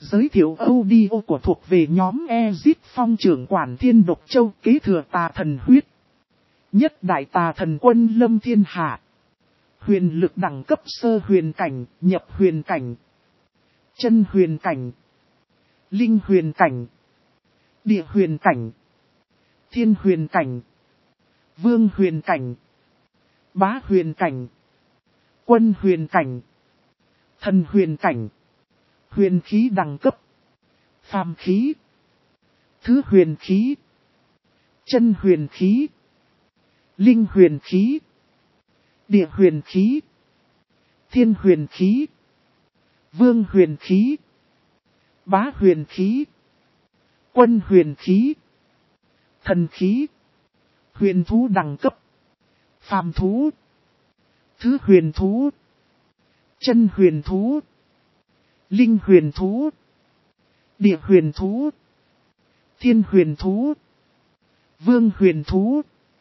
Giới thiệu audio của thuộc về nhóm Ezit Phong trưởng quản Thiên Độc Châu kế thừa tà thần huyết. Nhất đại tà thần quân lâm thiên hạ. Huyền lực đẳng cấp sơ huyền cảnh, nhập huyền cảnh, chân huyền cảnh, linh huyền cảnh, địa huyền cảnh, thiên huyền cảnh, vương huyền cảnh, bá huyền cảnh, quân huyền cảnh, thần huyền cảnh, huyền khí đẳng cấp, phàm khí, thứ huyền khí, chân huyền khí, linh huyền khí, địa huyền khí, thiên huyền khí, vương huyền khí, bá huyền khí, quân huyền khí, thần khí, huyền thú đẳng cấp, phàm thú, thứ huyền thú, chân huyền thú, linh huyền thú, địa huyền thú, thiên huyền thú, vương huyền thú,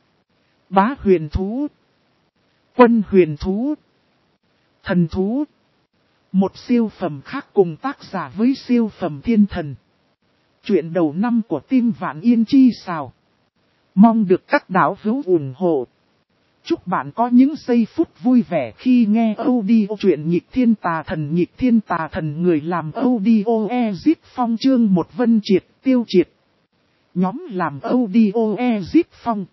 bá huyền thú, quân huyền thú, thần thú. Một siêu phẩm khác cùng tác giả với siêu phẩm thiên thần. Chuyện đầu năm của team Vạn Yên Chi Sào. Mong được các đạo hữu ủng hộ. Chúc bạn có những giây phút vui vẻ khi nghe audio truyện Nghịch Thiên Tà Thần. Nghịch Thiên Tà Thần người làm audio Ezit Phong chương một Vân Triệt, Tiêu Triệt. Nhóm làm audio Ezit Phong.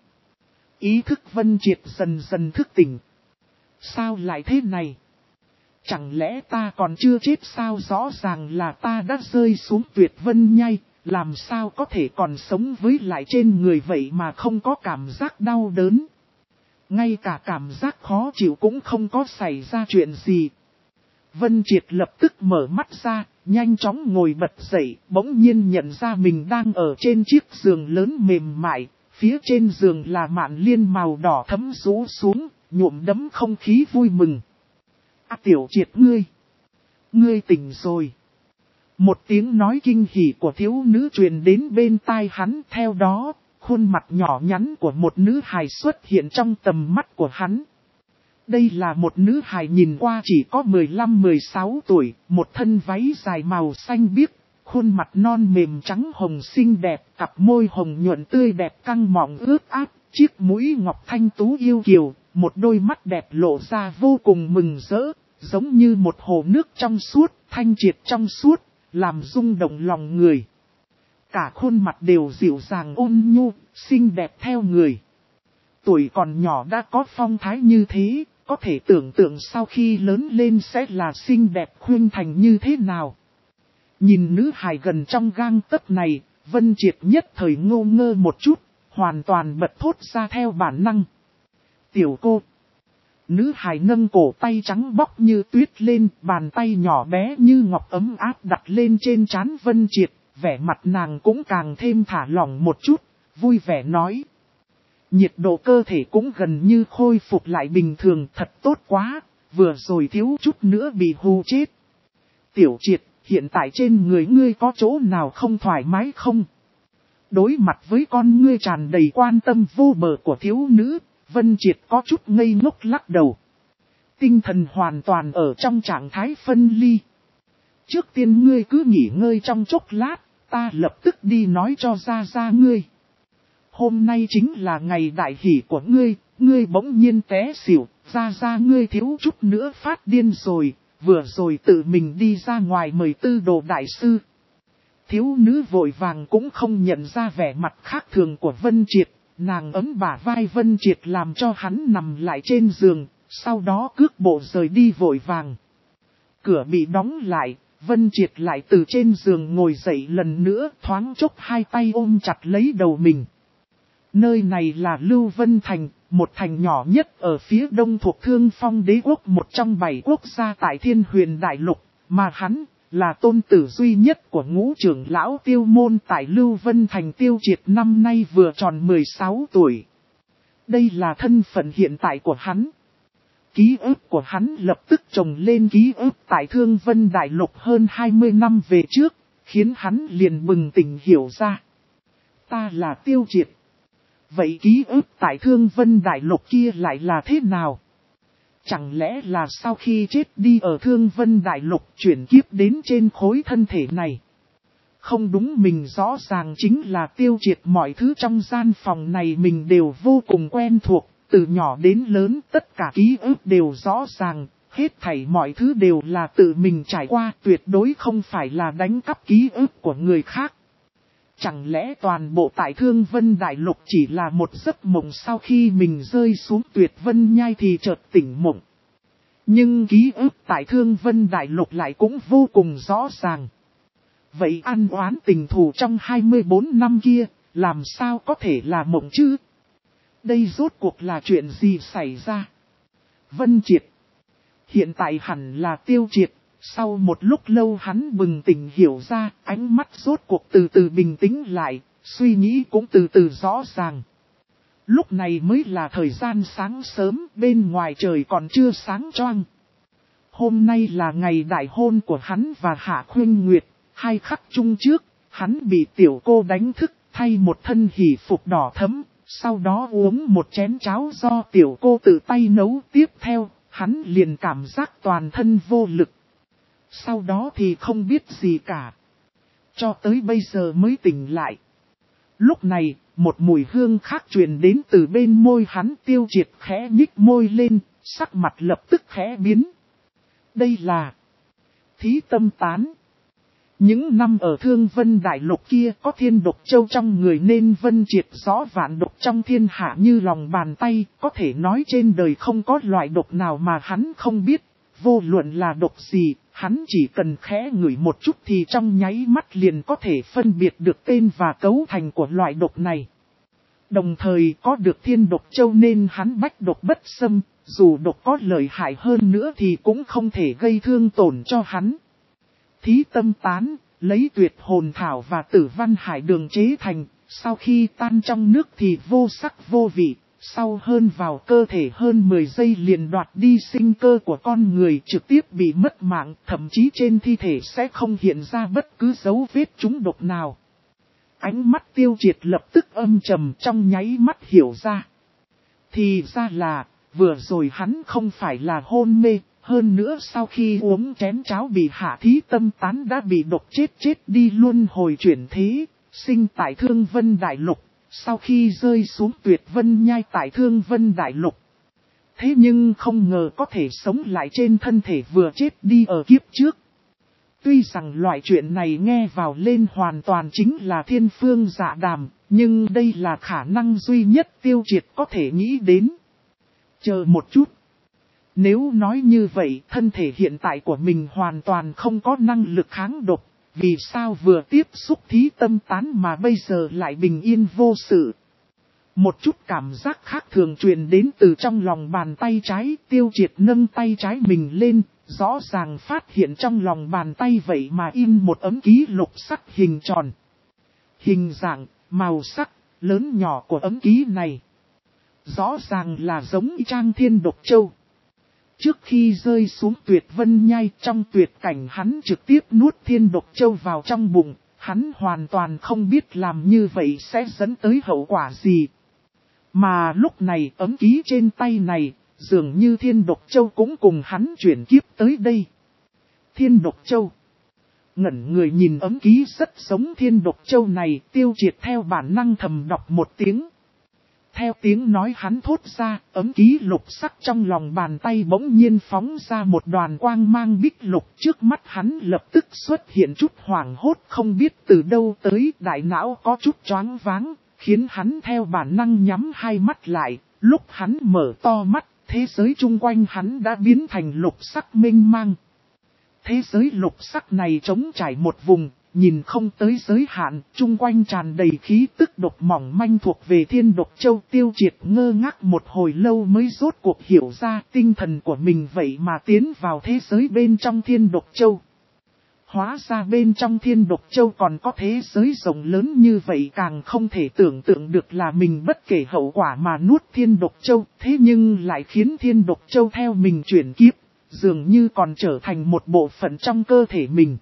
Ý thức Vân Triệt dần dần thức tỉnh. Sao lại thế này? Chẳng lẽ ta còn chưa chết sao? Rõ ràng là ta đã rơi xuống tuyệt vân nhai, làm sao có thể còn sống với lại trên người vậy mà không có cảm giác đau đớn. Ngay cả cảm giác khó chịu cũng không có xảy ra chuyện gì. Vân Triệt lập tức mở mắt ra, nhanh chóng ngồi bật dậy, bỗng nhiên nhận ra mình đang ở trên chiếc giường lớn mềm mại, phía trên giường là mạn liên màu đỏ thấm rũ xuống, nhuộm đẫm không khí vui mừng. Tiểu Triệt ngươi tỉnh rồi. Một tiếng nói kinh hỉ của thiếu nữ truyền đến bên tai hắn, theo đó, khuôn mặt nhỏ nhắn của một nữ hài xuất hiện trong tầm mắt của hắn. Đây là một nữ hài nhìn qua chỉ có 15-16 tuổi, một thân váy dài màu xanh biếc, khuôn mặt non mềm trắng hồng xinh đẹp, cặp môi hồng nhuận tươi đẹp căng mọng ướt át, chiếc mũi ngọc thanh tú yêu kiều, một đôi mắt đẹp lộ ra vô cùng mừng rỡ, giống như một hồ nước trong suốt, thanh triệt trong suốt, làm rung động lòng người. Cả khuôn mặt đều dịu dàng ôn nhu, xinh đẹp theo người. Tuổi còn nhỏ đã có phong thái như thế, có thể tưởng tượng sau khi lớn lên sẽ là xinh đẹp khuynh thành như thế nào. Nhìn nữ hài gần trong gang tấc này, Vân Triệt nhất thời ngô ngơ một chút, hoàn toàn bật thốt ra theo bản năng. Tiểu cô. Nữ hài nâng cổ tay trắng bóc như tuyết lên, bàn tay nhỏ bé như ngọc ấm áp đặt lên trên trán Vân Triệt, vẻ mặt nàng cũng càng thêm thả lỏng một chút, vui vẻ nói. Nhiệt độ cơ thể cũng gần như khôi phục lại bình thường, thật tốt quá, vừa rồi thiếu chút nữa bị hù chết. Tiểu Triệt, hiện tại trên người ngươi có chỗ nào không thoải mái không? Đối mặt với con ngươi tràn đầy quan tâm vô bờ của thiếu nữ, Vân Triệt có chút ngây ngốc lắc đầu. Tinh thần hoàn toàn ở trong trạng thái phân ly. Trước tiên ngươi cứ nghỉ ngơi trong chốc lát, ta lập tức đi nói cho ra ngươi. Hôm nay chính là ngày đại hỷ của ngươi, ngươi bỗng nhiên té xỉu, ra ngươi thiếu chút nữa phát điên rồi, vừa rồi tự mình đi ra ngoài mời tư đồ đại sư. Thiếu nữ vội vàng cũng không nhận ra vẻ mặt khác thường của Vân Triệt, nàng ấm bả vai Vân Triệt làm cho hắn nằm lại trên giường, sau đó cước bộ rời đi vội vàng. Cửa bị đóng lại, Vân Triệt lại từ trên giường ngồi dậy lần nữa, thoáng chốc hai tay ôm chặt lấy đầu mình. Nơi này là Lưu Vân Thành, một thành nhỏ nhất ở phía đông thuộc Thương Phong Đế Quốc, một trong 7 quốc gia tại Thiên Huyền Đại Lục, mà hắn là tôn tử duy nhất của ngũ trưởng lão Tiêu Môn tại Lưu Vân Thành. Tiêu Triệt năm nay vừa tròn 16 tuổi. Đây là thân phận hiện tại của hắn. Ký ức của hắn lập tức chồng lên ký ức tại Thương Vân Đại Lục hơn 20 năm về trước, khiến hắn liền bừng tỉnh hiểu ra. Ta là Tiêu Triệt. Vậy ký ức tại Thương Vân Đại Lục kia lại là thế nào? Chẳng lẽ là sau khi chết đi ở Thương Vân Đại Lục chuyển kiếp đến trên khối thân thể này? Không đúng, mình rõ ràng chính là tiêu triệt, mọi thứ trong gian phòng này mình đều vô cùng quen thuộc, từ nhỏ đến lớn tất cả ký ức đều rõ ràng, hết thảy mọi thứ đều là tự mình trải qua, tuyệt đối không phải là đánh cắp ký ức của người khác. Chẳng lẽ toàn bộ tại Thương Vân Đại Lục chỉ là một giấc mộng, sau khi mình rơi xuống Tuyệt Vân Nhai thì chợt tỉnh mộng? Nhưng ký ức tại Thương Vân Đại Lục lại cũng vô cùng rõ ràng. Vậy ăn oán tình thù trong 24 năm kia, làm sao có thể là mộng chứ? Đây rốt cuộc là chuyện gì xảy ra? Vân Triệt. Hiện tại hẳn là Tiêu Triệt. Sau một lúc lâu hắn bừng tỉnh hiểu ra, ánh mắt rốt cuộc từ từ bình tĩnh lại, suy nghĩ cũng từ từ rõ ràng. Lúc này mới là thời gian sáng sớm, bên ngoài trời còn chưa sáng choang. Hôm nay là ngày đại hôn của hắn và Hạ Khuynh Nguyệt, 2 khắc chung trước, hắn bị tiểu cô đánh thức, thay một thân hỷ phục đỏ thẫm, sau đó uống một chén cháo do tiểu cô tự tay nấu. Tiếp theo, hắn liền cảm giác toàn thân vô lực. Sau đó thì không biết gì cả. Cho tới bây giờ mới tỉnh lại. Lúc này, một mùi hương khác truyền đến từ bên môi hắn. Tiêu Triệt khẽ nhích môi lên, sắc mặt lập tức khẽ biến. Đây là Thí Tâm Tán. Những năm ở Thương Vân Đại Lục kia có thiên độc châu trong người nên Vân Triệt rõ vạn độc trong thiên hạ như lòng bàn tay. Có thể nói trên đời không có loại độc nào mà hắn không biết. Vô luận là độc gì, hắn chỉ cần khẽ ngửi một chút thì trong nháy mắt liền có thể phân biệt được tên và cấu thành của loại độc này. Đồng thời có được thiên độc châu nên hắn bách độc bất xâm, dù độc có lợi hại hơn nữa thì cũng không thể gây thương tổn cho hắn. Thí Tâm Tán, lấy Tuyệt Hồn Thảo và Tử Văn Hải Đường chế thành, sau khi tan trong nước thì vô sắc vô vị. Sau hơn vào cơ thể hơn 10 giây liền đoạt đi sinh cơ của con người, trực tiếp bị mất mạng, thậm chí trên thi thể sẽ không hiện ra bất cứ dấu vết trúng độc nào. Ánh mắt Tiêu Triệt lập tức âm trầm, trong nháy mắt hiểu ra. Thì ra là, vừa rồi hắn không phải là hôn mê, hơn nữa sau khi uống chén cháo bị Hạ Thí Tâm Tán đã bị độc chết đi luân hồi chuyển thế, sinh tại Thương Vân Đại Lục. Sau khi rơi xuống Tuyệt Vân Nhai tại Thương Vân Đại Lục. Thế nhưng không ngờ có thể sống lại trên thân thể vừa chết đi ở kiếp trước. Tuy rằng loại chuyện này nghe vào lên hoàn toàn chính là thiên phương dạ đàm, nhưng đây là khả năng duy nhất Tiêu Triệt có thể nghĩ đến. Chờ một chút. Nếu nói như vậy, thân thể hiện tại của mình hoàn toàn không có năng lực kháng độc. Vì sao vừa tiếp xúc Thí Tâm Tán mà bây giờ lại bình yên vô sự? Một chút cảm giác khác thường truyền đến từ trong lòng bàn tay trái. Tiêu Triệt nâng tay trái mình lên, rõ ràng phát hiện trong lòng bàn tay vậy mà in một ấm ký lục sắc hình tròn. Hình dạng, màu sắc, lớn nhỏ của ấm ký này rõ ràng là giống y chang thiên độc châu. Trước khi rơi xuống Tuyệt Vân Nhai, trong tuyệt cảnh hắn trực tiếp nuốt thiên độc châu vào trong bụng, hắn hoàn toàn không biết làm như vậy sẽ dẫn tới hậu quả gì. Mà lúc này ấm ký trên tay này, dường như thiên độc châu cũng cùng hắn chuyển kiếp tới đây. Thiên độc châu. Ngẩn người nhìn ấm ký rất giống thiên độc châu này, Tiêu Triệt theo bản năng thầm đọc một tiếng. Theo tiếng nói hắn thốt ra, ấm ký lục sắc trong lòng bàn tay bỗng nhiên phóng ra một đoàn quang mang bích lục. Trước mắt hắn lập tức xuất hiện chút hoảng hốt, không biết từ đâu tới, đại não có chút choáng váng, khiến hắn theo bản năng nhắm hai mắt lại. Lúc hắn mở to mắt, thế giới chung quanh hắn đã biến thành lục sắc mênh mang. Thế giới lục sắc này trống trải một vùng, nhìn không tới giới hạn, chung quanh tràn đầy khí tức độc mỏng manh thuộc về thiên độc châu. Tiêu Triệt ngơ ngác một hồi lâu mới rốt cuộc hiểu ra tinh thần của mình vậy mà tiến vào thế giới bên trong thiên độc châu. Hóa ra bên trong thiên độc châu còn có thế giới rộng lớn như vậy, càng không thể tưởng tượng được là mình bất kể hậu quả mà nuốt thiên độc châu, thế nhưng lại khiến thiên độc châu theo mình chuyển kiếp, dường như còn trở thành một bộ phận trong cơ thể mình.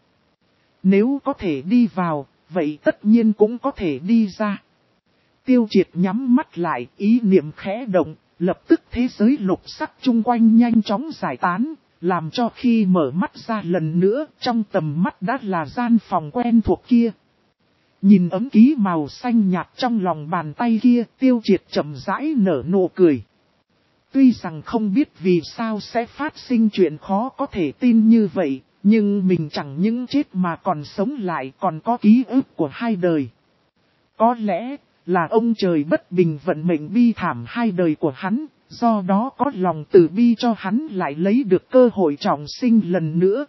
Nếu có thể đi vào, vậy tất nhiên cũng có thể đi ra. Tiêu Triệt nhắm mắt lại, ý niệm khẽ động, Lập tức thế giới lục sắc chung quanh nhanh chóng giải tán, làm cho khi mở mắt ra lần nữa trong tầm mắt đã là gian phòng quen thuộc kia. Nhìn ấm ký màu xanh nhạt trong lòng bàn tay kia, Tiêu Triệt chậm rãi nở nụ cười. Tuy rằng không biết vì sao sẽ phát sinh chuyện khó có thể tin như vậy, nhưng mình chẳng những chết mà còn sống lại, còn có ký ức của hai đời. Có lẽ là ông trời bất bình vận mệnh bi thảm hai đời của hắn, do đó có lòng từ bi cho hắn lại lấy được cơ hội trọng sinh lần nữa.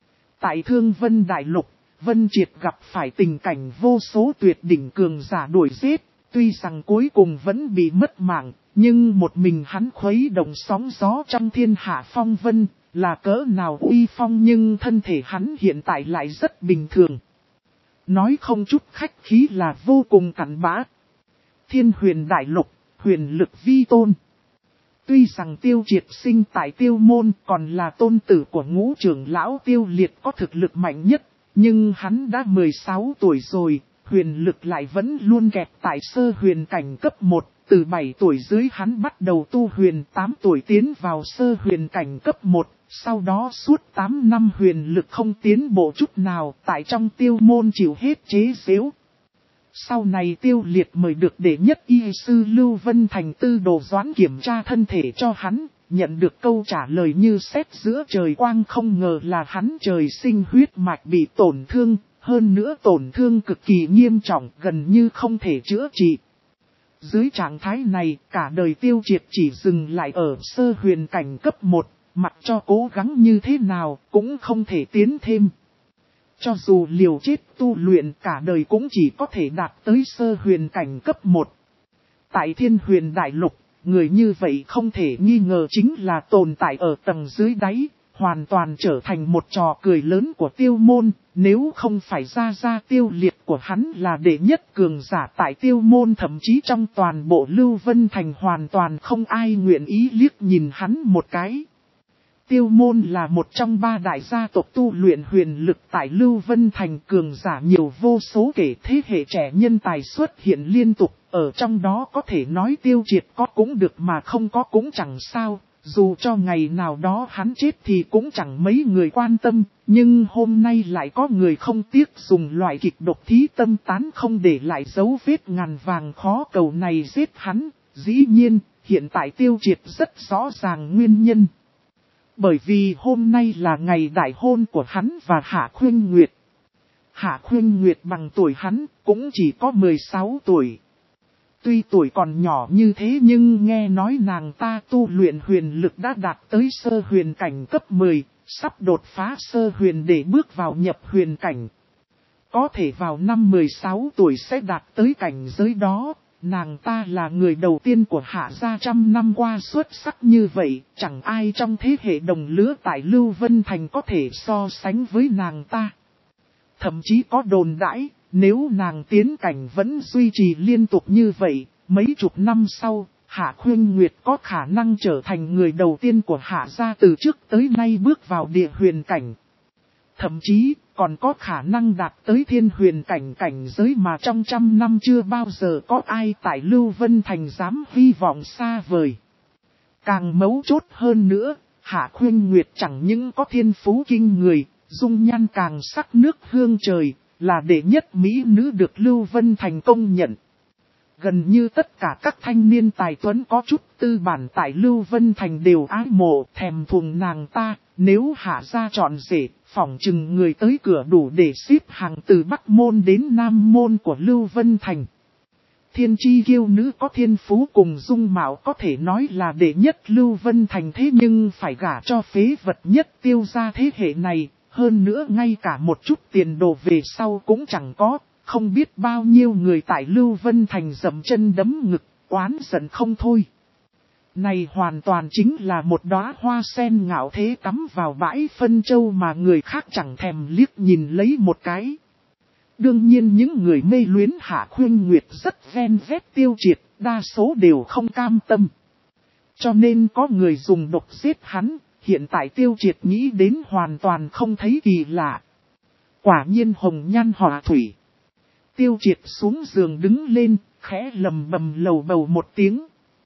Tại Thương Vân Đại Lục, Vân Triệt gặp phải tình cảnh vô số tuyệt đỉnh cường giả đuổi giết, tuy rằng cuối cùng vẫn bị mất mạng, nhưng một mình hắn khuấy động sóng gió trong thiên hạ phong vân, là cỡ nào uy phong, nhưng thân thể hắn hiện tại lại rất bình thường. Nói không chút khách khí là vô cùng cặn bã. Thiên Huyền Đại Lục, huyền lực vi tôn. Tuy rằng Tiêu Triệt sinh tại Tiêu Môn còn là tôn tử của ngũ trưởng lão Tiêu Liệt có thực lực mạnh nhất, nhưng hắn đã 16 tuổi rồi, huyền lực lại vẫn luôn kẹt tại sơ huyền cảnh cấp 1, từ 7 tuổi dưới hắn bắt đầu tu huyền, 8 tuổi tiến vào sơ huyền cảnh cấp 1, sau đó suốt 8 năm huyền lực không tiến bộ chút nào, tại trong Tiêu Môn chịu hết chế giễu. Sau này Tiêu Liệt mời được đệ nhất y sư Lưu Vân Thành tư đồ doãn kiểm tra thân thể cho hắn, nhận được câu trả lời như sét giữa trời quang, không ngờ là hắn trời sinh huyết mạch bị tổn thương, hơn nữa tổn thương cực kỳ nghiêm trọng, gần như không thể chữa trị. Dưới trạng thái này, cả đời Tiêu Triệt chỉ dừng lại ở sơ huyền cảnh cấp 1, mặc cho cố gắng như thế nào cũng không thể tiến thêm. Cho dù liều chết tu luyện cả đời cũng chỉ có thể đạt tới sơ huyền cảnh cấp 1. Tại Thiên Huyền Đại Lục, người như vậy không thể nghi ngờ chính là tồn tại ở tầng dưới đáy, hoàn toàn trở thành một trò cười lớn của Tiêu Môn, nếu không phải ra Tiêu Liệt của hắn là đệ nhất cường giả tại Tiêu Môn, thậm chí trong toàn bộ Lưu Vân Thành hoàn toàn không ai nguyện ý liếc nhìn hắn một cái. Tiêu Môn là một trong 3 đại gia tộc tu luyện huyền lực tại Lưu Vân Thành, cường giả nhiều vô số kể, thế hệ trẻ nhân tài xuất hiện liên tục, ở trong đó có thể nói Tiêu Triệt có cũng được mà không có cũng chẳng sao, dù cho ngày nào đó hắn chết thì cũng chẳng mấy người quan tâm, nhưng hôm nay lại có người không tiếc dùng loại kịch độc thí tâm tán không để lại dấu vết ngàn vàng khó cầu này giết hắn. Dĩ nhiên, hiện tại Tiêu Triệt rất rõ ràng nguyên nhân. Bởi vì hôm nay là ngày đại hôn của hắn và Hạ Khuynh Nguyệt. Hạ Khuynh Nguyệt bằng tuổi hắn cũng chỉ có 16 tuổi. Tuy tuổi còn nhỏ như thế nhưng nghe nói nàng ta tu luyện huyền lực đã đạt tới sơ huyền cảnh cấp 10, sắp đột phá sơ huyền để bước vào nhập huyền cảnh. Có thể vào năm 16 tuổi sẽ đạt tới cảnh giới đó. Nàng ta là người đầu tiên của Hạ gia trăm năm qua xuất sắc như vậy, chẳng ai trong thế hệ đồng lứa tại Lưu Vân Thành có thể so sánh với nàng ta. Thậm chí có đồn đãi, nếu nàng tiến cảnh vẫn duy trì liên tục như vậy, mấy chục năm sau, Hạ Khuynh Nguyệt có khả năng trở thành người đầu tiên của Hạ gia từ trước tới nay bước vào địa huyền cảnh. Thậm chí, còn có khả năng đạt tới thiên huyền cảnh, cảnh giới mà trong trăm năm chưa bao giờ có ai tại Lưu Vân Thành dám hy vọng xa vời. Càng mấu chốt hơn nữa, Hạ Khuynh Nguyệt chẳng những có thiên phú kinh người, dung nhan càng sắc nước hương trời, là đệ nhất mỹ nữ được Lưu Vân Thành công nhận. Gần như tất cả các thanh niên tài tuấn có chút tư bản tại Lưu Vân Thành đều ái mộ thèm thuồng nàng ta, nếu Hạ gia chọn rể, phỏng chừng người tới cửa đủ để xếp hàng từ Bắc Môn đến Nam Môn của Lưu Vân Thành. Thiên chi kiêu nữ có thiên phú cùng dung mạo có thể nói là đệ nhất Lưu Vân Thành, thế nhưng phải gả cho phế vật nhất Tiêu gia thế hệ này, hơn nữa ngay cả một chút tiền đồ về sau cũng chẳng có. Không biết bao nhiêu người tại Lưu Vân Thành dậm chân đấm ngực, oán giận không thôi. Này hoàn toàn chính là một đóa hoa sen ngạo thế cắm vào bãi phân châu mà người khác chẳng thèm liếc nhìn lấy một cái. Đương nhiên những người mê luyến Hạ Khuynh Nguyệt rất ven vét Tiêu Triệt, đa số đều không cam tâm. Cho nên có người dùng độc giết hắn, hiện tại Tiêu Triệt nghĩ đến hoàn toàn không thấy kỳ lạ. Quả nhiên hồng nhan họa thủy. Tiêu Triệt xuống giường đứng lên, khẽ lầm bầm lầu bầu một tiếng.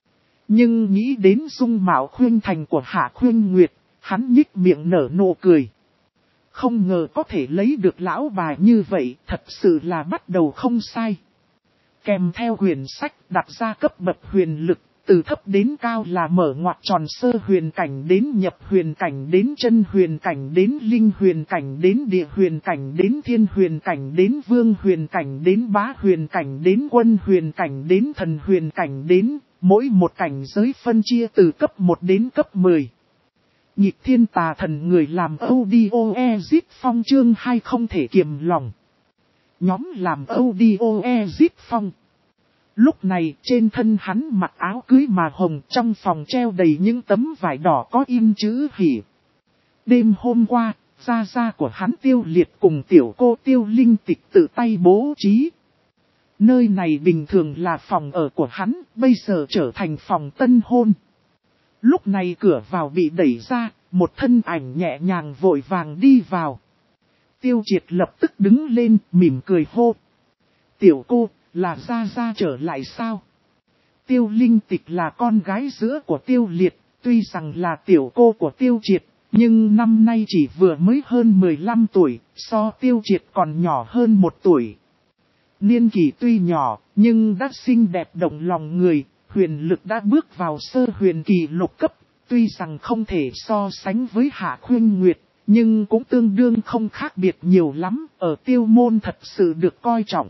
Nhưng nghĩ đến dung mạo khuyên thành của Hạ Khuyên Nguyệt, hắn nhích miệng nở nụ cười. Không ngờ có thể lấy được lão bà như vậy, thật sự là bắt đầu không sai. Kèm theo huyền sách đặt ra cấp bậc huyền lực, từ thấp đến cao là mở ngoặc tròn sơ huyền cảnh đến nhập huyền cảnh đến chân huyền cảnh đến linh huyền cảnh đến địa huyền cảnh đến thiên huyền cảnh đến vương huyền cảnh đến bá huyền cảnh đến quân huyền cảnh đến thần huyền cảnh đến, mỗi một cảnh giới phân chia từ cấp 1 đến cấp 10. Nhịp thiên tà thần người làm audio exit phong chương 2 không thể kiềm lòng. Nhóm làm audio exit phong. Lúc này trên thân hắn mặc áo cưới mà hồng, trong phòng treo đầy những tấm vải đỏ có in chữ hỉ. Đêm hôm qua, gia gia của hắn Tiêu Liệt cùng tiểu cô Tiêu Linh Tịch tự tay bố trí. Nơi này bình thường là phòng ở của hắn, bây giờ trở thành phòng tân hôn. Lúc này cửa vào bị đẩy ra, một thân ảnh nhẹ nhàng vội vàng đi vào. Tiêu Triệt lập tức đứng lên, mỉm cười hô. Tiểu cô, là gia gia trở lại sao? Tiêu Linh Tịch là con gái giữa của Tiêu Liệt, tuy rằng là tiểu cô của Tiêu Triệt, nhưng năm nay chỉ vừa mới hơn 15 tuổi, so Tiêu Triệt còn nhỏ hơn 1 tuổi. Niên kỷ tuy nhỏ, nhưng đã xinh đẹp động lòng người, huyền lực đã bước vào sơ huyền kỳ lục cấp, tuy rằng không thể so sánh với Hạ Khuyên Nguyệt, nhưng cũng tương đương không khác biệt nhiều lắm, ở Tiêu môn thật sự được coi trọng.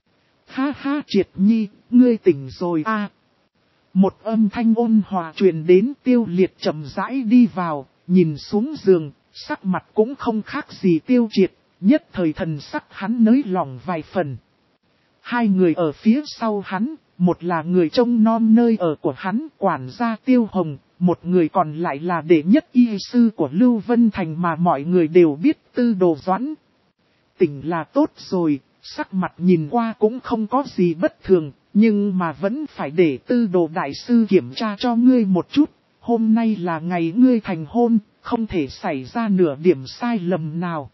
Ha ha Triệt Nhi, ngươi tỉnh rồi à. Một âm thanh ôn hòa truyền đến. Tiêu Liệt chậm rãi đi vào, nhìn xuống giường, sắc mặt cũng không khác gì Tiêu Triệt, nhất thời thần sắc hắn nới lỏng vài phần. Hai người ở phía sau hắn, một là người trông nom nơi ở của hắn, quản gia Tiêu Hồng, một người còn lại là đệ nhất y sư của Lưu Vân Thành mà mọi người đều biết, Tư Đồ Doãn. Tỉnh là tốt rồi. Sắc mặt nhìn qua cũng không có gì bất thường, nhưng mà vẫn phải để Tư Đồ đại sư kiểm tra cho ngươi một chút. Hôm nay là ngày ngươi thành hôn, không thể xảy ra nửa điểm sai lầm nào.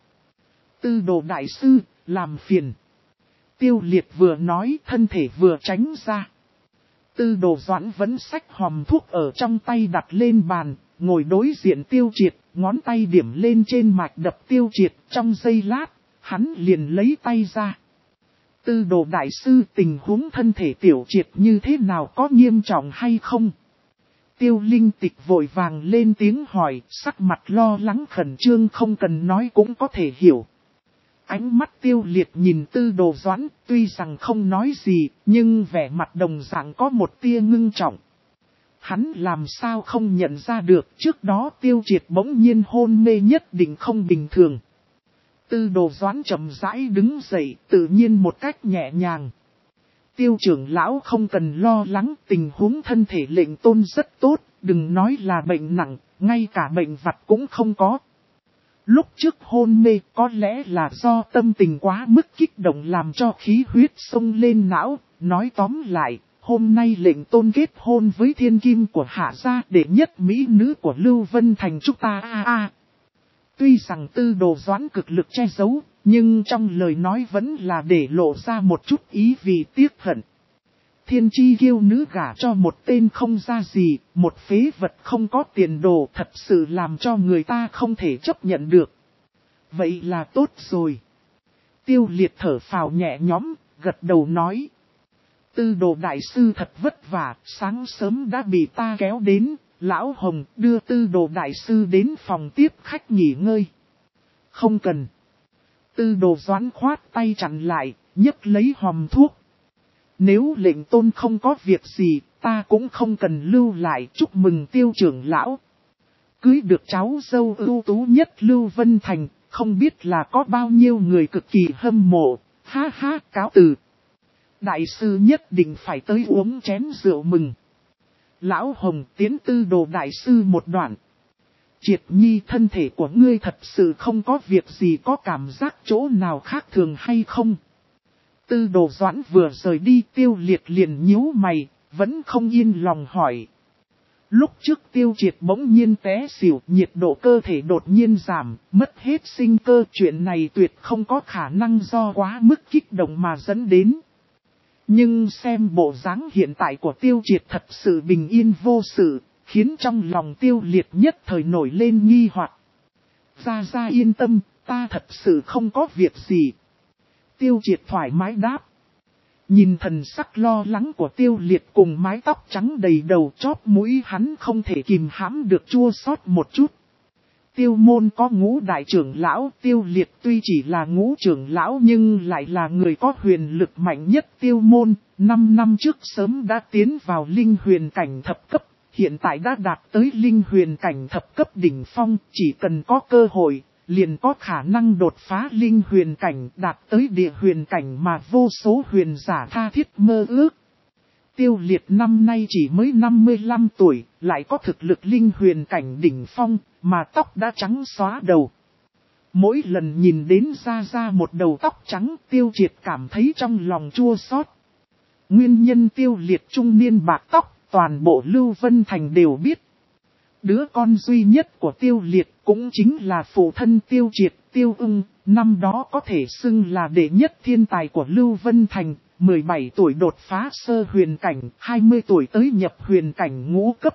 Tư Đồ đại sư, làm phiền. Tiêu Liệt vừa nói, thân thể vừa tránh ra. Tư Đồ Doãn vẫn xách hòm thuốc ở trong tay đặt lên bàn, ngồi đối diện Tiêu Triệt, ngón tay điểm lên trên mạch đập Tiêu Triệt. Trong giây lát, hắn liền lấy tay ra. Tư Đồ đại sư, tình huống thân thể Tiểu Triệt như thế nào, có nghiêm trọng hay không? Tiêu Linh Tịch vội vàng lên tiếng hỏi, sắc mặt lo lắng khẩn trương không cần nói cũng có thể hiểu. Ánh mắt Tiêu Liệt nhìn Tư Đồ Doãn, tuy rằng không nói gì, nhưng vẻ mặt đồng dạng có một tia ngưng trọng. Hắn làm sao không nhận ra được, trước đó Tiêu Triệt bỗng nhiên hôn mê nhất định không bình thường. Tư Đồ Doãn chậm rãi đứng dậy, tự nhiên một cách nhẹ nhàng. Tiêu trưởng lão không cần lo lắng, tình huống thân thể lệnh tôn rất tốt, đừng nói là bệnh nặng, ngay cả bệnh vặt cũng không có. Lúc trước hôn mê có lẽ là do tâm tình quá mức kích động làm cho khí huyết xông lên não, nói tóm lại, hôm nay lệnh tôn kết hôn với thiên kim của Hạ gia, đệ nhất mỹ nữ của Lưu Vân Thành chúng ta Tuy rằng Tư Đồ Doãn cực lực che giấu, nhưng trong lời nói vẫn là để lộ ra một chút ý vì tiếc hận. Thiên chi kiêu nữ gả cho một tên không ra gì, một phế vật không có tiền đồ, thật sự làm cho người ta không thể chấp nhận được. Vậy là tốt rồi. Tiêu Liệt thở phào nhẹ nhõm, gật đầu nói. Tư Đồ đại sư thật vất vả, sáng sớm đã bị ta kéo đến. Lão Hồng đưa Tư Đồ đại sư đến phòng tiếp khách nghỉ ngơi. Không cần. Tư Đồ Doãn khoát tay chặn lại, nhấc lấy hòm thuốc. Nếu lệnh tôn không có việc gì, ta cũng không cần lưu lại, chúc mừng Tiêu trưởng lão. Cưới được cháu dâu ưu tú nhất Lưu Vân Thành, không biết là có bao nhiêu người cực kỳ hâm mộ, ha ha cáo từ. Đại sư nhất định phải tới uống chén rượu mừng. Lão Hồng tiến Tư Đồ đại sư một đoạn. Triệt Nhi, thân thể của ngươi thật sự không có việc gì, có cảm giác chỗ nào khác thường hay không? Tư Đồ Doãn vừa rời đi, Tiêu Liệt liền nhíu mày, vẫn không yên lòng hỏi. Lúc trước Tiêu Triệt bỗng nhiên té xỉu, nhiệt độ cơ thể đột nhiên giảm, mất hết sinh cơ, chuyện này tuyệt không có khả năng do quá mức kích động mà dẫn đến. Nhưng xem bộ dáng hiện tại của Tiêu Triệt thật sự bình yên vô sự, khiến trong lòng Tiêu Liệt nhất thời nổi lên nghi hoặc. Gia yên tâm, ta thật sự không có việc gì. Tiêu Triệt thoải mái đáp. Nhìn thần sắc lo lắng của Tiêu Liệt cùng mái tóc trắng đầy đầu, chóp mũi hắn không thể kìm hãm được chua xót một chút. Tiêu môn có ngũ đại trưởng lão, Tiêu Liệt tuy chỉ là ngũ trưởng lão nhưng lại là người có huyền lực mạnh nhất tiêu môn. 5 năm trước sớm đã tiến vào linh huyền cảnh thập cấp, hiện tại đã đạt tới linh huyền cảnh thập cấp đỉnh phong, chỉ cần có cơ hội, liền có khả năng đột phá linh huyền cảnh, đạt tới địa huyền cảnh mà vô số huyền giả tha thiết mơ ước. Tiêu Liệt năm nay chỉ mới 55 tuổi, lại có thực lực linh huyền cảnh đỉnh phong, mà tóc đã trắng xóa đầu. Mỗi lần nhìn đến ra một đầu tóc trắng, Tiêu Triệt cảm thấy trong lòng chua xót. Nguyên nhân Tiêu Liệt trung niên bạc tóc, toàn bộ Lưu Vân Thành đều biết. Đứa con duy nhất của Tiêu Liệt cũng chính là phụ thân Tiêu Triệt, Tiêu Ưng, năm đó có thể xưng là đệ nhất thiên tài của Lưu Vân Thành. 17 tuổi đột phá sơ huyền cảnh, 20 tuổi tới nhập huyền cảnh ngũ cấp,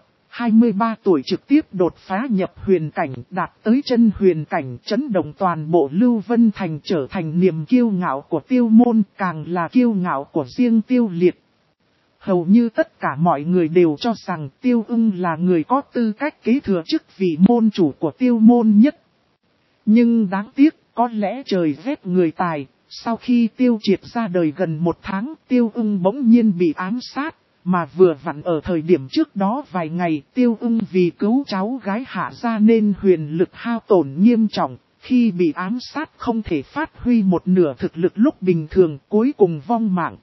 23 tuổi trực tiếp đột phá nhập huyền cảnh, đạt tới chân huyền cảnh, chấn động toàn bộ Lưu Vân Thành, trở thành niềm kiêu ngạo của Tiêu môn, càng là kiêu ngạo của riêng Tiêu Liệt. Hầu như tất cả mọi người đều cho rằng Tiêu Ưng là người có tư cách kế thừa chức vị môn chủ của Tiêu môn nhất. Nhưng đáng tiếc, có lẽ trời ghét người tài. Sau khi Tiêu Triệt ra đời gần 1 tháng, Tiêu Ưng bỗng nhiên bị ám sát, mà vừa vặn ở thời điểm trước đó vài ngày, Tiêu Ưng vì cứu cháu gái Hạ gia nên huyền lực hao tổn nghiêm trọng, khi bị ám sát không thể phát huy một nửa thực lực lúc bình thường, cuối cùng vong mạng.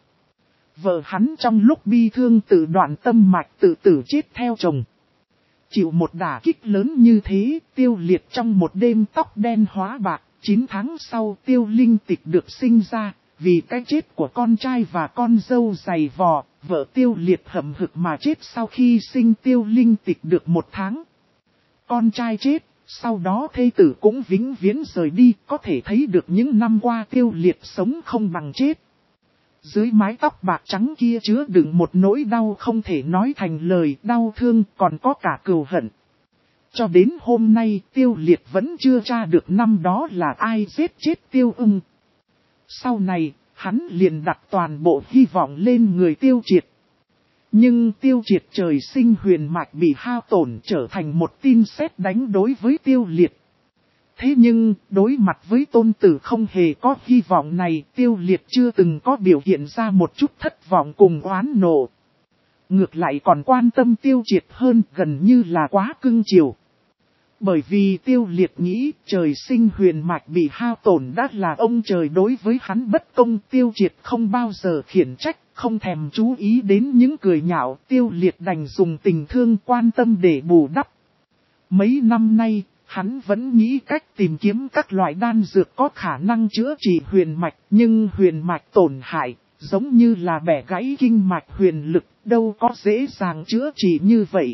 Vợ hắn trong lúc bi thương tự đoạn tâm mạch tự tử chết theo chồng. Chịu một đả kích lớn như thế, Tiêu Liệt trong một đêm tóc đen hóa bạc. 9 tháng sau Tiêu Linh Tịch được sinh ra, vì cái chết của con trai và con dâu dày vò, vợ Tiêu Liệt hậm hực mà chết sau khi sinh Tiêu Linh Tịch được 1 tháng. Con trai chết, sau đó thê tử cũng vĩnh viễn rời đi, có thể thấy được những năm qua Tiêu Liệt sống không bằng chết. Dưới mái tóc bạc trắng kia chứa đựng một nỗi đau không thể nói thành lời, đau thương còn có cả cừu hận. Cho đến hôm nay Tiêu Liệt vẫn chưa tra được năm đó là ai giết chết Tiêu Ưng. Sau này, hắn liền đặt toàn bộ hy vọng lên người Tiêu Triệt. Nhưng Tiêu Triệt trời sinh huyền mạch bị hao tổn trở thành một tin sét đánh đối với Tiêu Liệt. Thế nhưng, đối mặt với tôn tử không hề có hy vọng này, Tiêu Liệt chưa từng có biểu hiện ra một chút thất vọng cùng oán nộ. Ngược lại còn quan tâm Tiêu Triệt hơn, gần như là quá cưng chiều. Bởi vì Tiêu Liệt nghĩ trời sinh huyền mạch bị hao tổn đã là ông trời đối với hắn bất công. Tiêu Triệt không bao giờ khiển trách, không thèm chú ý đến những cười nhạo. Tiêu Liệt đành dùng tình thương quan tâm để bù đắp. Mấy năm nay, hắn vẫn nghĩ cách tìm kiếm các loại đan dược có khả năng chữa trị huyền mạch. Nhưng huyền mạch tổn hại, giống như là bẻ gãy kinh mạch huyền lực, đâu có dễ dàng chữa trị như vậy.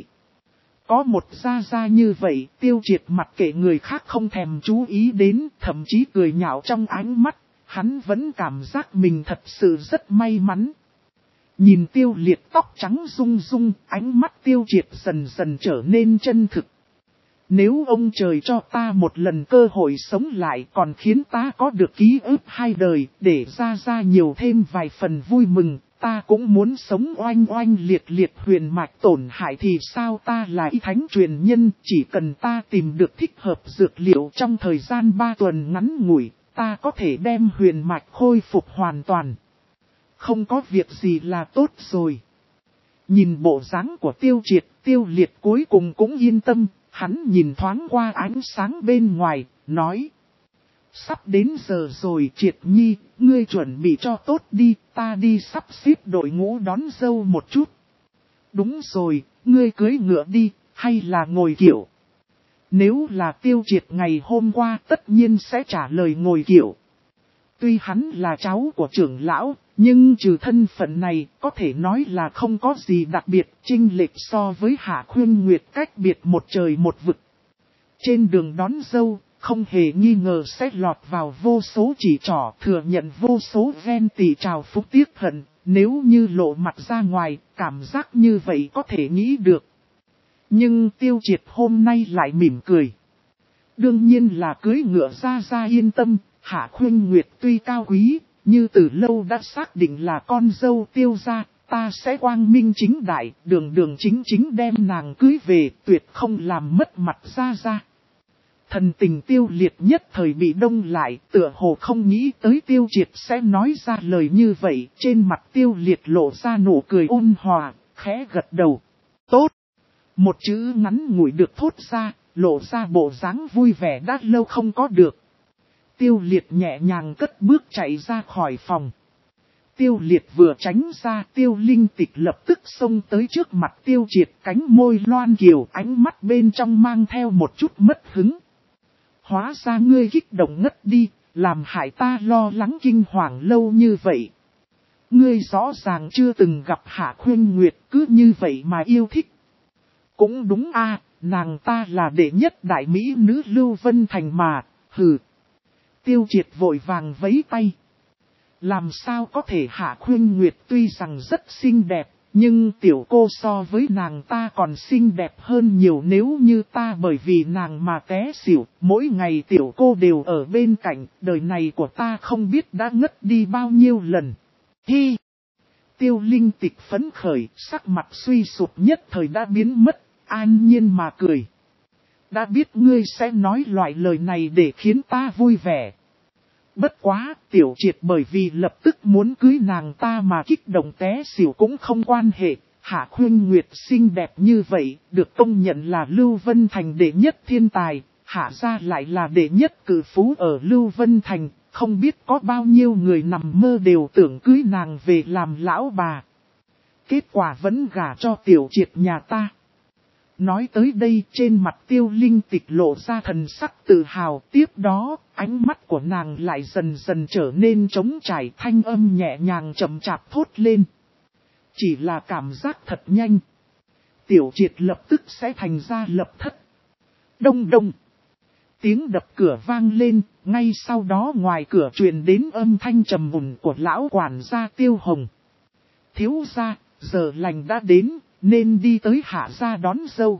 Có một gia như vậy, Tiêu Triệt mặc kệ người khác không thèm chú ý đến, thậm chí cười nhạo trong ánh mắt, hắn vẫn cảm giác mình thật sự rất may mắn. Nhìn Tiêu Liệt tóc trắng rung rung, ánh mắt Tiêu Triệt dần dần trở nên chân thực. Nếu ông trời cho ta một lần cơ hội sống lại còn khiến ta có được ký ức 2 đời, để ra nhiều thêm vài phần vui mừng. Ta cũng muốn sống oanh oanh liệt liệt huyền mạch tổn hại thì sao, ta là y thánh truyền nhân, chỉ cần ta tìm được thích hợp dược liệu trong thời gian 3 tuần ngắn ngủi, ta có thể đem huyền mạch khôi phục hoàn toàn. Không có việc gì là tốt rồi. Nhìn bộ dáng của Tiêu Triệt, Tiêu Liệt cuối cùng cũng yên tâm, hắn nhìn thoáng qua ánh sáng bên ngoài, nói. Sắp đến giờ rồi Triệt Nhi, ngươi chuẩn bị cho tốt đi, ta đi sắp xếp đội ngũ đón dâu một chút. Đúng rồi, ngươi cưới ngựa đi, hay là ngồi kiệu? Nếu là Tiêu Triệt ngày hôm qua tất nhiên sẽ trả lời ngồi kiệu. Tuy hắn là cháu của trưởng lão, nhưng trừ thân phận này có thể nói là không có gì đặc biệt, chênh lệch so với Hạ Khuyên Nguyệt cách biệt một trời một vực. Trên đường đón dâu, không hề nghi ngờ sẽ lọt vào vô số chỉ trỏ, thừa nhận vô số ghen tị trào phúc tiếc hận, nếu như lộ mặt ra ngoài, cảm giác như vậy có thể nghĩ được. Nhưng Tiêu Triệt hôm nay lại mỉm cười. Đương nhiên là cưới ngựa ra yên tâm, Hạ Khuynh Nguyệt tuy cao quý, như từ lâu đã xác định là con dâu Tiêu gia, ta sẽ quang minh chính đại, đường chính đem nàng cưới về, tuyệt không làm mất mặt ra. Thần tình Tiêu Liệt nhất thời bị đông lại, tựa hồ không nghĩ tới Tiêu Triệt sẽ nói ra lời như vậy, trên mặt Tiêu Liệt lộ ra nụ cười ôn hòa, khẽ gật đầu. Tốt! Một chữ ngắn ngủi được thốt ra, lộ ra bộ dáng vui vẻ đã lâu không có được. Tiêu Liệt nhẹ nhàng cất bước chạy ra khỏi phòng. Tiêu Liệt vừa tránh ra, Tiêu Linh Tịch lập tức xông tới trước mặt Tiêu Triệt, cánh môi loan kiều, ánh mắt bên trong mang theo một chút mất hứng. Hóa ra ngươi kích động ngất đi, làm hại ta lo lắng kinh hoàng lâu như vậy. Ngươi rõ ràng chưa từng gặp Hạ Khuynh Nguyệt, cứ như vậy mà yêu thích. Cũng đúng a, nàng ta là đệ nhất đại mỹ nữ Lưu Vân Thành mà, hừ. Tiêu Triệt vội vàng vẫy tay. Làm sao có thể, Hạ Khuynh Nguyệt tuy rằng rất xinh đẹp, nhưng tiểu cô so với nàng ta còn xinh đẹp hơn nhiều. Nếu như ta bởi vì nàng mà té xỉu, mỗi ngày tiểu cô đều ở bên cạnh, đời này của ta không biết đã ngất đi bao nhiêu lần. Hi! Tiêu Linh Tịch phấn khởi, sắc mặt suy sụp nhất thời đã biến mất, an nhiên mà cười. Đã biết ngươi sẽ nói loại lời này để khiến ta vui vẻ. Bất quá, Tiểu Triệt bởi vì lập tức muốn cưới nàng ta mà kích động té xỉu cũng không quan hệ. Hạ Khuynh Nguyệt xinh đẹp như vậy, được công nhận là Lưu Vân Thành đệ nhất thiên tài, Hạ gia lại là đệ nhất cử phú ở Lưu Vân Thành, không biết có bao nhiêu người nằm mơ đều tưởng cưới nàng về làm lão bà. Kết quả vẫn gả cho Tiểu Triệt nhà ta. Nói tới đây, trên mặt Tiêu Linh Tịch lộ ra thần sắc tự hào, tiếp đó, ánh mắt của nàng lại dần dần trở nên trống trải, thanh âm nhẹ nhàng chậm chạp thốt lên. Chỉ là cảm giác thật nhanh. Tiểu Triệt lập tức sẽ thành ra lập thất. Đông đông. Tiếng đập cửa vang lên, ngay sau đó ngoài cửa truyền đến âm thanh trầm mùn của lão quản gia Tiêu Hồng. Thiếu gia, giờ lành đã đến, nên đi tới Hạ gia đón dâu.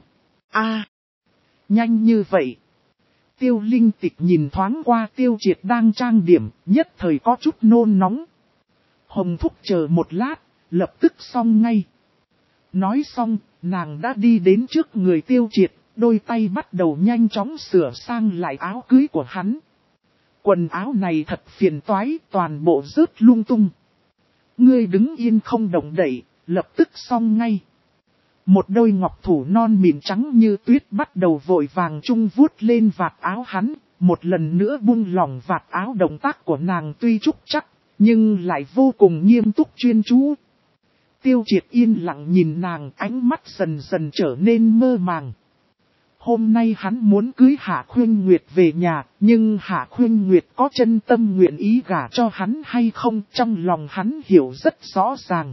Nhanh như vậy. Tiêu Linh Tịch nhìn thoáng qua Tiêu Triệt đang trang điểm, nhất thời có chút nôn nóng. Hồng thúc chờ một lát, lập tức xong ngay. Nói xong, nàng đã đi đến trước người Tiêu Triệt, đôi tay bắt đầu nhanh chóng sửa sang lại áo cưới của hắn. Quần áo này thật phiền toái, toàn bộ rớt lung tung. Ngươi đứng yên không động đậy, lập tức xong ngay. Một đôi ngọc thủ non mịn trắng như tuyết bắt đầu vội vàng chung vuốt lên vạt áo hắn, một lần nữa buông lỏng vạt áo. Động tác của nàng tuy trúc chắc, nhưng lại vô cùng nghiêm túc chuyên chú. Tiêu Triệt yên lặng nhìn nàng, ánh mắt dần dần trở nên mơ màng. Hôm nay hắn muốn cưới Hạ Khuynh Nguyệt về nhà, nhưng Hạ Khuynh Nguyệt có chân tâm nguyện ý gả cho hắn hay không, trong lòng hắn hiểu rất rõ ràng.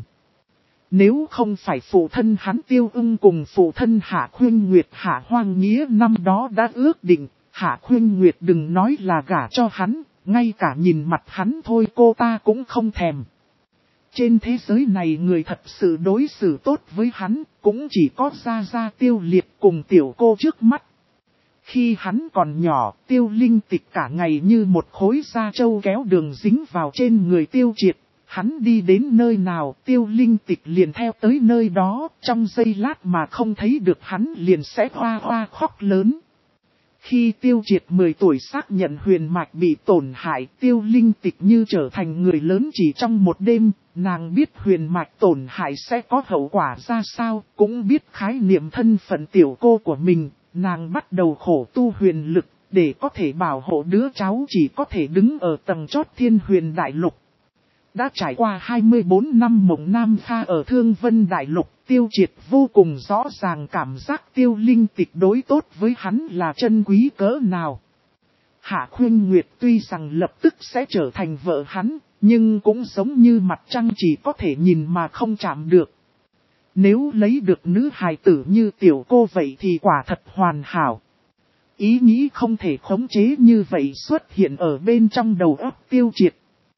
Nếu không phải phụ thân hắn Tiêu Ưng cùng phụ thân Hạ Khuynh Nguyệt Hạ Hoang Nghĩa năm đó đã ước định, Hạ Khuynh Nguyệt đừng nói là gả cho hắn, ngay cả nhìn mặt hắn thôi cô ta cũng không thèm. Trên thế giới này người thật sự đối xử tốt với hắn, cũng chỉ có Gia Tiêu Liệt cùng tiểu cô trước mắt. Khi hắn còn nhỏ, Tiêu Linh Tịch cả ngày như một khối da trâu kéo đường dính vào trên người Tiêu Triệt. Hắn đi đến nơi nào, Tiêu Linh Tịch liền theo tới nơi đó, trong giây lát mà không thấy được hắn liền sẽ hoa hoa khóc lớn. Khi Tiêu Triệt 10 tuổi xác nhận huyền mạch bị tổn hại, Tiêu Linh Tịch như trở thành người lớn chỉ trong một đêm, nàng biết huyền mạch tổn hại sẽ có hậu quả ra sao, cũng biết khái niệm thân phận tiểu cô của mình, nàng bắt đầu khổ tu huyền lực, để có thể bảo hộ đứa cháu chỉ có thể đứng ở tầng chót Thiên Huyền Đại Lục. Đã trải qua 24 năm mộng Nam Kha ở Thương Vân Đại Lục, Tiêu Triệt vô cùng rõ ràng cảm giác Tiêu Linh Tịch đối tốt với hắn là chân quý cỡ nào. Hạ Khuynh Nguyệt tuy rằng lập tức sẽ trở thành vợ hắn, nhưng cũng giống như mặt trăng chỉ có thể nhìn mà không chạm được. Nếu lấy được nữ hài tử như tiểu cô vậy thì quả thật hoàn hảo. Ý nghĩ không thể khống chế như vậy xuất hiện ở bên trong đầu óc Tiêu Triệt.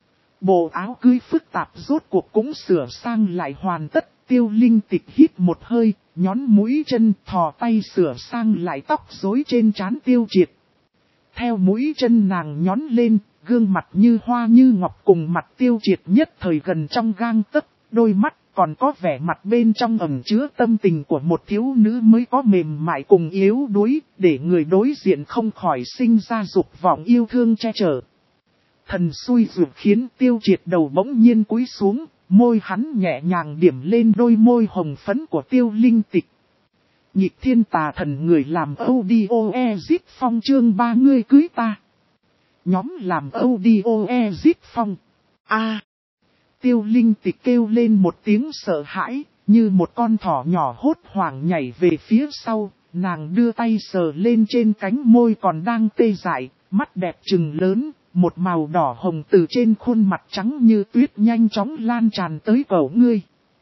Bộ áo cưới phức tạp rốt cuộc cũng sửa sang lại hoàn tất. Tiêu Linh Tịch hít một hơi, nhón mũi chân, thò tay sửa sang lại tóc rối trên trán Tiêu Triệt. Theo mũi chân nàng nhón lên, gương mặt như hoa như ngọc cùng mặt Tiêu Triệt nhất thời gần trong gang tấc, đôi mắt còn có vẻ mặt bên trong ẩn chứa tâm tình của một thiếu nữ mới có mềm mại cùng yếu đuối, để người đối diện không khỏi sinh ra dục vọng yêu thương che chở. Thần xui ruột khiến Tiêu Triệt đầu bỗng nhiên cúi xuống, môi hắn nhẹ nhàng điểm lên đôi môi hồng phấn của Tiêu Linh Tịch. Nhịp thiên tà thần người làm audio exit phong chương 3 ngươi cưới ta. Nhóm làm audio exit phong. Tiêu Linh Tịch kêu lên một tiếng sợ hãi, như một con thỏ nhỏ hốt hoảng nhảy về phía sau, nàng đưa tay sờ lên trên cánh môi còn đang tê dại, mắt đẹp trừng lớn, một màu đỏ hồng từ trên khuôn mặt trắng như tuyết nhanh chóng lan tràn tới cổ ngươi.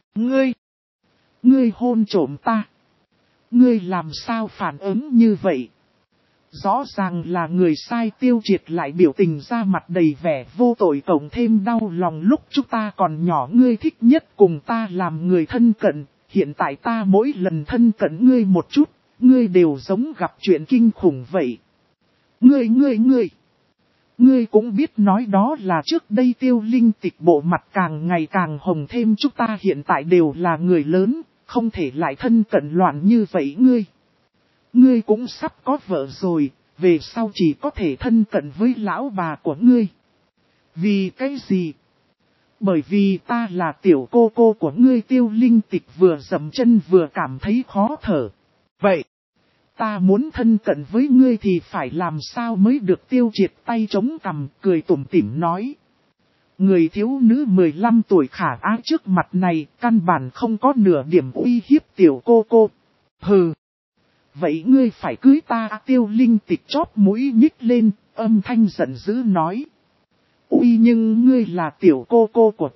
Ngươi hôn trộm ta. Ngươi làm sao phản ứng như vậy? Rõ ràng là người sai. Tiêu Triệt lại biểu tình ra mặt đầy vẻ vô tội cộng thêm đau lòng lúc chúng ta còn nhỏ. Ngươi thích nhất cùng ta làm người thân cận, hiện tại ta mỗi lần thân cận ngươi một chút, ngươi đều giống gặp chuyện kinh khủng vậy. Ngươi cũng biết nói đó là trước đây. Tiêu Linh Tịch bộ mặt càng ngày càng hồng thêm, chúng ta hiện tại đều là người lớn, không thể lại thân cận loạn như vậy. Ngươi cũng sắp có vợ rồi, về sau chỉ có thể thân cận với lão bà của ngươi. Vì cái gì? Bởi vì ta là tiểu cô cô của ngươi. Tiêu Linh Tịch vừa dậm chân vừa cảm thấy khó thở. Vậy, ta muốn thân cận với ngươi thì phải làm sao mới được? Tiêu Triệt tay chống cằm cười tủm tỉm nói. Người thiếu nữ 15 tuổi khả ái trước mặt này căn bản không có nửa điểm uy hiếp tiểu cô cô. Hừ. Vậy ngươi phải cưới ta. Tiêu Linh Tịch chóp mũi nhích lên, âm thanh giận dữ nói. Ui, nhưng ngươi là tiểu cô cô của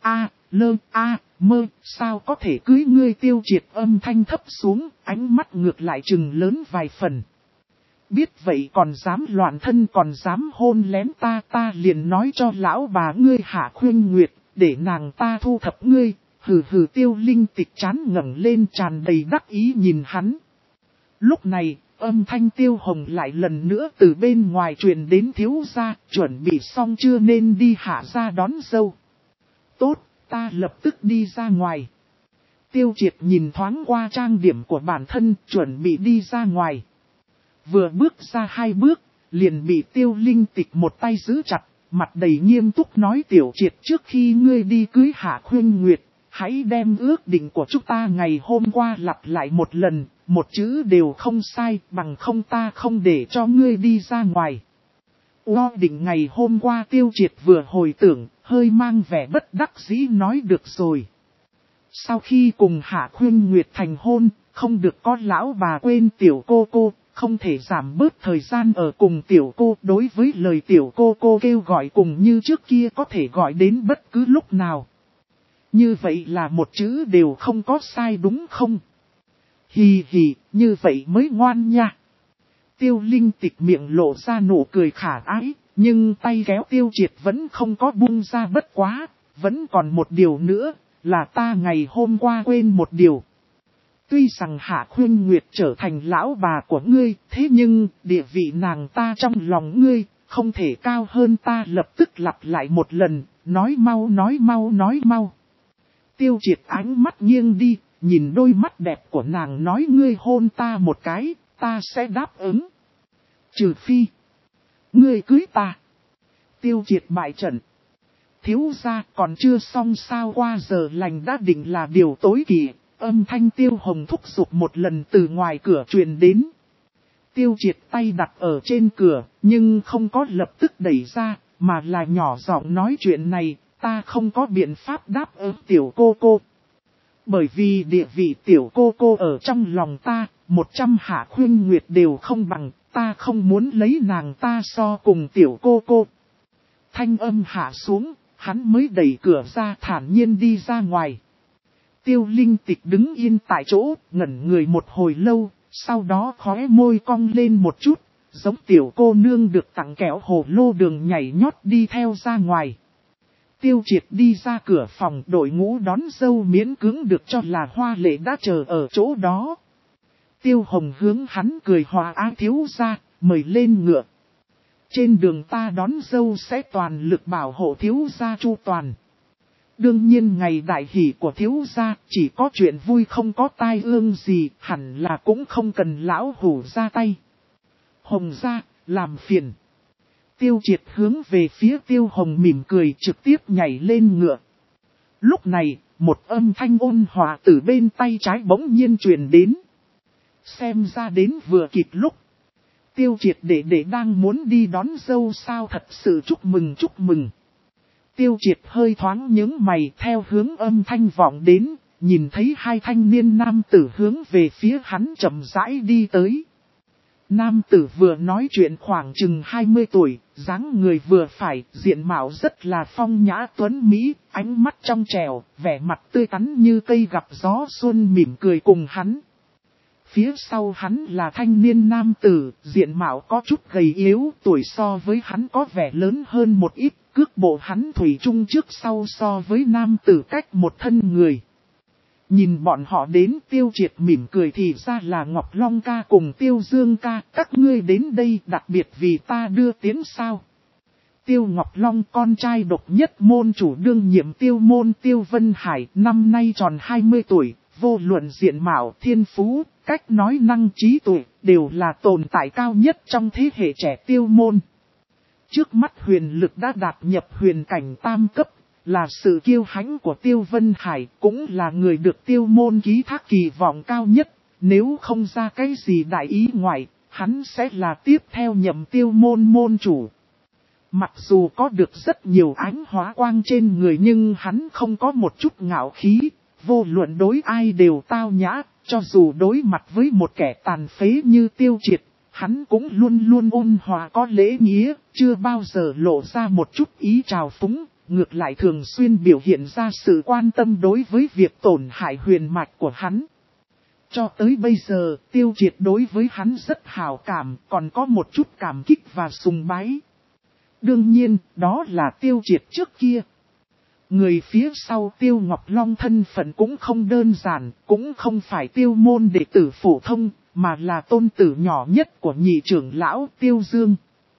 Mơ, sao có thể cưới ngươi? Tiêu Triệt âm thanh thấp xuống, ánh mắt ngược lại trừng lớn vài phần. Biết vậy còn dám loạn thân, còn dám hôn lén ta liền nói cho lão bà ngươi Hạ Khuyên Nguyệt, để nàng ta thu thập ngươi. Hừ. Tiêu Linh Tịch chán ngẩng lên tràn đầy đắc ý nhìn hắn. Lúc này, âm thanh Tiêu Hồng lại lần nữa từ bên ngoài truyền đến. Thiếu gia, chuẩn bị xong chưa, nên đi Hạ gia đón dâu. Tốt, ta lập tức đi ra ngoài. Tiêu Triệt nhìn thoáng qua trang điểm của bản thân, chuẩn bị đi ra ngoài. Vừa bước ra 2 bước, liền bị Tiêu Linh Tịch một tay giữ chặt, mặt đầy nghiêm túc nói. Tiểu Triệt, trước khi ngươi đi cưới Hạ Khuyên Nguyệt, hãy đem ước định của chúng ta ngày hôm qua lặp lại một lần, một chữ đều không sai, bằng không ta không để cho ngươi đi ra ngoài. Định ngày hôm qua. Tiêu Triệt vừa hồi tưởng, hơi mang vẻ bất đắc dĩ nói được rồi. Sau khi cùng Hạ Khuyên Nguyệt thành hôn, không được có lão bà quên tiểu cô cô, không thể giảm bớt thời gian ở cùng tiểu cô. Đối với lời tiểu cô kêu gọi cùng như trước kia, có thể gọi đến bất cứ lúc nào. Như vậy là một chữ đều không có sai đúng không? Hì, như vậy mới ngoan nha. Tiêu Linh Tịch miệng lộ ra nụ cười khả ái, nhưng tay kéo Tiêu Triệt vẫn không có buông ra. Bất quá, vẫn còn một điều nữa, là ta ngày hôm qua quên một điều. Tuy rằng Hạ Khuyên Nguyệt trở thành lão bà của ngươi, thế nhưng địa vị nàng ta trong lòng ngươi, không thể cao hơn ta. Lập tức lặp lại một lần, nói mau. Tiêu Triệt ánh mắt nghiêng đi, nhìn đôi mắt đẹp của nàng nói. Ngươi hôn ta một cái, ta sẽ đáp ứng. Trừ phi ngươi cưới ta. Tiêu Triệt bại trận. Thiếu gia, còn chưa xong sao? Qua giờ lành đã định là điều tối kỵ. Âm thanh Tiêu Hồng thúc giục một lần từ ngoài cửa truyền đến. Tiêu Triệt tay đặt ở trên cửa, nhưng không có lập tức đẩy ra, mà là nhỏ giọng nói. Chuyện này, ta không có biện pháp đáp ứng tiểu cô cô. Bởi vì địa vị tiểu cô cô ở trong lòng ta, 100 Hạ Khuyên Nguyệt đều không bằng, ta không muốn lấy nàng ta so cùng tiểu cô cô. Thanh âm hạ xuống, hắn mới đẩy cửa ra thản nhiên đi ra ngoài. Tiêu Linh Tịch đứng yên tại chỗ, ngẩn người một hồi lâu, sau đó khóe môi cong lên một chút, giống tiểu cô nương được tặng kẹo hồ lô đường nhảy nhót đi theo ra ngoài. Tiêu Triệt đi ra cửa phòng, đội ngũ đón dâu miễn cưỡng được cho là hoa lệ đã chờ ở chỗ đó. Tiêu Hồng hướng hắn cười hòa ái, thiếu gia, mời lên ngựa. Trên đường ta đón dâu sẽ toàn lực bảo hộ thiếu gia chu toàn. Đương nhiên ngày đại hỷ của thiếu gia chỉ có chuyện vui không có tai ương gì, hẳn là cũng không cần lão hủ ra tay. Hồng gia, làm phiền. Tiêu Triệt hướng về phía Tiêu Hồng mỉm cười, trực tiếp nhảy lên ngựa. Lúc này, một âm thanh ôn hòa từ bên tay trái bỗng nhiên truyền đến. Xem ra đến vừa kịp lúc. Tiêu Triệt để đang muốn đi đón dâu sao, thật sự chúc mừng chúc mừng. Tiêu Triệt hơi thoáng nhướng mày, theo hướng âm thanh vọng đến, nhìn thấy hai thanh niên nam tử hướng về phía hắn chậm rãi đi tới. Nam tử vừa nói chuyện khoảng chừng 20 tuổi, dáng người vừa phải, diện mạo rất là phong nhã tuấn mỹ, ánh mắt trong trẻo, vẻ mặt tươi tắn như cây gặp gió xuân, mỉm cười cùng hắn. Phía sau hắn là thanh niên nam tử, diện mạo có chút gầy yếu, tuổi so với hắn có vẻ lớn hơn một ít, cước bộ hắn thủy chung trước sau so với nam tử cách một thân người. Nhìn bọn họ đến, Tiêu Triệt mỉm cười, thì ra là Ngọc Long ca cùng Tiêu Dương ca, các ngươi đến đây đặc biệt vì ta đưa tiến sao. Tiêu Ngọc Long, con trai độc nhất môn chủ đương nhiệm Tiêu môn Tiêu Vân Hải, năm nay tròn 20 tuổi, vô luận diện mạo, thiên phú, cách nói năng trí tuệ, đều là tồn tại cao nhất trong thế hệ trẻ Tiêu môn. Trước mắt huyền lực đã đạt nhập huyền cảnh tam cấp, là sự kiêu hãnh của Tiêu Vân Hải, cũng là người được Tiêu môn ký thác kỳ vọng cao nhất. Nếu không ra cái gì đại ý ngoại, hắn sẽ là tiếp theo nhậm Tiêu môn môn chủ. Mặc dù có được rất nhiều ánh hóa quang trên người, nhưng hắn không có một chút ngạo khí, vô luận đối ai đều tao nhã, cho dù đối mặt với một kẻ tàn phế như Tiêu Triệt, hắn cũng luôn luôn ôn hòa có lễ nghĩa, chưa bao giờ lộ ra một chút ý trào phúng, ngược lại thường xuyên biểu hiện ra sự quan tâm đối với việc tổn hại huyền mạch của hắn. Cho tới bây giờ, Tiêu Triệt đối với hắn rất hào cảm, còn có một chút cảm kích và sùng bái. Đương nhiên, đó là Tiêu Triệt trước kia. Người phía sau Tiêu Ngọc Long thân phận cũng không đơn giản, cũng không phải Tiêu môn đệ tử phổ thông, mà là tôn tử nhỏ nhất của nhị trưởng lão Tiêu Dương.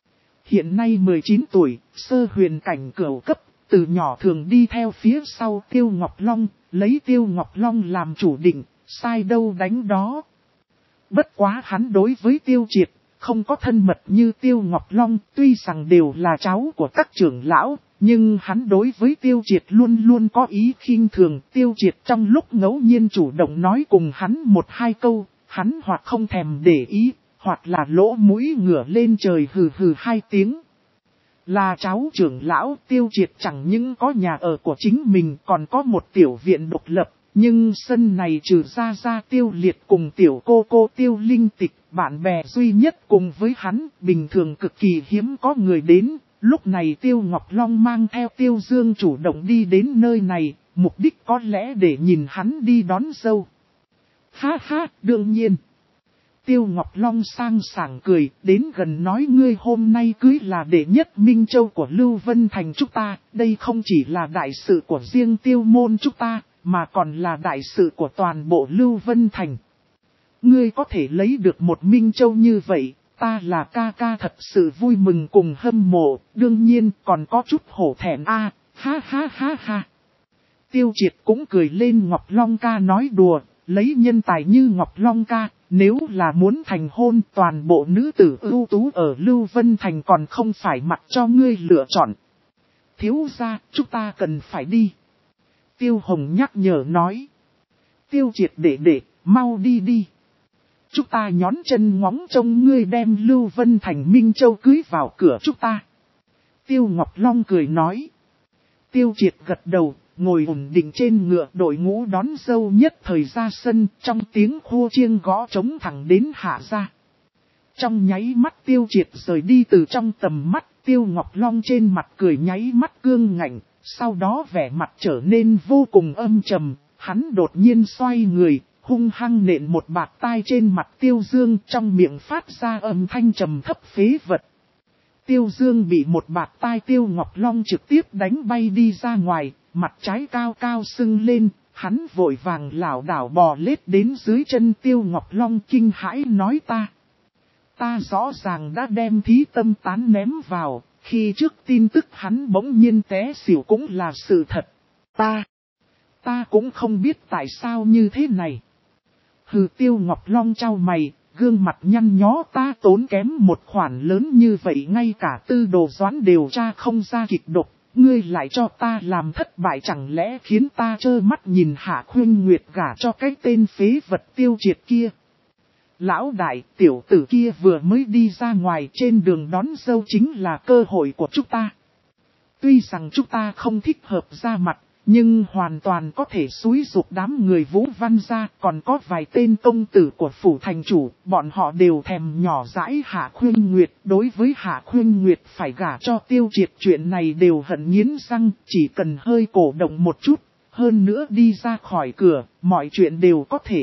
Hiện nay 19 tuổi, sơ huyền cảnh cửu cấp, từ nhỏ thường đi theo phía sau Tiêu Ngọc Long, lấy Tiêu Ngọc Long làm chủ định, sai đâu đánh đó. Bất quá hắn đối với Tiêu Triệt, không có thân mật như Tiêu Ngọc Long, tuy rằng đều là cháu của các trưởng lão, nhưng hắn đối với Tiêu Triệt luôn luôn có ý khinh thường. Tiêu Triệt trong lúc ngẫu nhiên chủ động nói cùng hắn một hai câu, hắn hoặc không thèm để ý, hoặc là lỗ mũi ngửa lên trời hừ hừ hai tiếng. Là cháu trưởng lão, Tiêu Triệt chẳng những có nhà ở của chính mình, còn có một tiểu viện độc lập. Nhưng sân này trừ ra Tiêu Liệt cùng tiểu cô Tiêu Linh Tịch, bạn bè duy nhất cùng với hắn, bình thường cực kỳ hiếm có người đến. Lúc này Tiêu Ngọc Long mang theo Tiêu Dương chủ động đi đến nơi này, mục đích có lẽ để nhìn hắn đi đón dâu. Ha ha, đương nhiên. Tiêu Ngọc Long sang sảng cười, đến gần nói, ngươi hôm nay cưới là đệ nhất Minh Châu của Lưu Vân Thành chúng ta, đây không chỉ là đại sự của riêng Tiêu môn chúng ta, mà còn là đại sự của toàn bộ Lưu Vân Thành. Ngươi có thể lấy được một Minh Châu như vậy, ta là ca ca thật sự vui mừng cùng hâm mộ, đương nhiên còn có chút hổ thẹn a, ha ha ha ha. Tiêu Triệt cũng cười lên, Ngọc Long ca nói đùa, lấy nhân tài như Ngọc Long ca, nếu là muốn thành hôn, toàn bộ nữ tử ưu tú ở Lưu Vân Thành còn không phải mặc cho ngươi lựa chọn. Thiếu gia, chúng ta cần phải đi. Tiêu Hồng nhắc nhở nói. Tiêu Triệt đệ, mau đi đi. Chúng ta nhón chân ngóng trông ngươi đem Lưu Vân Thành Minh Châu cưới vào cửa chúng ta. Tiêu Ngọc Long cười nói. Tiêu Triệt gật đầu, ngồi ổn định trên ngựa, đội ngũ đón dâu nhất thời ra sân, trong tiếng khua chiêng gõ trống thẳng đến hạ ra. Trong nháy mắt Tiêu Triệt rời đi từ trong tầm mắt, Tiêu Ngọc Long trên mặt cười nháy mắt cương ngạnh, sau đó vẻ mặt trở nên vô cùng âm trầm, hắn đột nhiên xoay người, hung hăng nện một bạt tai trên mặt Tiêu Dương, trong miệng phát ra âm thanh trầm thấp phế vật. Tiêu Dương bị một bạt tai Tiêu Ngọc Long trực tiếp đánh bay đi ra ngoài, mặt trái cao cao sưng lên, hắn vội vàng lảo đảo bò lết đến dưới chân Tiêu Ngọc Long kinh hãi nói ta rõ ràng đã đem thí tâm tán ném vào, khi trước tin tức hắn bỗng nhiên té xỉu cũng là sự thật. Ta cũng không biết tại sao như thế này. Hừ, Tiêu Ngọc Long chau mày, gương mặt nhăn nhó, ta tốn kém một khoản lớn như vậy ngay cả Tư Đồ Doãn điều tra không ra kịch độc, ngươi lại cho ta làm thất bại, chẳng lẽ khiến ta trơ mắt nhìn Hạ Khuynh Nguyệt gả cho cái tên phế vật Tiêu Triệt kia. Lão đại, tiểu tử kia vừa mới đi ra ngoài, trên đường đón dâu chính là cơ hội của chúng ta. Tuy rằng chúng ta không thích hợp ra mặt, nhưng hoàn toàn có thể xúi giục đám người Vũ Văn gia, còn có vài tên công tử của phủ thành chủ, bọn họ đều thèm nhỏ dãi Hạ Khuynh Nguyệt. Đối với Hạ Khuynh Nguyệt phải gả cho Tiêu Triệt chuyện này đều hận nghiến răng, chỉ cần hơi cổ động một chút, hơn nữa đi ra khỏi cửa, mọi chuyện đều có thể.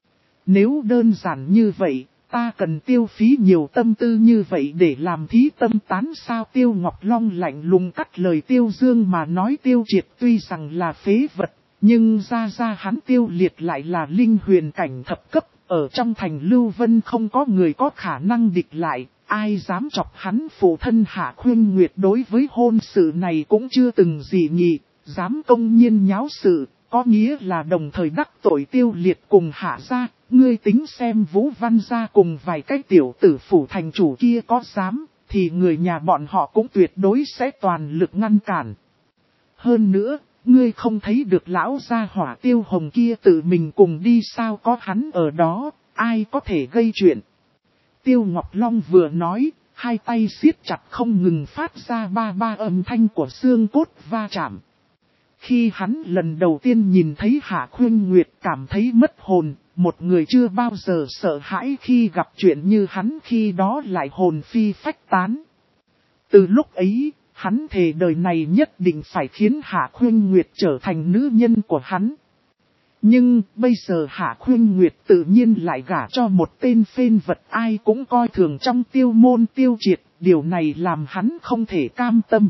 Nếu đơn giản như vậy, ta cần tiêu phí nhiều tâm tư như vậy để làm thí tâm tán sao? Tiêu Ngọc Long lạnh lùng cắt lời Tiêu Dương mà nói. Tiêu Triệt tuy rằng là phế vật, nhưng ra hắn Tiêu Liệt lại là linh huyền cảnh thập cấp, ở trong thành Lưu Vân không có người có khả năng địch lại, ai dám chọc hắn phụ thân Hạ Khuynh Nguyệt. Đối với hôn sự này cũng chưa từng gì nhị, dám công nhiên nháo sự, có nghĩa là đồng thời đắc tội Tiêu Liệt cùng Hạ gia. Ngươi tính xem Vũ Văn gia cùng vài cái tiểu tử phủ thành chủ kia có dám, thì người nhà bọn họ cũng tuyệt đối sẽ toàn lực ngăn cản. Hơn nữa, ngươi không thấy được lão gia hỏa Tiêu Hồng kia tự mình cùng đi sao? Có hắn ở đó, ai có thể gây chuyện? Tiêu Ngọc Long vừa nói, hai tay siết chặt không ngừng phát ra ba âm thanh của xương cốt va chạm. Khi hắn lần đầu tiên nhìn thấy Hạ Khuynh Nguyệt cảm thấy mất hồn, một người chưa bao giờ sợ hãi khi gặp chuyện như hắn khi đó lại hồn phi phách tán. Từ lúc ấy, hắn thề đời này nhất định phải khiến Hạ Khuynh Nguyệt trở thành nữ nhân của hắn. Nhưng bây giờ Hạ Khuynh Nguyệt tự nhiên lại gả cho một tên phên vật ai cũng coi thường trong Tiêu môn Tiêu Triệt, điều này làm hắn không thể cam tâm.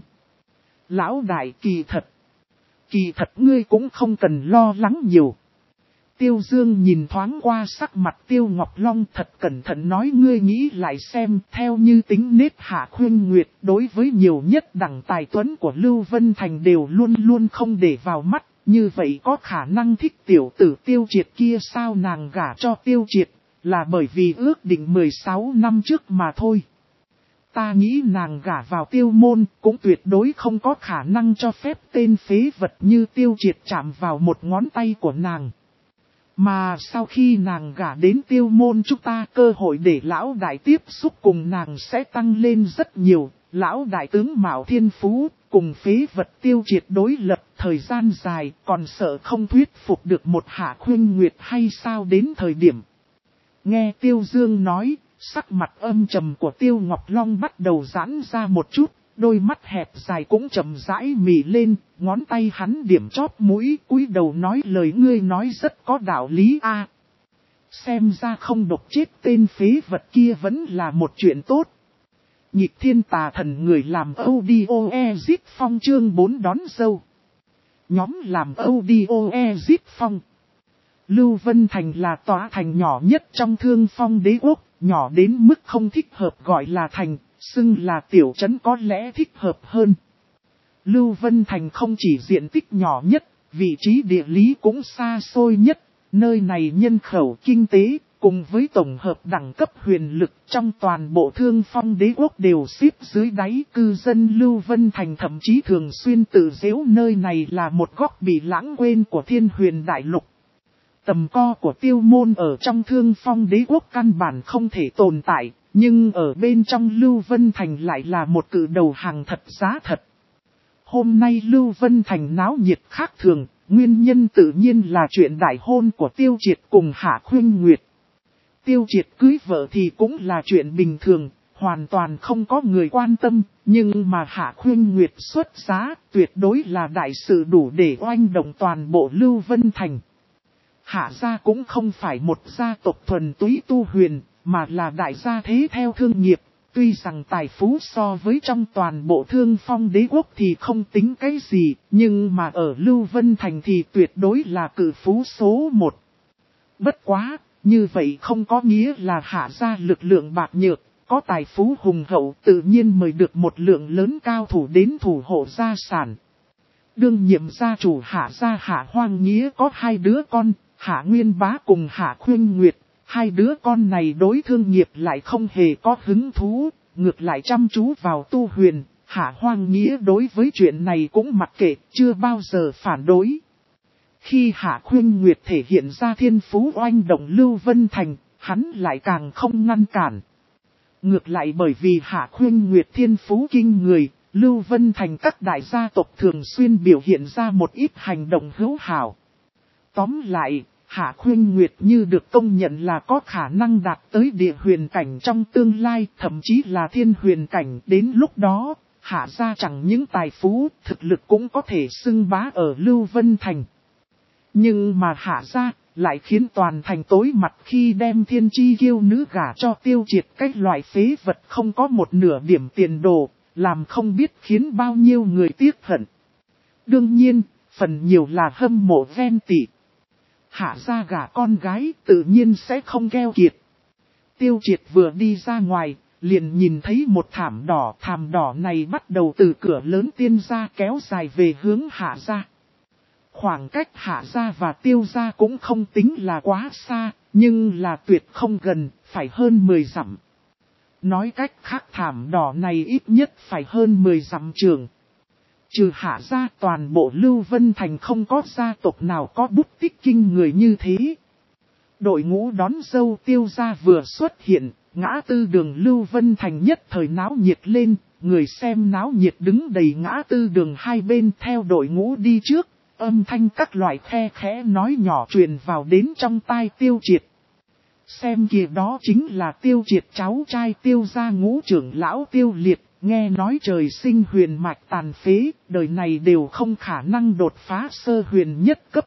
Lão đại, kỳ thật ngươi cũng không cần lo lắng nhiều. Tiêu Dương nhìn thoáng qua sắc mặt Tiêu Ngọc Long thật cẩn thận nói, ngươi nghĩ lại xem, theo như tính nết Hạ Khuynh Nguyệt đối với nhiều nhất đẳng tài tuấn của Lưu Vân Thành đều luôn luôn không để vào mắt, như vậy có khả năng thích tiểu tử Tiêu Triệt kia sao? Nàng gả cho Tiêu Triệt là bởi vì ước định 16 năm trước mà thôi. Ta nghĩ nàng gả vào Tiêu môn cũng tuyệt đối không có khả năng cho phép tên phế vật như Tiêu Triệt chạm vào một ngón tay của nàng. Mà sau khi nàng gả đến Tiêu môn, chúng ta cơ hội để lão đại tiếp xúc cùng nàng sẽ tăng lên rất nhiều. Lão đại tướng mạo thiên phú, cùng phế vật Tiêu Triệt đối lập thời gian dài, còn sợ không thuyết phục được một Hạ Khuynh Nguyệt hay sao? Đến thời điểm nghe Tiêu Dương nói, sắc mặt âm trầm của Tiêu Ngọc Long bắt đầu giãn ra một chút, đôi mắt hẹp dài cũng chậm rãi mị lên, ngón tay hắn điểm chóp mũi, cúi đầu nói, lời ngươi nói rất có đạo lý a. Xem ra không độc chết tên phế vật kia vẫn là một chuyện tốt. Nhịp thiên tà thần người làm audio exit phong chương 4 đón dâu. Nhóm làm audio exit phong. Lưu Vân Thành là tòa thành nhỏ nhất trong Thương Phong Đế quốc, nhỏ đến mức không thích hợp gọi là thành, xưng là tiểu trấn có lẽ thích hợp hơn. Lưu Vân Thành không chỉ diện tích nhỏ nhất, vị trí địa lý cũng xa xôi nhất, nơi này nhân khẩu kinh tế, cùng với tổng hợp đẳng cấp huyền lực trong toàn bộ Thương Phong Đế quốc đều xếp dưới đáy. Cư dân Lưu Vân Thành thậm chí thường xuyên tự giễu nơi này là một góc bị lãng quên của Thiên Huyền Đại Lục. Tầm co của Tiêu môn ở trong Thương Phong Đế quốc căn bản không thể tồn tại, nhưng ở bên trong Lưu Vân Thành lại là một cự đầu hàng thật giá thật. Hôm nay Lưu Vân Thành náo nhiệt khác thường, nguyên nhân tự nhiên là chuyện đại hôn của Tiêu Triệt cùng Hạ Khuynh Nguyệt. Tiêu Triệt cưới vợ thì cũng là chuyện bình thường, hoàn toàn không có người quan tâm, nhưng mà Hạ Khuynh Nguyệt xuất giá tuyệt đối là đại sự đủ để oanh động toàn bộ Lưu Vân Thành. Hạ gia cũng không phải một gia tộc thuần túy tu huyền, mà là đại gia thế theo thương nghiệp, Tuy rằng tài phú so với trong toàn bộ Thương Phong đế quốc thì không tính cái gì, nhưng mà ở Lưu Vân Thành thì tuyệt đối là cự phú số 1. Bất quá, như vậy không có nghĩa là Hạ gia lực lượng bạc nhược, có tài phú hùng hậu tự nhiên mời được một lượng lớn cao thủ đến thủ hộ gia sản. Đương nhiệm gia chủ Hạ gia Hạ Hoang Nghĩa có 2 đứa con, Hạ Nguyên Bá cùng Hạ Khuyên Nguyệt. 2 đứa con này đối thương nghiệp lại không hề có hứng thú, ngược lại chăm chú vào tu huyền. Hạ Hoang Nghĩa đối với chuyện này cũng mặc kệ, chưa bao giờ phản đối. Khi Hạ Khuyên Nguyệt thể hiện ra thiên phú oanh động Lưu Vân Thành, hắn lại càng không ngăn cản. Ngược lại bởi vì Hạ Khuyên Nguyệt thiên phú kinh người, Lưu Vân Thành các đại gia tộc thường xuyên biểu hiện ra một ít hành động hữu hảo. Tóm lại, Hạ Khuyên Nguyệt như được công nhận là có khả năng đạt tới địa huyền cảnh trong tương lai, thậm chí là thiên huyền cảnh. Đến lúc đó, Hạ gia chẳng những tài phú, thực lực cũng có thể xưng bá ở Lưu Vân Thành. Nhưng mà Hạ gia lại khiến toàn thành tối mặt khi đem thiên chi kiêu nữ gả cho Tiêu Triệt, cái loại phế vật không có một nửa điểm tiền đồ, làm không biết khiến bao nhiêu người tiếc hận. Đương nhiên, phần nhiều là hâm mộ ghen tị. Hạ gia gả con gái tự nhiên sẽ không keo kiệt. Tiêu Triệt vừa đi ra ngoài, liền nhìn thấy một thảm đỏ này bắt đầu từ cửa lớn Tiên gia kéo dài về hướng Hạ gia. Khoảng cách Hạ gia và Tiêu gia cũng không tính là quá xa, nhưng là tuyệt không gần, phải hơn 10 dặm. Nói cách khác thảm đỏ này ít nhất phải hơn 10 dặm trường. Trừ Hạ gia toàn bộ Lưu Vân Thành không có gia tộc nào có bút tích kinh người như thế. Đội ngũ đón dâu Tiêu gia vừa xuất hiện, ngã tư đường Lưu Vân Thành nhất thời náo nhiệt lên, người xem náo nhiệt đứng đầy ngã tư đường hai bên theo đội ngũ đi trước, âm thanh các loại khe khẽ nói nhỏ truyền vào đến trong tai Tiêu Triệt. Xem kìa, đó chính là Tiêu Triệt cháu trai Tiêu gia ngũ trưởng lão Tiêu Liệt. Nghe nói trời sinh huyền mạch tàn phế, đời này đều không khả năng đột phá sơ huyền nhất cấp.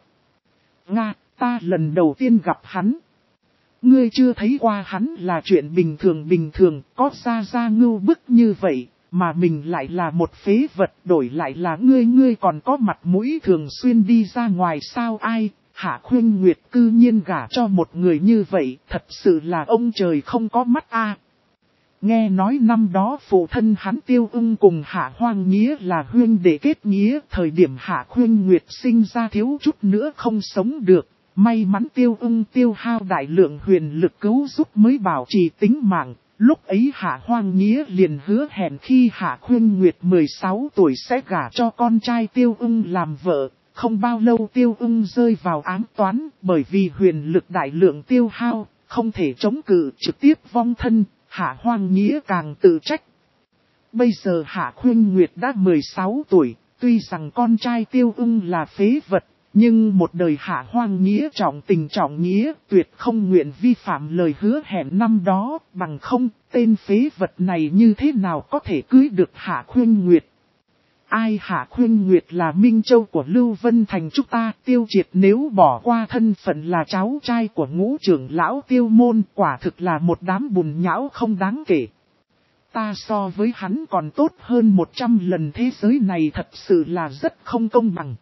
Nga, ta lần đầu tiên gặp hắn. Ngươi chưa thấy qua hắn là chuyện bình thường, có ra ngưu bức như vậy, mà mình lại là một phế vật, đổi lại là ngươi còn có mặt mũi thường xuyên đi ra ngoài sao? Ai? Hạ Khuyên Nguyệt cư nhiên gả cho một người như vậy, thật sự là ông trời không có mắt a. Nghe nói năm đó phụ thân hắn Tiêu Ưng cùng Hạ Hoang Nghĩa là huynh đệ kết nghĩa, thời điểm Hạ Khuyên Nguyệt sinh ra thiếu chút nữa không sống được. May mắn Tiêu Ưng tiêu hao đại lượng huyền lực cứu giúp mới bảo trì tính mạng. Lúc ấy Hạ Hoang Nghĩa liền hứa hẹn khi Hạ Khuyên Nguyệt 16 tuổi sẽ gả cho con trai Tiêu Ưng làm vợ. Không bao lâu Tiêu Ưng rơi vào ám toán, bởi vì huyền lực đại lượng tiêu hao, không thể chống cự, trực tiếp vong thân. Hạ Hoang Nghĩa càng tự trách. Bây giờ Hạ Khuyên Nguyệt đã 16 tuổi, tuy rằng con trai Tiêu Ưng là phế vật, nhưng một đời Hạ Hoang Nghĩa trọng tình trọng nghĩa, tuyệt không nguyện vi phạm lời hứa hẹn năm đó, bằng không, tên phế vật này như thế nào có thể cưới được Hạ Khuyên Nguyệt. Ai? Hạ Khuyên Nguyệt là Minh Châu của Lưu Vân Thành chúng ta. Tiêu Triệt nếu bỏ qua thân phận là cháu trai của ngũ trưởng lão Tiêu Môn, quả thực là một đám bùn nhão không đáng kể. Ta so với hắn còn tốt hơn 100 lần, thế giới này thật sự là rất không công bằng.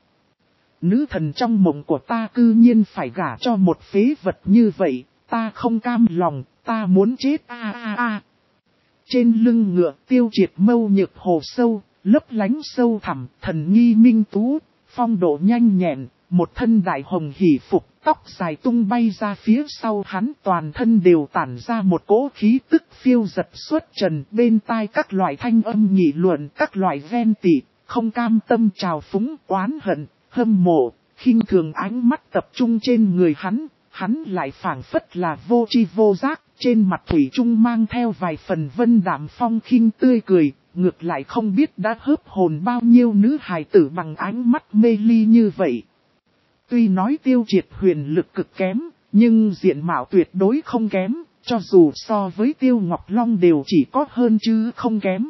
Nữ thần trong mộng của ta cư nhiên phải gả cho một phế vật như vậy, ta không cam lòng, ta muốn chết a. Trên lưng ngựa Tiêu Triệt mâu nhược hồ sâu, lấp lánh sâu thẳm, thần nghi minh tú, phong độ nhanh nhẹn, một thân đại hồng hỷ phục, tóc dài tung bay ra phía sau hắn, toàn thân đều tản ra một cỗ khí tức phiêu giật xuất trần, bên tai các loại thanh âm nghị luận, các loại ghen tị, không cam tâm trào phúng, oán hận, hâm mộ, khinh thường ánh mắt tập trung trên người hắn lại phảng phất là vô tri vô giác, trên mặt thủy chung mang theo vài phần vân đạm phong khinh tươi cười. Ngược lại không biết đã hớp hồn bao nhiêu nữ hài tử bằng ánh mắt mê ly như vậy. Tuy nói Tiêu Triệt huyền lực cực kém, nhưng diện mạo tuyệt đối không kém, cho dù so với Tiêu Ngọc Long đều chỉ có hơn chứ không kém.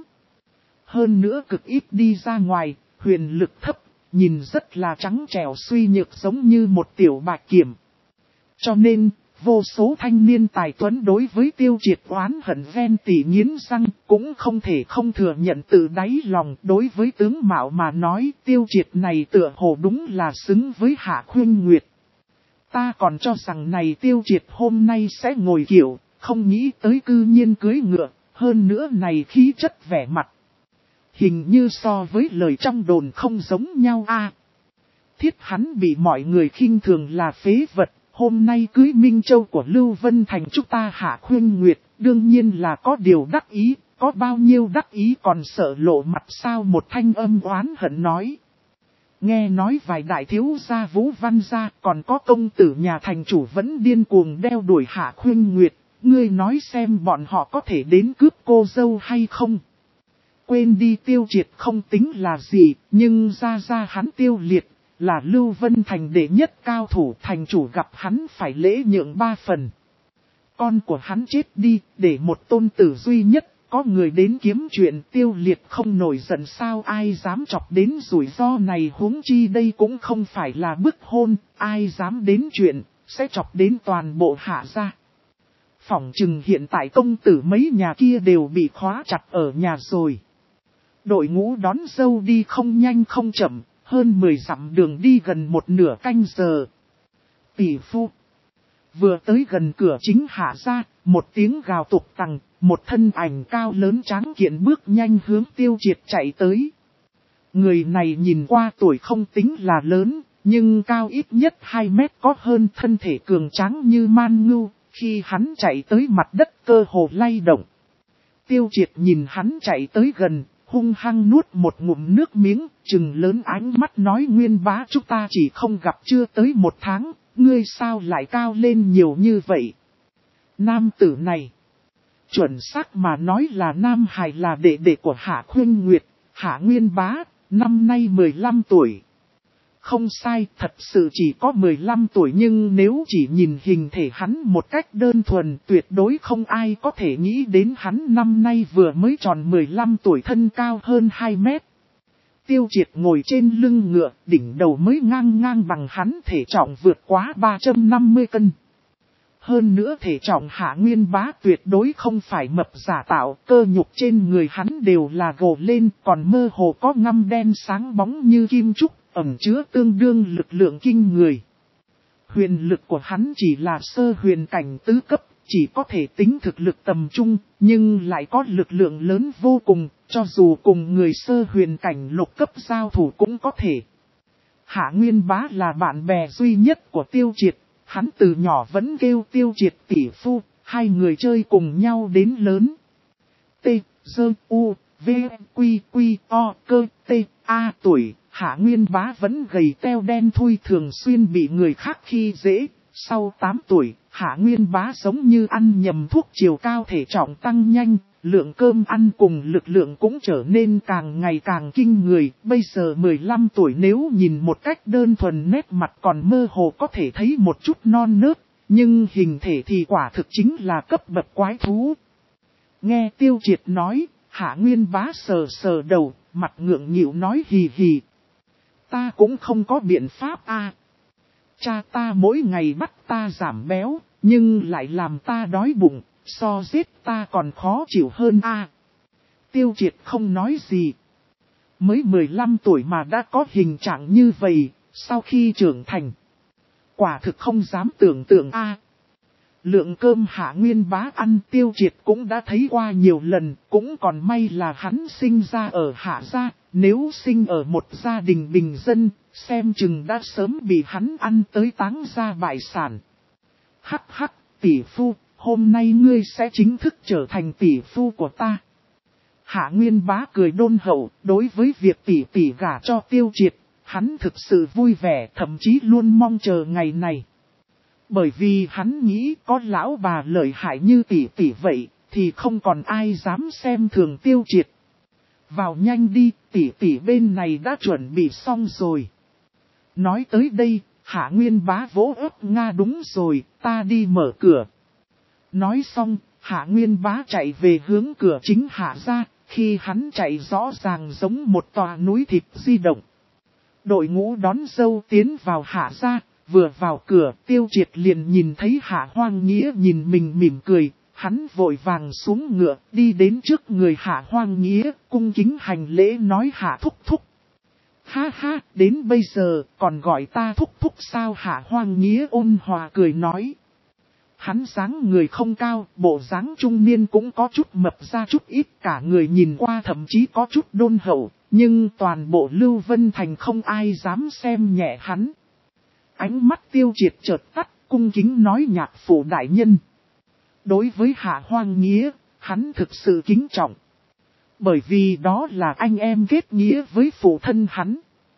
Hơn nữa cực ít đi ra ngoài, huyền lực thấp, nhìn rất là trắng trẻo suy nhược giống như một tiểu bạch kiểm. Cho nên, Vô số thanh niên tài tuấn đối với Tiêu Triệt oán hận ven tỉ nghiến răng, cũng không thể không thừa nhận từ đáy lòng. Đối với tướng Mạo mà nói, Tiêu Triệt này tựa hồ đúng là xứng với Hạ Khuynh Nguyệt. Ta còn cho rằng này Tiêu Triệt hôm nay sẽ ngồi kiệu, không nghĩ tới cư nhiên cưới ngựa, hơn nữa này khí chất vẻ mặt. Hình như so với lời trong đồn không giống nhau a. Thiết hắn bị mọi người khinh thường là phế vật, hôm nay cưới Minh Châu của Lưu Vân Thành chúng ta Hạ Khuynh Nguyệt, đương nhiên là có điều đắc ý, có bao nhiêu đắc ý còn sợ lộ mặt sao, một thanh âm oán hận nói. Nghe nói vài đại thiếu gia Vũ Văn gia, còn có công tử nhà thành chủ vẫn điên cuồng đeo đuổi Hạ Khuynh Nguyệt, ngươi nói xem bọn họ có thể đến cướp cô dâu hay không? Quên đi, Tiêu Triệt không tính là gì, nhưng ra hắn Tiêu Liệt, là Lưu Vân Thành đệ nhất cao thủ, thành chủ gặp hắn phải lễ nhượng 3 phần. Con của hắn chết đi, để một tôn tử duy nhất, có người đến kiếm chuyện, Tiêu Liệt không nổi giận sao, ai dám chọc đến rủi ro này, huống chi đây cũng không phải là bức hôn, ai dám đến chuyện, sẽ chọc đến toàn bộ Hạ gia. Phỏng chừng hiện tại công tử mấy nhà kia đều bị khóa chặt ở nhà rồi. Đội ngũ đón dâu đi không nhanh không chậm, hơn 10 dặm đường đi gần một nửa canh giờ. Tỷ phu. Vừa tới gần cửa chính Hạ gia, một tiếng gào tục tằng, một thân ảnh cao lớn tráng kiện bước nhanh hướng Tiêu Triệt chạy tới. Người này nhìn qua tuổi không tính là lớn, nhưng cao ít nhất 2 mét có hơn, thân thể cường tráng như man ngưu, khi hắn chạy tới mặt đất cơ hồ lay động. Tiêu Triệt nhìn hắn chạy tới gần, hung hăng nuốt một ngụm nước miếng, trừng lớn ánh mắt nói, Nguyên bá, chúng ta chỉ không gặp chưa tới 1 tháng, ngươi sao lại cao lên nhiều như vậy? Nam tử này, chuẩn xác mà nói là nam hài, là đệ đệ của Hạ Khuynh Nguyệt, Hạ Nguyên bá, năm nay 15 tuổi. Không sai, thật sự chỉ có 15 tuổi, nhưng nếu chỉ nhìn hình thể hắn một cách đơn thuần, tuyệt đối không ai có thể nghĩ đến hắn năm nay vừa mới tròn 15 tuổi, thân cao hơn 2 mét. Tiêu Triệt ngồi trên lưng ngựa, đỉnh đầu mới ngang bằng hắn, thể trọng vượt quá 350 cân. Hơn nữa thể trọng Hạ Nguyên bá tuyệt đối không phải mập giả tạo, cơ nhục trên người hắn đều là gồ lên, còn mơ hồ có ngăm đen sáng bóng như kim trúc, ẩn chứa tương đương lực lượng kinh người. Huyền lực của hắn chỉ là sơ huyền cảnh tứ cấp, chỉ có thể tính thực lực tầm trung, nhưng lại có lực lượng lớn vô cùng, cho dù cùng người sơ huyền cảnh lục cấp giao thủ cũng có thể. Hạ Nguyên bá là bạn bè duy nhất của Tiêu Triệt, hắn từ nhỏ vẫn kêu Tiêu Triệt tỷ phu, hai người chơi cùng nhau đến lớn. T, Dơ, U, V, Quy, Quy, O, Cơ, T, A tuổi. Hạ Nguyên bá vẫn gầy teo đen thui, thường xuyên bị người khác khi dễ. Sau 8 tuổi, Hạ Nguyên bá giống như ăn nhầm thuốc, chiều cao thể trọng tăng nhanh, lượng cơm ăn cùng lực lượng cũng trở nên càng ngày càng kinh người. Bây giờ 15 tuổi, nếu nhìn một cách đơn thuần nét mặt còn mơ hồ có thể thấy một chút non nớt, nhưng hình thể thì quả thực chính là cấp bậc quái thú. Nghe Tiêu Triệt nói, Hạ Nguyên bá sờ sờ đầu, mặt ngượng nghịu nói, hì hì. Ta cũng không có biện pháp a. Cha ta mỗi ngày bắt ta giảm béo, nhưng lại làm ta đói bụng, so giết ta còn khó chịu hơn a. Tiêu Triệt không nói gì. Mới 15 tuổi mà đã có hình trạng như vậy, sau khi trưởng thành. Quả thực không dám tưởng tượng a. Lượng cơm Hạ Nguyên bá ăn Tiêu Triệt cũng đã thấy qua nhiều lần, cũng còn may là hắn sinh ra ở Hạ gia, nếu sinh ở một gia đình bình dân, xem chừng đã sớm bị hắn ăn tới táng gia bại sản. Hắc hắc, tỷ phu, hôm nay ngươi sẽ chính thức trở thành tỷ phu của ta. Hạ Nguyên bá cười đôn hậu, đối với việc tỷ tỷ gả cho Tiêu Triệt, hắn thực sự vui vẻ, thậm chí luôn mong chờ ngày này. Bởi vì hắn nghĩ có lão bà lợi hại như tỷ tỷ vậy, thì không còn ai dám xem thường Tiêu Triệt. Vào nhanh đi, tỷ tỷ bên này đã chuẩn bị xong rồi. Nói tới đây, Hạ Nguyên bá vỗ ớt nga, đúng rồi, ta đi mở cửa. Nói xong, Hạ Nguyên bá chạy về hướng cửa chính Hạ gia, khi hắn chạy rõ ràng giống một tòa núi thịt di động. Đội ngũ đón dâu tiến vào Hạ gia, vừa vào cửa Tiêu Triệt liền nhìn thấy Hạ Hoang Nghĩa nhìn mình mỉm cười, hắn vội vàng xuống ngựa đi đến trước người Hạ Hoang Nghĩa, cung kính hành lễ nói Hạ thúc thúc. Ha ha, đến bây giờ còn gọi ta thúc thúc sao? Hạ Hoang Nghĩa ôn hòa cười nói. Hắn dáng người không cao, bộ dáng trung niên cũng có chút mập ra chút ít, cả người nhìn qua thậm chí có chút đôn hậu, nhưng toàn bộ Lưu Vân Thành không ai dám xem nhẹ hắn. Ánh mắt Tiêu Triệt chợt tắt, cung kính nói nhạc phụ đại nhân. Đối với Hạ Hoang Nghĩa, hắn thực sự kính trọng. Bởi vì đó là anh em kết nghĩa với phụ thân hắn.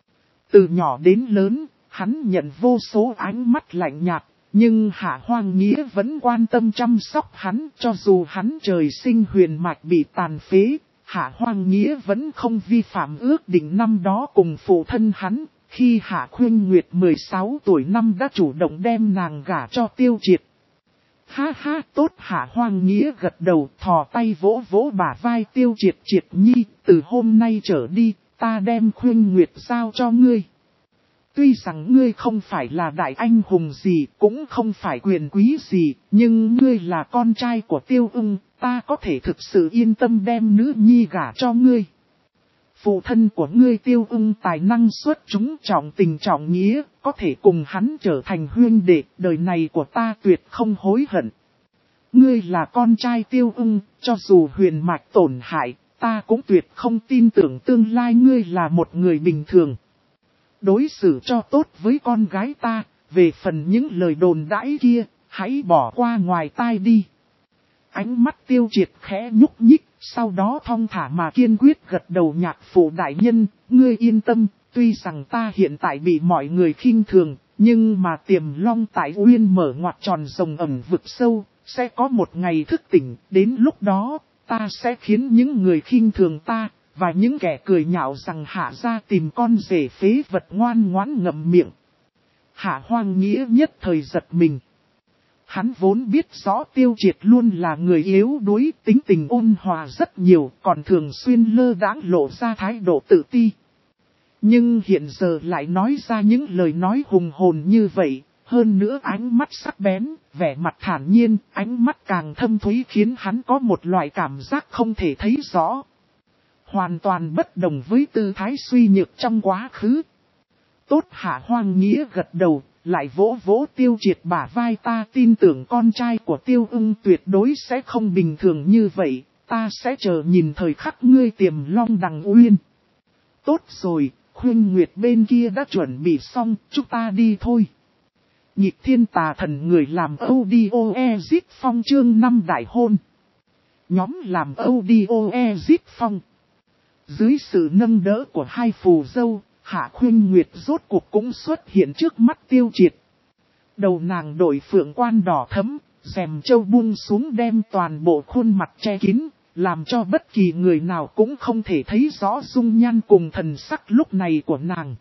Từ nhỏ đến lớn, hắn nhận vô số ánh mắt lạnh nhạt. Nhưng Hạ Hoang Nghĩa vẫn quan tâm chăm sóc hắn, cho dù hắn trời sinh huyền mạch bị tàn phế, Hạ Hoang Nghĩa vẫn không vi phạm ước định năm đó cùng phụ thân hắn, khi Hạ Khuynh Nguyệt 16 tuổi năm đã chủ động đem nàng gả cho Tiêu Triệt. Ha ha, tốt. Hạ Hoang Nghĩa gật đầu, thò tay vỗ vỗ bả vai Tiêu Triệt. Triệt nhi, từ hôm nay trở đi, ta đem Khuynh Nguyệt giao cho ngươi. Tuy rằng ngươi không phải là đại anh hùng gì, cũng không phải quyền quý gì, nhưng ngươi là con trai của Tiêu Ưng, ta có thể thực sự yên tâm đem nữ nhi gả cho ngươi. Phụ thân của ngươi Tiêu Ưng tài năng xuất chúng trọng tình trọng nghĩa, có thể cùng hắn trở thành huynh đệ, đời này của ta tuyệt không hối hận. Ngươi là con trai Tiêu Ưng, cho dù huyền mạch tổn hại, ta cũng tuyệt không tin tưởng tương lai ngươi là một người bình thường. Đối xử cho tốt với con gái ta, về phần những lời đồn đãi kia, hãy bỏ qua ngoài tai đi. Ánh mắt Tiêu Triệt khẽ nhúc nhích, sau đó thong thả mà kiên quyết gật đầu. Nhạc phụ đại nhân, ngươi yên tâm, tuy rằng ta hiện tại bị mọi người khinh thường, nhưng mà Tiềm Long tại Uyên mở ngoặt tròn rồng ẩm vực sâu, sẽ có một ngày thức tỉnh, đến lúc đó, ta sẽ khiến những người khinh thường ta, và những kẻ cười nhạo rằng Hạ ra tìm con rể phế vật ngoan ngoãn ngậm miệng. Hạ Hoang Nghĩa nhất thời giật mình. Hắn vốn biết rõ Tiêu Triệt luôn là người yếu đuối, tính tình ôn hòa rất nhiều, còn thường xuyên lơ đãng lộ ra thái độ tự ti. Nhưng hiện giờ lại nói ra những lời nói hùng hồn như vậy, hơn nữa ánh mắt sắc bén, vẻ mặt thản nhiên, ánh mắt càng thâm thúy khiến hắn có một loại cảm giác không thể thấy rõ. Hoàn toàn bất đồng với tư thái suy nhược trong quá khứ. Tốt. Hạ Hoang Nghĩa gật đầu, lại vỗ vỗ Tiêu Triệt bả vai. Ta tin tưởng con trai của Tiêu Ưng tuyệt đối sẽ không bình thường như vậy, ta sẽ chờ nhìn thời khắc ngươi Tiềm Long đằng uyên. Tốt rồi, Khuynh Nguyệt bên kia đã chuẩn bị xong, chúng ta đi thôi. Nhịp Thiên Tà Thần người làm audio Exit Phong chương 5 đại hôn. Nhóm làm audio Exit Phong. Dưới sự nâng đỡ của hai phù dâu, Hạ Khuynh Nguyệt rốt cuộc cũng xuất hiện trước mắt Tiêu Triệt. Đầu nàng đội phượng quan đỏ thẫm, rèm châu buông xuống đem toàn bộ khuôn mặt che kín, làm cho bất kỳ người nào cũng không thể thấy rõ dung nhan cùng thần sắc lúc này của nàng.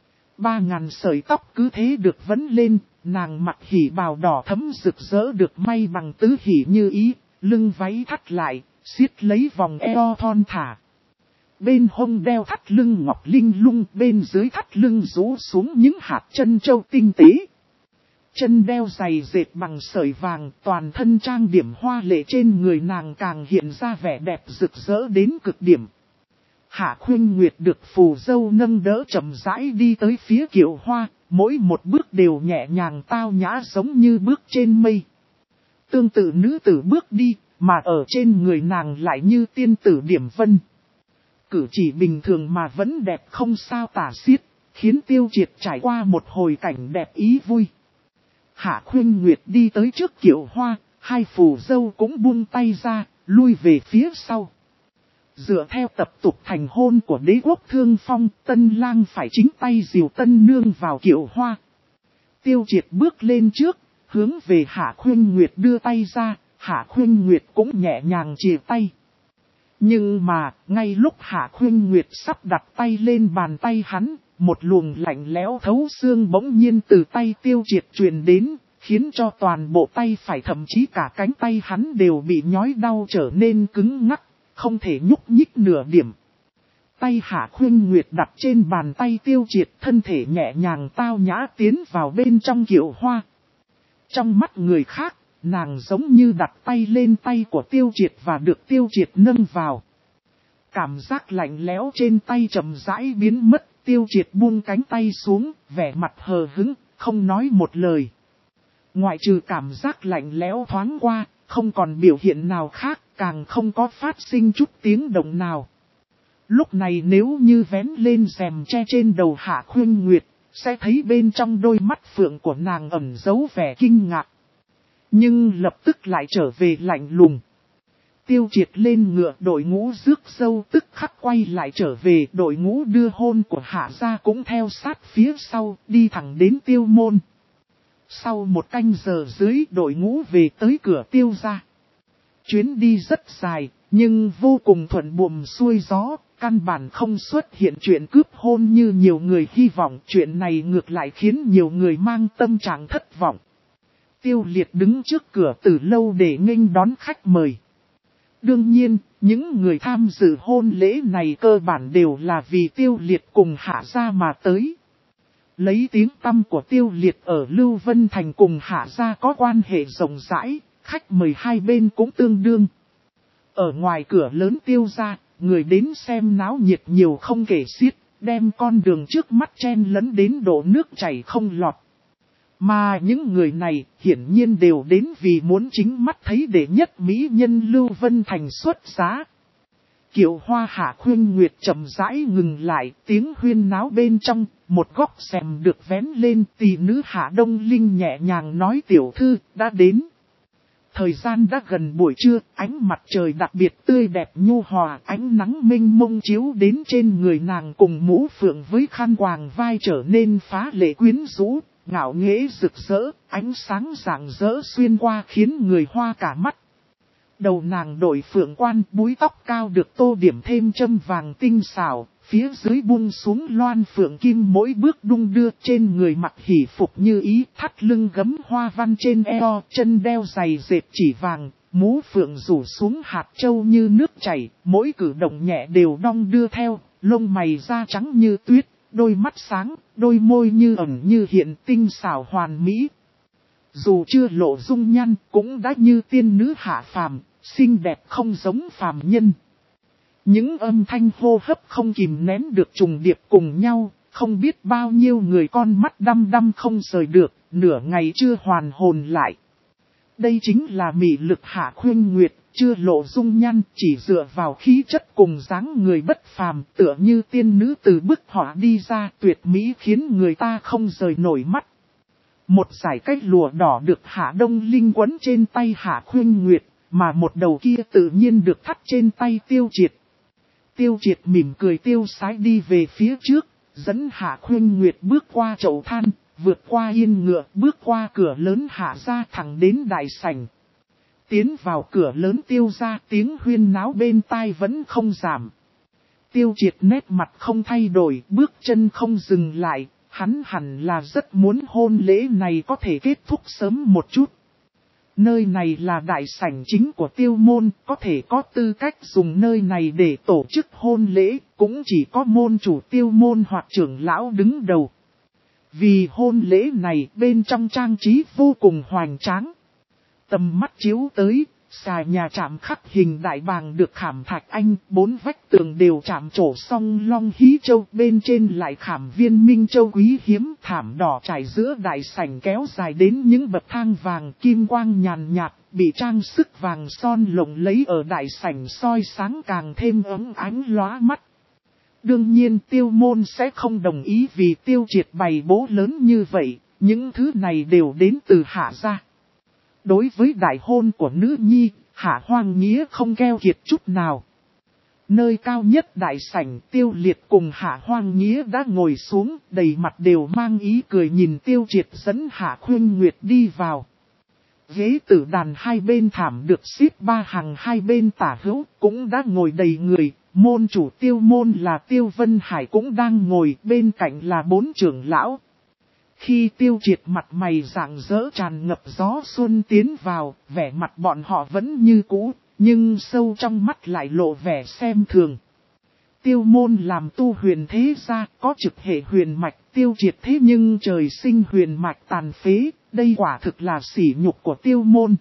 3.000 sợi tóc cứ thế được vấn lên, nàng mặc hỉ bào đỏ thẫm rực rỡ được may bằng tứ hỉ như ý, lưng váy thắt lại, siết lấy vòng eo thon thả. Bên hông đeo thắt lưng ngọc linh lung, bên dưới thắt lưng rũ xuống những hạt chân châu tinh tế. Chân đeo giày dệt bằng sợi vàng, toàn thân trang điểm hoa lệ trên người nàng càng hiện ra vẻ đẹp rực rỡ đến cực điểm. Hạ Khuynh Nguyệt được phù dâu nâng đỡ chậm rãi đi tới phía Kiệu Hoa, mỗi một bước đều nhẹ nhàng tao nhã giống như bước trên mây. Tương tự nữ tử bước đi, mà ở trên người nàng lại như tiên tử điểm vân. Cử chỉ bình thường mà vẫn đẹp không sao tả xiết, khiến Tiêu Triệt trải qua một hồi cảnh đẹp ý vui. Hạ Khuynh Nguyệt đi tới trước Kiệu Hoa, hai phù dâu cũng buông tay ra, lui về phía sau. Dựa theo tập tục thành hôn của đế quốc Thương Phong, tân lang phải chính tay dìu tân nương vào Kiệu Hoa. Tiêu Triệt bước lên trước, hướng về Hạ Khuynh Nguyệt đưa tay ra, Hạ Khuynh Nguyệt cũng nhẹ nhàng chìa tay. Nhưng mà, ngay lúc Hạ Khuynh Nguyệt sắp đặt tay lên bàn tay hắn, một luồng lạnh lẽo thấu xương bỗng nhiên từ tay Tiêu Triệt truyền đến, khiến cho toàn bộ tay phải thậm chí cả cánh tay hắn đều bị nhói đau trở nên cứng ngắc, không thể nhúc nhích nửa điểm. Tay Hạ Khuynh Nguyệt đặt trên bàn tay Tiêu Triệt, thân thể nhẹ nhàng tao nhã tiến vào bên trong kiệu hoa. Trong mắt người khác, nàng giống như đặt tay lên tay của Tiêu Triệt và được Tiêu Triệt nâng vào. Cảm giác lạnh lẽo trên tay chậm rãi biến mất, Tiêu Triệt buông cánh tay xuống, vẻ mặt hờ hững, không nói một lời. Ngoại trừ cảm giác lạnh lẽo thoáng qua, không còn biểu hiện nào khác, càng không có phát sinh chút tiếng động nào. Lúc này nếu như vén lên rèm che trên đầu Hạ Khuynh Nguyệt, sẽ thấy bên trong đôi mắt phượng của nàng ẩn giấu vẻ kinh ngạc. Nhưng lập tức lại trở về lạnh lùng. Tiêu Triệt lên ngựa, đội ngũ rước dâu tức khắc quay lại trở về, đội ngũ đưa hôn của Hạ gia cũng theo sát phía sau, đi thẳng đến Tiêu môn. Sau một canh giờ dưới, đội ngũ về tới cửa Tiêu gia. Chuyến đi rất dài, nhưng vô cùng thuận buồm xuôi gió, căn bản không xuất hiện chuyện cướp hôn như nhiều người hy vọng. Chuyện này ngược lại khiến nhiều người mang tâm trạng thất vọng. Tiêu Liệt đứng trước cửa từ lâu để nghênh đón khách mời. Đương nhiên, những người tham dự hôn lễ này cơ bản đều là vì Tiêu Liệt cùng Hạ gia mà tới. Lấy tiếng tăm của Tiêu Liệt ở Lưu Vân Thành cùng Hạ gia có quan hệ rộng rãi, khách mời hai bên cũng tương đương. Ở ngoài cửa lớn Tiêu gia, người đến xem náo nhiệt nhiều không kể xiết, đem con đường trước mắt chen lấn đến độ nước chảy không lọt. Mà những người này hiển nhiên đều đến vì muốn chính mắt thấy đệ nhất mỹ nhân Lưu Vân Thành xuất giá. Kiệu hoa Hạ Khuynh Nguyệt chậm rãi ngừng lại, tiếng huyên náo bên trong, một góc rèm được vén lên, tỷ nữ Hạ Đông Linh nhẹ nhàng nói tiểu thư đã đến. Thời gian đã gần buổi trưa, ánh mặt trời đặc biệt tươi đẹp nhu hòa, ánh nắng mênh mông chiếu đến trên người nàng cùng mũ phượng với khăn quàng vai trở nên phá lệ quyến rũ, ngạo nghễ rực rỡ, ánh sáng rạng rỡ xuyên qua khiến người hoa cả mắt. Đầu nàng đội phượng quan, búi tóc cao được tô điểm thêm châm vàng tinh xảo, phía dưới buông xuống loan phượng kim mỗi bước đung đưa, trên người mặc hỷ phục như ý, thắt lưng gấm hoa văn trên eo, chân đeo giày dệt chỉ vàng, mũ phượng rủ xuống hạt châu như nước chảy, mỗi cử động nhẹ đều đong đưa theo, lông mày da trắng như tuyết, đôi mắt sáng, đôi môi như ẩn như hiện, tinh xảo hoàn mỹ. Dù chưa lộ dung nhan, cũng đã như tiên nữ hạ phàm, xinh đẹp không giống phàm nhân. Những âm thanh hô hấp không kìm nén được trùng điệp cùng nhau, không biết bao nhiêu người con mắt đăm đăm không rời được, nửa ngày chưa hoàn hồn lại. Đây chính là mị lực Hạ Khuynh Nguyệt, chưa lộ dung nhan, chỉ dựa vào khí chất cùng dáng người bất phàm, tựa như tiên nữ từ bức họa đi ra, tuyệt mỹ khiến người ta không rời nổi mắt. Một dải cách lụa đỏ được Hạ Đông Linh quấn trên tay Hạ Khuynh Nguyệt, mà một đầu kia tự nhiên được thắt trên tay Tiêu Triệt. Tiêu Triệt mỉm cười tiêu sái đi về phía trước, dẫn Hạ Khuynh Nguyệt bước qua chậu than, vượt qua yên ngựa, bước qua cửa lớn Hạ gia thẳng đến đại sảnh. Tiến vào cửa lớn Tiêu gia, tiếng huyên náo bên tai vẫn không giảm. Tiêu Triệt nét mặt không thay đổi, bước chân không dừng lại, hắn hẳn là rất muốn hôn lễ này có thể kết thúc sớm một chút. Nơi này là đại sảnh chính của Tiêu môn, có thể có tư cách dùng nơi này để tổ chức hôn lễ, cũng chỉ có môn chủ Tiêu môn hoặc trưởng lão đứng đầu. Vì hôn lễ này bên trong trang trí vô cùng hoành tráng. Tầm mắt chiếu tới, xà nhà chạm khắc hình đại bàng được khảm thạch anh, bốn vách tường đều chạm trổ song long hí châu, bên trên lại khảm viên minh châu quý hiếm, thảm đỏ trải giữa đại sảnh kéo dài đến những bậc thang vàng kim quang nhàn nhạt, bị trang sức vàng son lộng lẫy ở đại sảnh soi sáng càng thêm ấm ánh lóa mắt. Đương nhiên Tiêu môn sẽ không đồng ý vì Tiêu Triệt bày bố lớn như vậy, những thứ này đều đến từ Hạ gia. Đối với đại hôn của nữ nhi, Hạ Hoang Nghĩa không keo kiệt chút nào. Nơi cao nhất đại sảnh, Tiêu Liệt cùng Hạ Hoang Nghĩa đã ngồi xuống, đầy mặt đều mang ý cười nhìn Tiêu Triệt dẫn Hạ Khuynh Nguyệt đi vào. Ghế tử đàn hai bên thảm được xếp ba hàng hai bên tả hữu, cũng đã ngồi đầy người. Môn chủ Tiêu môn là Tiêu Vân Hải cũng đang ngồi, bên cạnh là bốn trưởng lão. Khi Tiêu Triệt mặt mày rạng rỡ tràn ngập gió xuân tiến vào, vẻ mặt bọn họ vẫn như cũ, nhưng sâu trong mắt lại lộ vẻ xem thường. Tiêu môn làm tu huyền thế gia, có trực hệ huyền mạch tiêu triệt thế nhưng trời sinh huyền mạch tàn phế, đây quả thực là sỉ nhục của tiêu môn.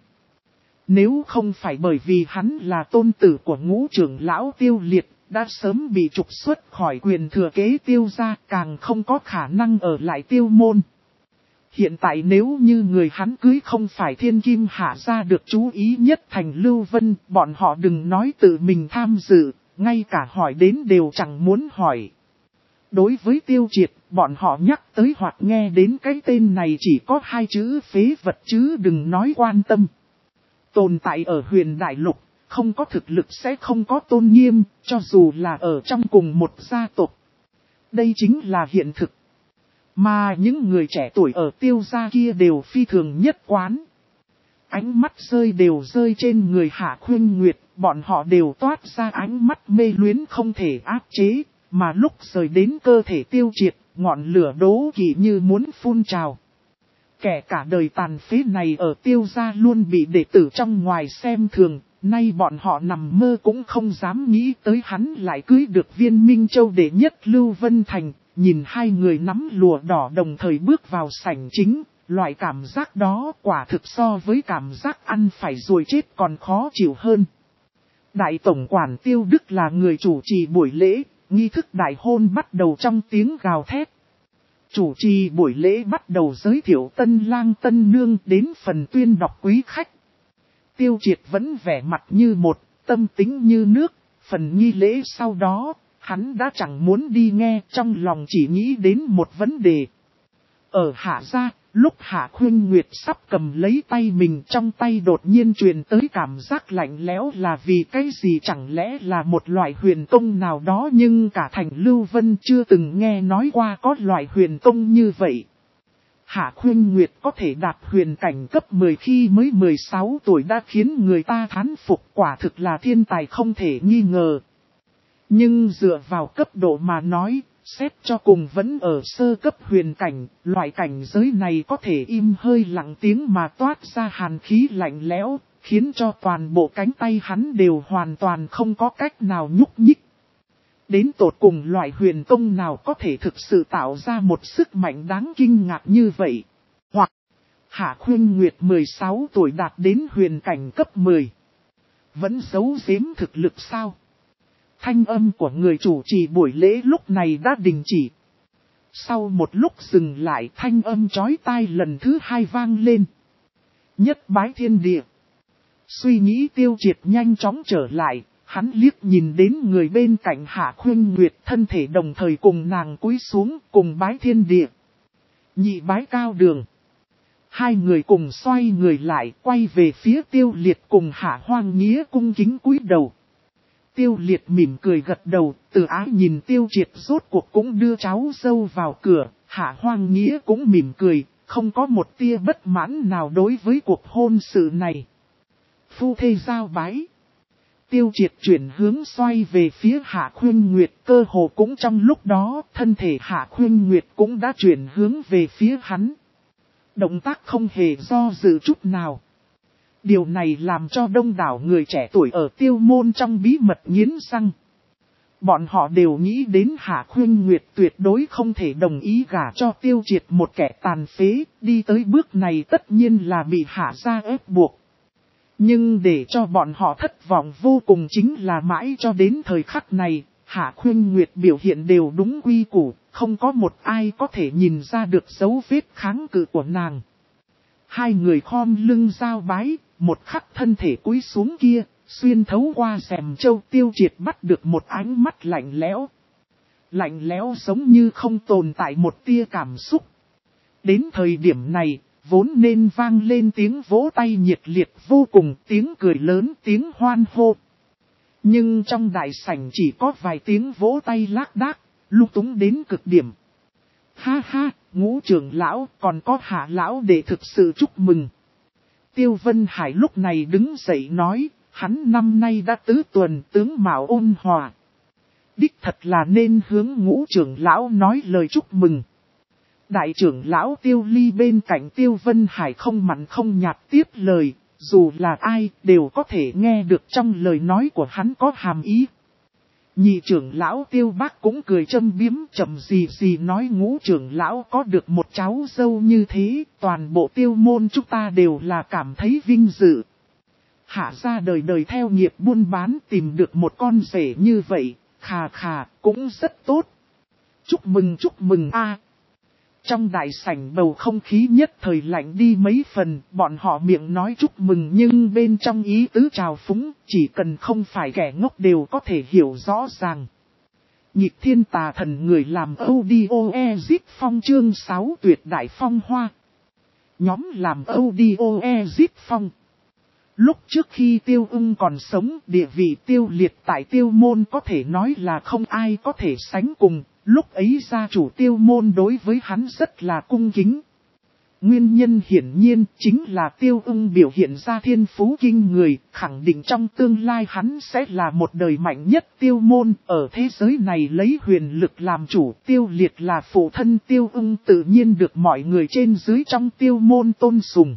Nếu không phải bởi vì hắn là tôn tử của ngũ trưởng lão Tiêu Liệt, đã sớm bị trục xuất khỏi quyền thừa kế Tiêu gia, càng không có khả năng ở lại Tiêu môn. Hiện tại nếu như người hắn cưới không phải thiên kim hạ gia được chú ý nhất thành Lưu Vân, bọn họ đừng nói tự mình tham dự, ngay cả hỏi đến đều chẳng muốn hỏi. Đối với Tiêu Triệt, bọn họ nhắc tới hoặc nghe đến cái tên này chỉ có hai chữ phế vật chứ đừng nói quan tâm. Tồn tại ở huyền đại lục, không có thực lực sẽ không có tôn nghiêm, cho dù là ở trong cùng một gia tộc. Đây chính là hiện thực. Mà những người trẻ tuổi ở Tiêu gia kia đều phi thường nhất quán. Ánh mắt đều rơi trên người Hạ Khuynh Nguyệt, bọn họ đều toát ra ánh mắt mê luyến không thể áp chế, mà lúc rời đến cơ thể Tiêu Triệt, ngọn lửa đố kỵ như muốn phun trào. Kẻ cả đời tàn phế này ở Tiêu gia luôn bị đệ tử trong ngoài xem thường, nay bọn họ nằm mơ cũng không dám nghĩ tới hắn lại cưới được Viên Minh Châu đệ nhất Lưu Vân Thành, nhìn hai người nắm lụa đỏ đồng thời bước vào sảnh chính, loại cảm giác đó quả thực so với cảm giác ăn phải rồi chết còn khó chịu hơn. Đại tổng quản Tiêu Đức là người chủ trì buổi lễ, nghi thức đại hôn bắt đầu trong tiếng gào thét. Chủ trì buổi lễ bắt đầu giới thiệu tân lang tân nương đến phần tuyên đọc quý khách. Tiêu Triệt vẫn vẻ mặt như một, tâm tính như nước, phần nghi lễ sau đó, hắn đã chẳng muốn đi nghe, trong lòng chỉ nghĩ đến một vấn đề. Ở Hạ gia, lúc Hạ Khuynh Nguyệt sắp cầm lấy tay mình trong tay đột nhiên truyền tới cảm giác lạnh lẽo là vì cái gì chẳng lẽ là một loại huyền công nào đó nhưng cả thành Lưu Vân chưa từng nghe nói qua có loại huyền công như vậy. Hạ Khuynh Nguyệt có thể đạt huyền cảnh cấp 10 khi mới 16 tuổi đã khiến người ta thán phục quả thực là thiên tài không thể nghi ngờ. Nhưng dựa vào cấp độ mà nói, xét cho cùng vẫn ở sơ cấp huyền cảnh, loại cảnh giới này có thể im hơi lặng tiếng mà toát ra hàn khí lạnh lẽo, khiến cho toàn bộ cánh tay hắn đều hoàn toàn không có cách nào nhúc nhích. Đến tột cùng loại huyền công nào có thể thực sự tạo ra một sức mạnh đáng kinh ngạc như vậy? Hoặc, Hạ Khuynh Nguyệt 16 tuổi đạt đến huyền cảnh cấp 10. Vẫn giấu giếm thực lực sao? Thanh âm của người chủ trì buổi lễ lúc này đã đình chỉ. Sau một lúc dừng lại thanh âm chói tai lần thứ hai vang lên. Nhất bái thiên địa. Suy nghĩ Tiêu Triệt nhanh chóng trở lại, hắn liếc nhìn đến người bên cạnh Hạ Khuynh Nguyệt thân thể đồng thời cùng nàng cúi xuống cùng bái thiên địa. Nhị bái cao đường. Hai người cùng xoay người lại quay về phía Tiêu Liệt cùng Hạ Hoang Nghĩa cung kính cúi đầu. Tiêu Liệt mỉm cười gật đầu, Từ Ái nhìn Tiêu Triệt rốt cuộc cũng đưa cháu dâu vào cửa, Hạ Hoang Nghĩa cũng mỉm cười, không có một tia bất mãn nào đối với cuộc hôn sự này. Phu thê giao bái. Tiêu Triệt chuyển hướng xoay về phía Hạ Khuynh Nguyệt, cơ hồ cũng trong lúc đó, thân thể Hạ Khuynh Nguyệt cũng đã chuyển hướng về phía hắn. Động tác không hề do dự chút nào. Điều này làm cho đông đảo người trẻ tuổi ở Tiêu môn trong bí mật nghiến răng. Bọn họ đều nghĩ đến Hạ Khuynh Nguyệt tuyệt đối không thể đồng ý gả cho Tiêu Triệt một kẻ tàn phế, đi tới bước này tất nhiên là bị Hạ gia ép buộc. Nhưng để cho bọn họ thất vọng vô cùng chính là mãi cho đến thời khắc này, Hạ Khuynh Nguyệt biểu hiện đều đúng quy củ, không có một ai có thể nhìn ra được dấu vết kháng cự của nàng. Hai người khom lưng giao bái, một khắc thân thể cúi xuống kia, xuyên thấu qua rèm châu Tiêu Triệt bắt được một ánh mắt lạnh lẽo. Lạnh lẽo giống như không tồn tại một tia cảm xúc. Đến thời điểm này, vốn nên vang lên tiếng vỗ tay nhiệt liệt vô cùng, tiếng cười lớn, tiếng hoan hô. Nhưng trong đại sảnh chỉ có vài tiếng vỗ tay lác đác, lung túng đến cực điểm. Ha ha, Ngũ trưởng lão, còn có Hạ lão để thực sự chúc mừng. Tiêu Vân Hải lúc này đứng dậy nói, hắn năm nay đã tứ tuần tướng mạo ôn hòa. Đích thật là nên hướng Ngũ trưởng lão nói lời chúc mừng. Đại trưởng lão Tiêu Ly bên cạnh Tiêu Vân Hải không mặn không nhạt tiếp lời, dù là ai đều có thể nghe được trong lời nói của hắn có hàm ý. Nhị trưởng lão Tiêu Bác cũng cười châm biếm chậm gì nói ngũ trưởng lão có được một cháu dâu như thế, toàn bộ Tiêu môn chúng ta đều là cảm thấy vinh dự. Hạ ra đời đời theo nghiệp buôn bán tìm được một con rể như vậy, khà cũng rất tốt. Chúc mừng a. Trong đại sảnh bầu không khí nhất thời lạnh đi mấy phần, bọn họ miệng nói chúc mừng nhưng bên trong ý tứ trào phúng, chỉ cần không phải kẻ ngốc đều có thể hiểu rõ ràng. Nhịp thiên tà thần người làm audio Ezip Phong chương 6 tuyệt đại phong hoa. Nhóm làm audio Ezip Phong. Lúc trước khi Tiêu Ưng còn sống, địa vị Tiêu Liệt tại Tiêu môn có thể nói là không ai có thể sánh cùng. Lúc ấy gia chủ Tiêu môn đối với hắn rất là cung kính. Nguyên nhân hiển nhiên chính là Tiêu Ưng biểu hiện ra thiên phú kinh người, khẳng định trong tương lai hắn sẽ là một đời mạnh nhất Tiêu môn. Ở thế giới này lấy huyền lực làm chủ, Tiêu Liệt là phụ thân Tiêu Ưng tự nhiên được mọi người trên dưới trong Tiêu môn tôn sùng.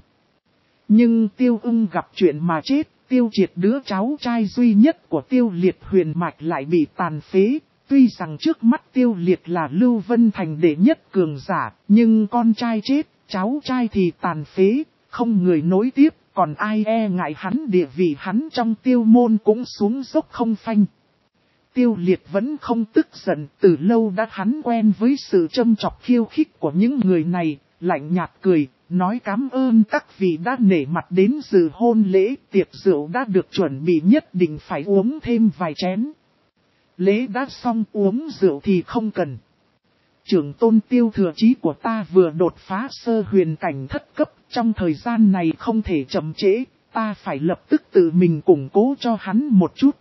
Nhưng Tiêu Ưng gặp chuyện mà chết, Tiêu Triệt đứa cháu trai duy nhất của Tiêu Liệt huyền mạch lại bị tàn phế. Tuy rằng trước mắt Tiêu Liệt là Lưu Vân Thành đệ nhất cường giả, nhưng con trai chết, cháu trai thì tàn phế, không người nối tiếp, còn ai e ngại hắn địa vị hắn trong Tiêu môn cũng xuống dốc không phanh. Tiêu Liệt vẫn không tức giận, từ lâu đã hắn quen với sự châm chọc khiêu khích của những người này, lạnh nhạt cười, nói cảm ơn các vị đã nể mặt đến dự hôn lễ, tiệc rượu đã được chuẩn bị nhất định phải uống thêm vài chén. Lễ đã xong uống rượu thì không cần. Trưởng tôn Tiêu thừa chí của ta vừa đột phá sơ huyền cảnh thất cấp, trong thời gian này không thể chậm trễ, ta phải lập tức tự mình củng cố cho hắn một chút.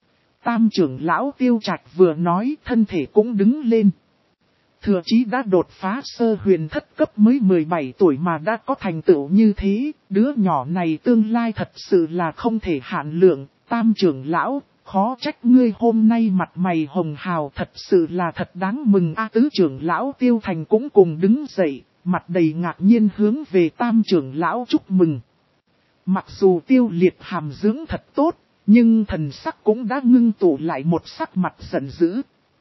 Tam trưởng lão Tiêu Trạch vừa nói thân thể cũng đứng lên. Thừa chí đã đột phá sơ huyền thất cấp mới 17 tuổi mà đã có thành tựu như thế, đứa nhỏ này tương lai thật sự là không thể hạn lượng. Tam trưởng lão, khó trách ngươi hôm nay mặt mày hồng hào, thật sự là thật đáng mừng a. Tứ trưởng lão Tiêu Thành cũng cùng đứng dậy, mặt đầy ngạc nhiên hướng về tam trưởng lão chúc mừng. Mặc dù Tiêu Liệt hàm dưỡng thật tốt, nhưng thần sắc cũng đã ngưng tụ lại một sắc mặt giận dữ.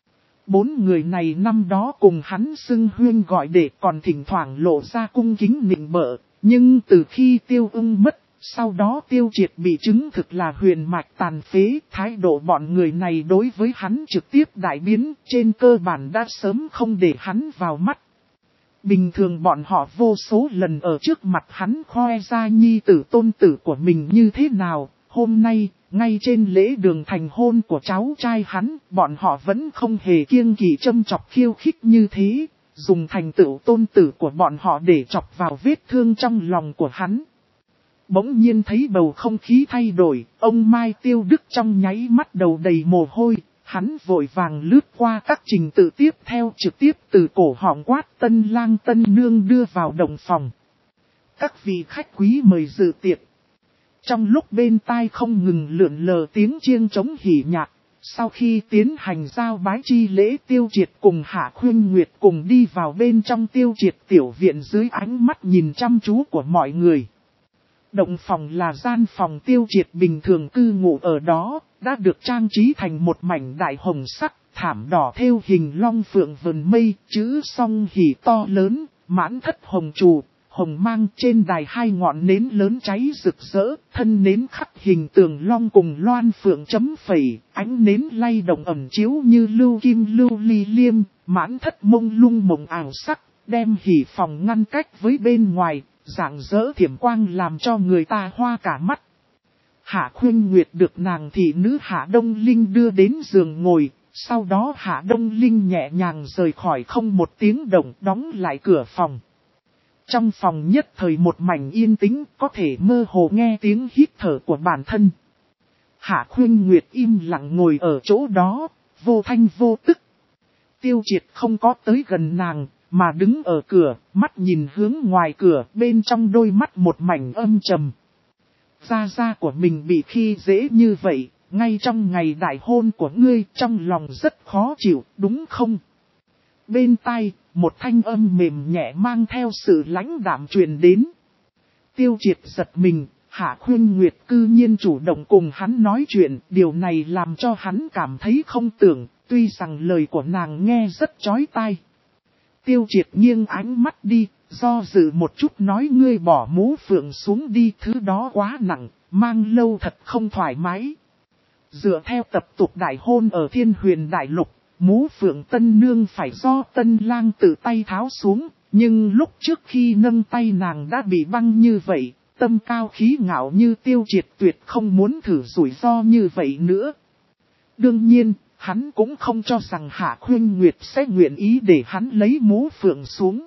4 người này năm đó cùng hắn xưng huyên gọi đệ, còn thỉnh thoảng lộ ra cung kính nịnh bợ, nhưng từ khi Tiêu Ưng mất, sau đó Tiêu Triệt bị chứng thực là huyền mạch tàn phế, thái độ bọn người này đối với hắn trực tiếp đại biến, trên cơ bản đã sớm không để hắn vào mắt. Bình thường bọn họ vô số lần ở trước mặt hắn khoe ra nhi tử tôn tử của mình như thế nào, hôm nay, ngay trên lễ đường thành hôn của cháu trai hắn, bọn họ vẫn không hề kiêng kỵ châm chọc khiêu khích như thế, dùng thành tựu tôn tử của bọn họ để chọc vào vết thương trong lòng của hắn. Bỗng nhiên thấy bầu không khí thay đổi, ông Mai Tiêu Đức trong nháy mắt đầu đầy mồ hôi, hắn vội vàng lướt qua các trình tự tiếp theo trực tiếp từ cổ họng quát tân lang tân nương đưa vào động phòng. Các vị khách quý mời dự tiệc. Trong lúc bên tai không ngừng lượn lờ tiếng chiêng trống hỉ nhạc, sau khi tiến hành giao bái chi lễ, Tiêu Triệt cùng Hạ Khuyên Nguyệt cùng đi vào bên trong Tiêu Triệt tiểu viện dưới ánh mắt nhìn chăm chú của mọi người. Động phòng là gian phòng Tiêu Triệt bình thường cư ngụ ở đó, đã được trang trí thành một mảnh đại hồng sắc, thảm đỏ thêu hình long phượng vần mây, chữ song hỉ to lớn, mãn thất hồng trù, hồng mang, trên đài 2 ngọn nến lớn cháy rực rỡ, thân nến khắc hình tường long cùng loan phượng chấm phẩy, ánh nến lay động ẩm chiếu như lưu kim lưu ly liêm, mãn thất mông lung mộng ảo sắc, đem hỉ phòng ngăn cách với bên ngoài, rạng rỡ thiểm quang làm cho người ta hoa cả mắt. Hạ Khuyên Nguyệt được nàng thị nữ Hạ Đông Linh đưa đến giường ngồi, sau đó Hạ Đông Linh nhẹ nhàng rời khỏi không một tiếng động, đóng lại cửa phòng. Trong phòng nhất thời một mảnh yên tĩnh, có thể mơ hồ nghe tiếng hít thở của bản thân. Hạ Khuyên Nguyệt im lặng ngồi ở chỗ đó, vô thanh vô tức. Tiêu Triệt không có tới gần nàng, mà đứng ở cửa, mắt nhìn hướng ngoài cửa, bên trong đôi mắt một mảnh âm trầm. Gia của mình bị khi dễ như vậy, ngay trong ngày đại hôn của ngươi, trong lòng rất khó chịu, đúng không? Bên tai, một thanh âm mềm nhẹ mang theo sự lãnh đạm truyền đến. Tiêu Triệt giật mình, Hạ Khuynh Nguyệt cư nhiên chủ động cùng hắn nói chuyện, điều này làm cho hắn cảm thấy không tưởng, tuy rằng lời của nàng nghe rất chói tai. Tiêu Triệt nghiêng ánh mắt đi, do dự một chút nói ngươi bỏ mũ phượng xuống đi, thứ đó quá nặng, mang lâu thật không thoải mái. Dựa theo tập tục đại hôn ở Thiên Huyền Đại Lục, mũ phượng tân nương phải do tân lang tự tay tháo xuống, nhưng lúc trước khi nâng tay nàng đã bị băng như vậy, tâm cao khí ngạo như Tiêu Triệt tuyệt không muốn thử rủi ro như vậy nữa. Đương nhiên, hắn cũng không cho rằng Hạ Khuynh Nguyệt sẽ nguyện ý để hắn lấy mũ phượng xuống.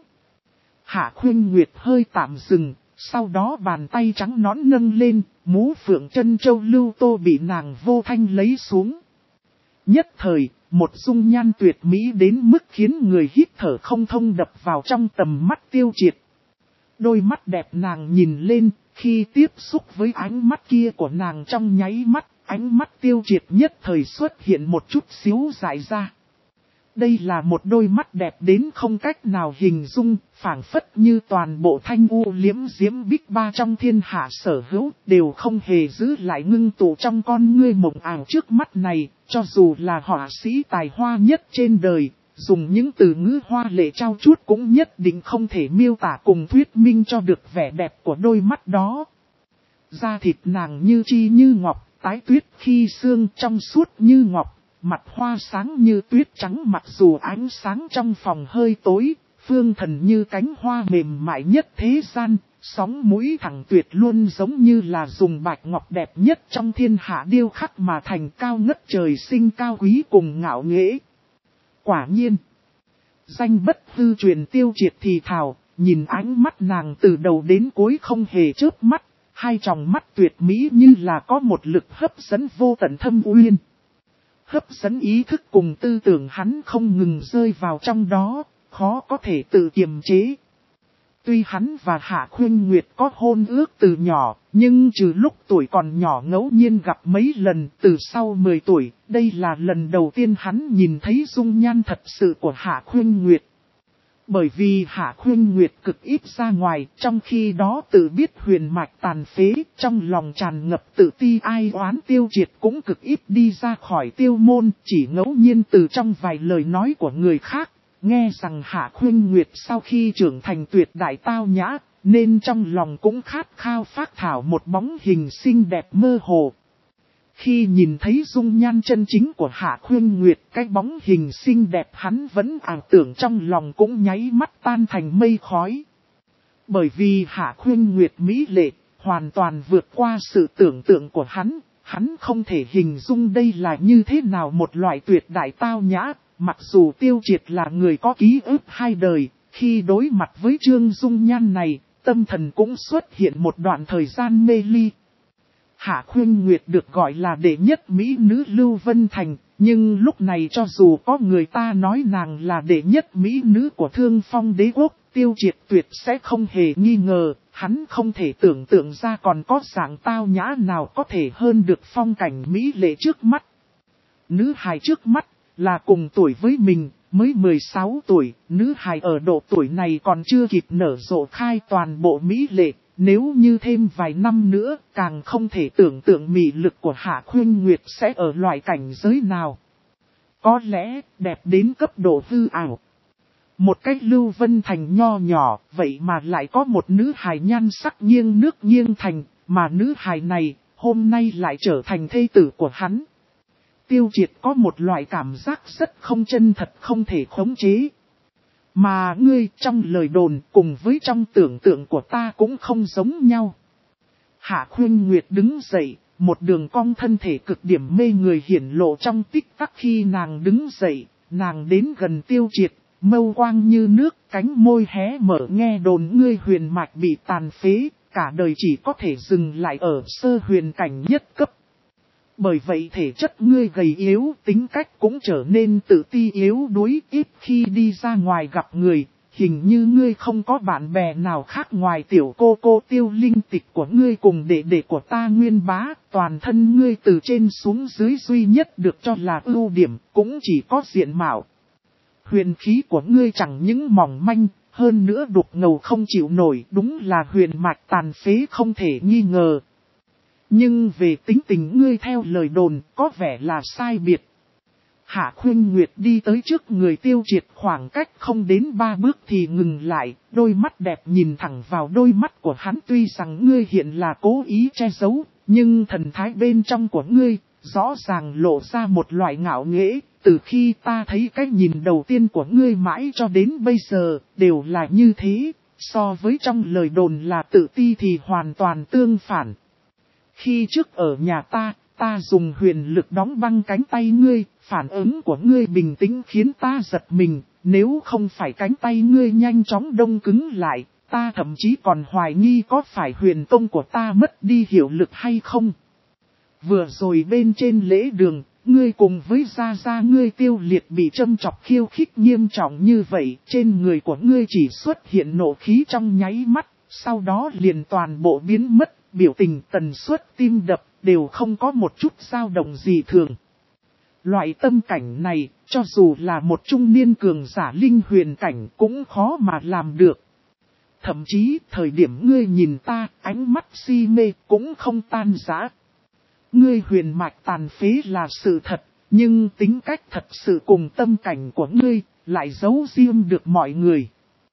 Hạ Khuynh Nguyệt hơi tạm dừng, sau đó bàn tay trắng nõn nâng lên, mũ phượng chân châu lưu tô bị nàng vô thanh lấy xuống. Nhất thời, một dung nhan tuyệt mỹ đến mức khiến người hít thở không thông đập vào trong tầm mắt Tiêu Triệt. Đôi mắt đẹp nàng nhìn lên, khi tiếp xúc với ánh mắt kia của nàng trong nháy mắt, ánh mắt Tiêu Triệt nhất thời xuất hiện một chút xíu dại ra. Đây là một đôi mắt đẹp đến không cách nào hình dung, phảng phất như toàn bộ thanh u liễm diễm bích ba trong thiên hạ sở hữu, đều không hề giữ lại ngưng tụ trong con ngươi mộng ảo trước mắt này, cho dù là họa sĩ tài hoa nhất trên đời, dùng những từ ngữ hoa lệ trao chuốt cũng nhất định không thể miêu tả cùng thuyết minh cho được vẻ đẹp của đôi mắt đó. Da thịt nàng như chi như ngọc, tái tuyết khi sương trong suốt như ngọc. Mặt hoa sáng như tuyết trắng, mặc dù ánh sáng trong phòng hơi tối, phương thần như cánh hoa mềm mại nhất thế gian, sóng mũi thẳng tuyệt luôn giống như là dùng bạch ngọc đẹp nhất trong thiên hạ điêu khắc mà thành, cao ngất trời sinh cao quý cùng ngạo nghễ. Quả nhiên, danh bất hư truyền. Tiêu Triệt thì thào, nhìn ánh mắt nàng từ đầu đến cuối không hề chớp mắt, hai tròng mắt tuyệt mỹ như là có một lực hấp dẫn vô tận thâm uyên. Hấp dẫn ý thức cùng tư tưởng hắn không ngừng rơi vào trong đó, khó có thể tự kiềm chế. Tuy hắn và Hạ Khuynh Nguyệt có hôn ước từ nhỏ, nhưng trừ lúc tuổi còn nhỏ ngẫu nhiên gặp mấy lần, từ sau 10 tuổi, đây là lần đầu tiên hắn nhìn thấy dung nhan thật sự của Hạ Khuynh Nguyệt. Bởi vì Hạ Khuynh Nguyệt cực ít ra ngoài, trong khi đó tự biết huyền mạch tàn phế, trong lòng tràn ngập tự ti ai oán. Tiêu Triệt cũng cực ít đi ra khỏi tiêu môn, chỉ ngẫu nhiên từ trong vài lời nói của người khác, nghe rằng Hạ Khuynh Nguyệt sau khi trưởng thành tuyệt đại tao nhã, nên trong lòng cũng khát khao phác thảo một bóng hình xinh đẹp mơ hồ. Khi nhìn thấy dung nhan chân chính của Hạ Khuynh Nguyệt, cái bóng hình xinh đẹp hắn vẫn ảo tưởng trong lòng cũng nháy mắt tan thành mây khói. Bởi vì Hạ Khuynh Nguyệt mỹ lệ, hoàn toàn vượt qua sự tưởng tượng của hắn không thể hình dung đây là như thế nào một loại tuyệt đại tao nhã, mặc dù Tiêu Triệt là người có ký ức hai đời, khi đối mặt với trương dung nhan này, tâm thần cũng xuất hiện một đoạn thời gian mê ly. Hạ Khuynh Nguyệt được gọi là đệ nhất mỹ nữ Lưu Vân Thành, nhưng lúc này cho dù có người ta nói nàng là đệ nhất mỹ nữ của Thương Phong Đế Quốc, Tiêu Triệt tuyệt sẽ không hề nghi ngờ, hắn không thể tưởng tượng ra còn có dạng tao nhã nào có thể hơn được phong cảnh mỹ lệ trước mắt. Nữ hài trước mắt là cùng tuổi với mình, mới 16 tuổi, nữ hài ở độ tuổi này còn chưa kịp nở rộ khai toàn bộ mỹ lệ. Nếu như thêm vài năm nữa, càng không thể tưởng tượng mị lực của Hạ Khuynh Nguyệt sẽ ở loại cảnh giới nào. Có lẽ, đẹp đến cấp độ hư ảo. Một cách Lưu Vân Thành nho nhỏ, vậy mà lại có một nữ hài nhan sắc nghiêng nước nghiêng thành, mà nữ hài này, hôm nay lại trở thành thê tử của hắn. Tiêu Triệt có một loại cảm giác rất không chân thật, không thể khống chế. Mà ngươi trong lời đồn cùng với trong tưởng tượng của ta cũng không giống nhau. Hạ Khuynh Nguyệt đứng dậy, một đường cong thân thể cực điểm mê người hiển lộ trong tích tắc. Khi nàng đứng dậy, nàng đến gần Tiêu Triệt, mâu quang như nước, cánh môi hé mở. Nghe đồn ngươi huyền mạch bị tàn phế, cả đời chỉ có thể dừng lại ở sơ huyền cảnh nhất cấp. Bởi vậy thể chất ngươi gầy yếu, tính cách cũng trở nên tự ti yếu đuối, ít khi đi ra ngoài gặp người, hình như ngươi không có bạn bè nào khác ngoài tiểu cô Tiêu Linh Tịch của ngươi cùng đệ đệ của ta Nguyên Bá, toàn thân ngươi từ trên xuống dưới duy nhất được cho là ưu điểm, cũng chỉ có diện mạo. Huyền khí của ngươi chẳng những mỏng manh, hơn nữa đục ngầu không chịu nổi, đúng là huyền mạch tàn phế không thể nghi ngờ. Nhưng về tính tình ngươi theo lời đồn có vẻ là sai biệt. Hạ Khuynh Nguyệt đi tới trước người Tiêu Triệt khoảng cách không đến 3 bước thì ngừng lại, đôi mắt đẹp nhìn thẳng vào đôi mắt của hắn. Tuy rằng ngươi hiện là cố ý che giấu, nhưng thần thái bên trong của ngươi, rõ ràng lộ ra một loại ngạo nghễ. Từ khi ta thấy cái nhìn đầu tiên của ngươi mãi cho đến bây giờ, đều là như thế, so với trong lời đồn là tự ti thì hoàn toàn tương phản. Khi trước ở nhà ta dùng huyền lực đóng băng cánh tay ngươi, phản ứng của ngươi bình tĩnh khiến ta giật mình, nếu không phải cánh tay ngươi nhanh chóng đông cứng lại, ta thậm chí còn hoài nghi có phải huyền tông của ta mất đi hiệu lực hay không. Vừa rồi bên trên lễ đường, ngươi cùng với gia gia ngươi Tiêu Liệt bị châm chọc khiêu khích nghiêm trọng như vậy, trên người của ngươi chỉ xuất hiện nộ khí trong nháy mắt, sau đó liền toàn bộ biến mất, biểu tình tần suất tim đập đều không có một chút dao động gì thường. Loại tâm cảnh này, cho dù là một trung niên cường giả linh huyền cảnh cũng khó mà làm được. Thậm chí, thời điểm ngươi nhìn ta, ánh mắt si mê cũng không tan rã. Ngươi huyền mạch tàn phế là sự thật, nhưng tính cách thật sự cùng tâm cảnh của ngươi, lại giấu riêng được mọi người.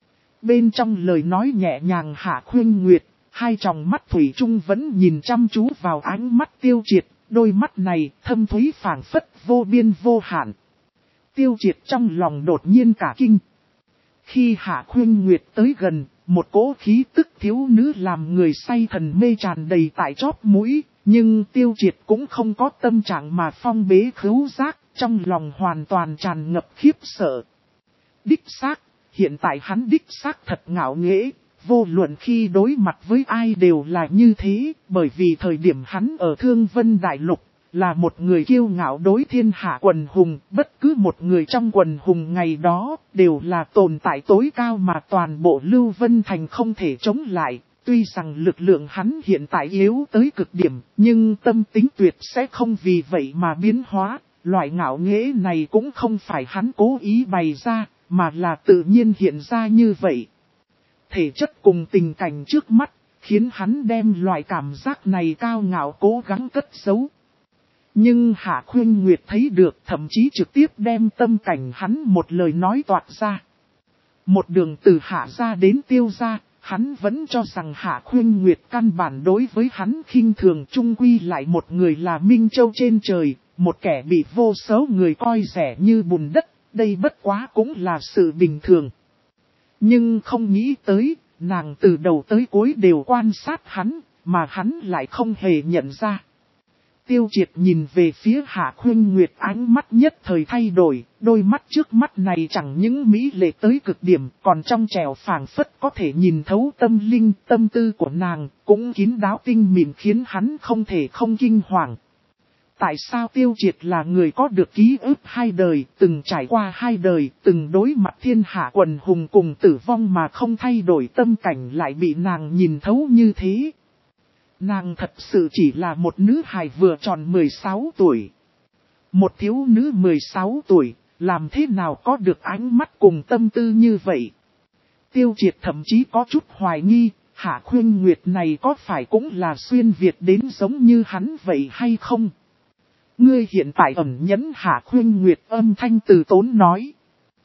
Bên trong lời nói nhẹ nhàng Hạ Khuynh Nguyệt, hai tròng mắt thủy chung vẫn nhìn chăm chú vào ánh mắt Tiêu Triệt, đôi mắt này thâm thúy phảng phất vô biên vô hạn. Tiêu Triệt trong lòng đột nhiên cả kinh. Khi Hạ Khuynh Nguyệt tới gần, một cỗ khí tức thiếu nữ làm người say thần mê tràn đầy tại chóp mũi, nhưng Tiêu Triệt cũng không có tâm trạng mà phong bế khứu giác, trong lòng hoàn toàn tràn ngập khiếp sợ. Đích xác, hiện tại hắn đích xác thật ngạo nghễ. Vô luận khi đối mặt với ai đều là như thế, bởi vì thời điểm hắn ở Thương Vân Đại Lục, là một người kiêu ngạo đối thiên hạ quần hùng, bất cứ một người trong quần hùng ngày đó, đều là tồn tại tối cao mà toàn bộ Lưu Vân Thành không thể chống lại. Tuy rằng lực lượng hắn hiện tại yếu tới cực điểm, nhưng tâm tính tuyệt sẽ không vì vậy mà biến hóa, loại ngạo nghễ này cũng không phải hắn cố ý bày ra, mà là tự nhiên hiện ra như vậy. Thể chất cùng tình cảnh trước mắt, khiến hắn đem loại cảm giác này cao ngạo cố gắng cất giấu. Nhưng Hạ Khuynh Nguyệt thấy được, thậm chí trực tiếp đem tâm cảnh hắn một lời nói toạc ra. Một đường từ Hạ gia đến Tiêu gia, hắn vẫn cho rằng Hạ Khuynh Nguyệt căn bản đối với hắn khinh thường, chung quy lại một người là Minh Châu trên trời, một kẻ bị vô số người coi rẻ như bùn đất, đây bất quá cũng là sự bình thường. Nhưng không nghĩ tới, nàng từ đầu tới cuối đều quan sát hắn, mà hắn lại không hề nhận ra. Tiêu Triệt nhìn về phía Hạ Khuynh Nguyệt, ánh mắt nhất thời thay đổi, đôi mắt trước mắt này chẳng những mỹ lệ tới cực điểm, còn trong trẻo phảng phất có thể nhìn thấu tâm linh, tâm tư của nàng, cũng kín đáo tinh mịn khiến hắn không thể không kinh hoàng. Tại sao Tiêu Triệt là người có được ký ức hai đời, từng trải qua hai đời, từng đối mặt thiên hạ quần hùng cùng tử vong mà không thay đổi tâm cảnh lại bị nàng nhìn thấu như thế? Nàng thật sự chỉ là một nữ hài vừa tròn 16 tuổi. Một thiếu nữ 16 tuổi, làm thế nào có được ánh mắt cùng tâm tư như vậy? Tiêu Triệt thậm chí có chút hoài nghi, Hạ Khuynh Nguyệt này có phải cũng là xuyên Việt đến giống như hắn vậy hay không? Ngươi hiện tại ẩn nhẫn, Hạ Khuynh Nguyệt âm thanh từ tốn nói.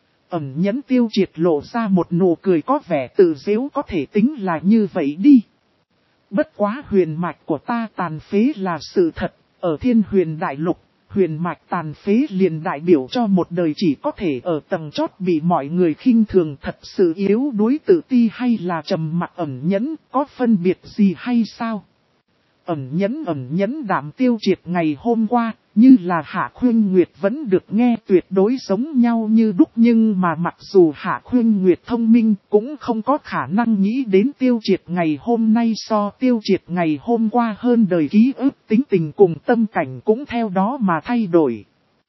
Ẩn nhẫn. Tiêu Triệt lộ ra một nụ cười có vẻ tự giễu, có thể tính là như vậy đi. Bất quá huyền mạch của ta tàn phế là sự thật, ở Thiên Huyền Đại Lục, huyền mạch tàn phế liền đại biểu cho một đời chỉ có thể ở tầng chót bị mọi người khinh thường, thật sự yếu đuối tự ti hay là trầm mặc ẩn nhẫn, có phân biệt gì hay sao? Ẩn nhẫn đảm. Tiêu Triệt ngày hôm qua, như là Hạ Khuynh Nguyệt vẫn được nghe tuyệt đối giống nhau như đúc, nhưng mà mặc dù Hạ Khuynh Nguyệt thông minh cũng không có khả năng nghĩ đến Tiêu Triệt ngày hôm nay so Tiêu Triệt ngày hôm qua hơn đời, ký ức, tính tình cùng tâm cảnh cũng theo đó mà thay đổi.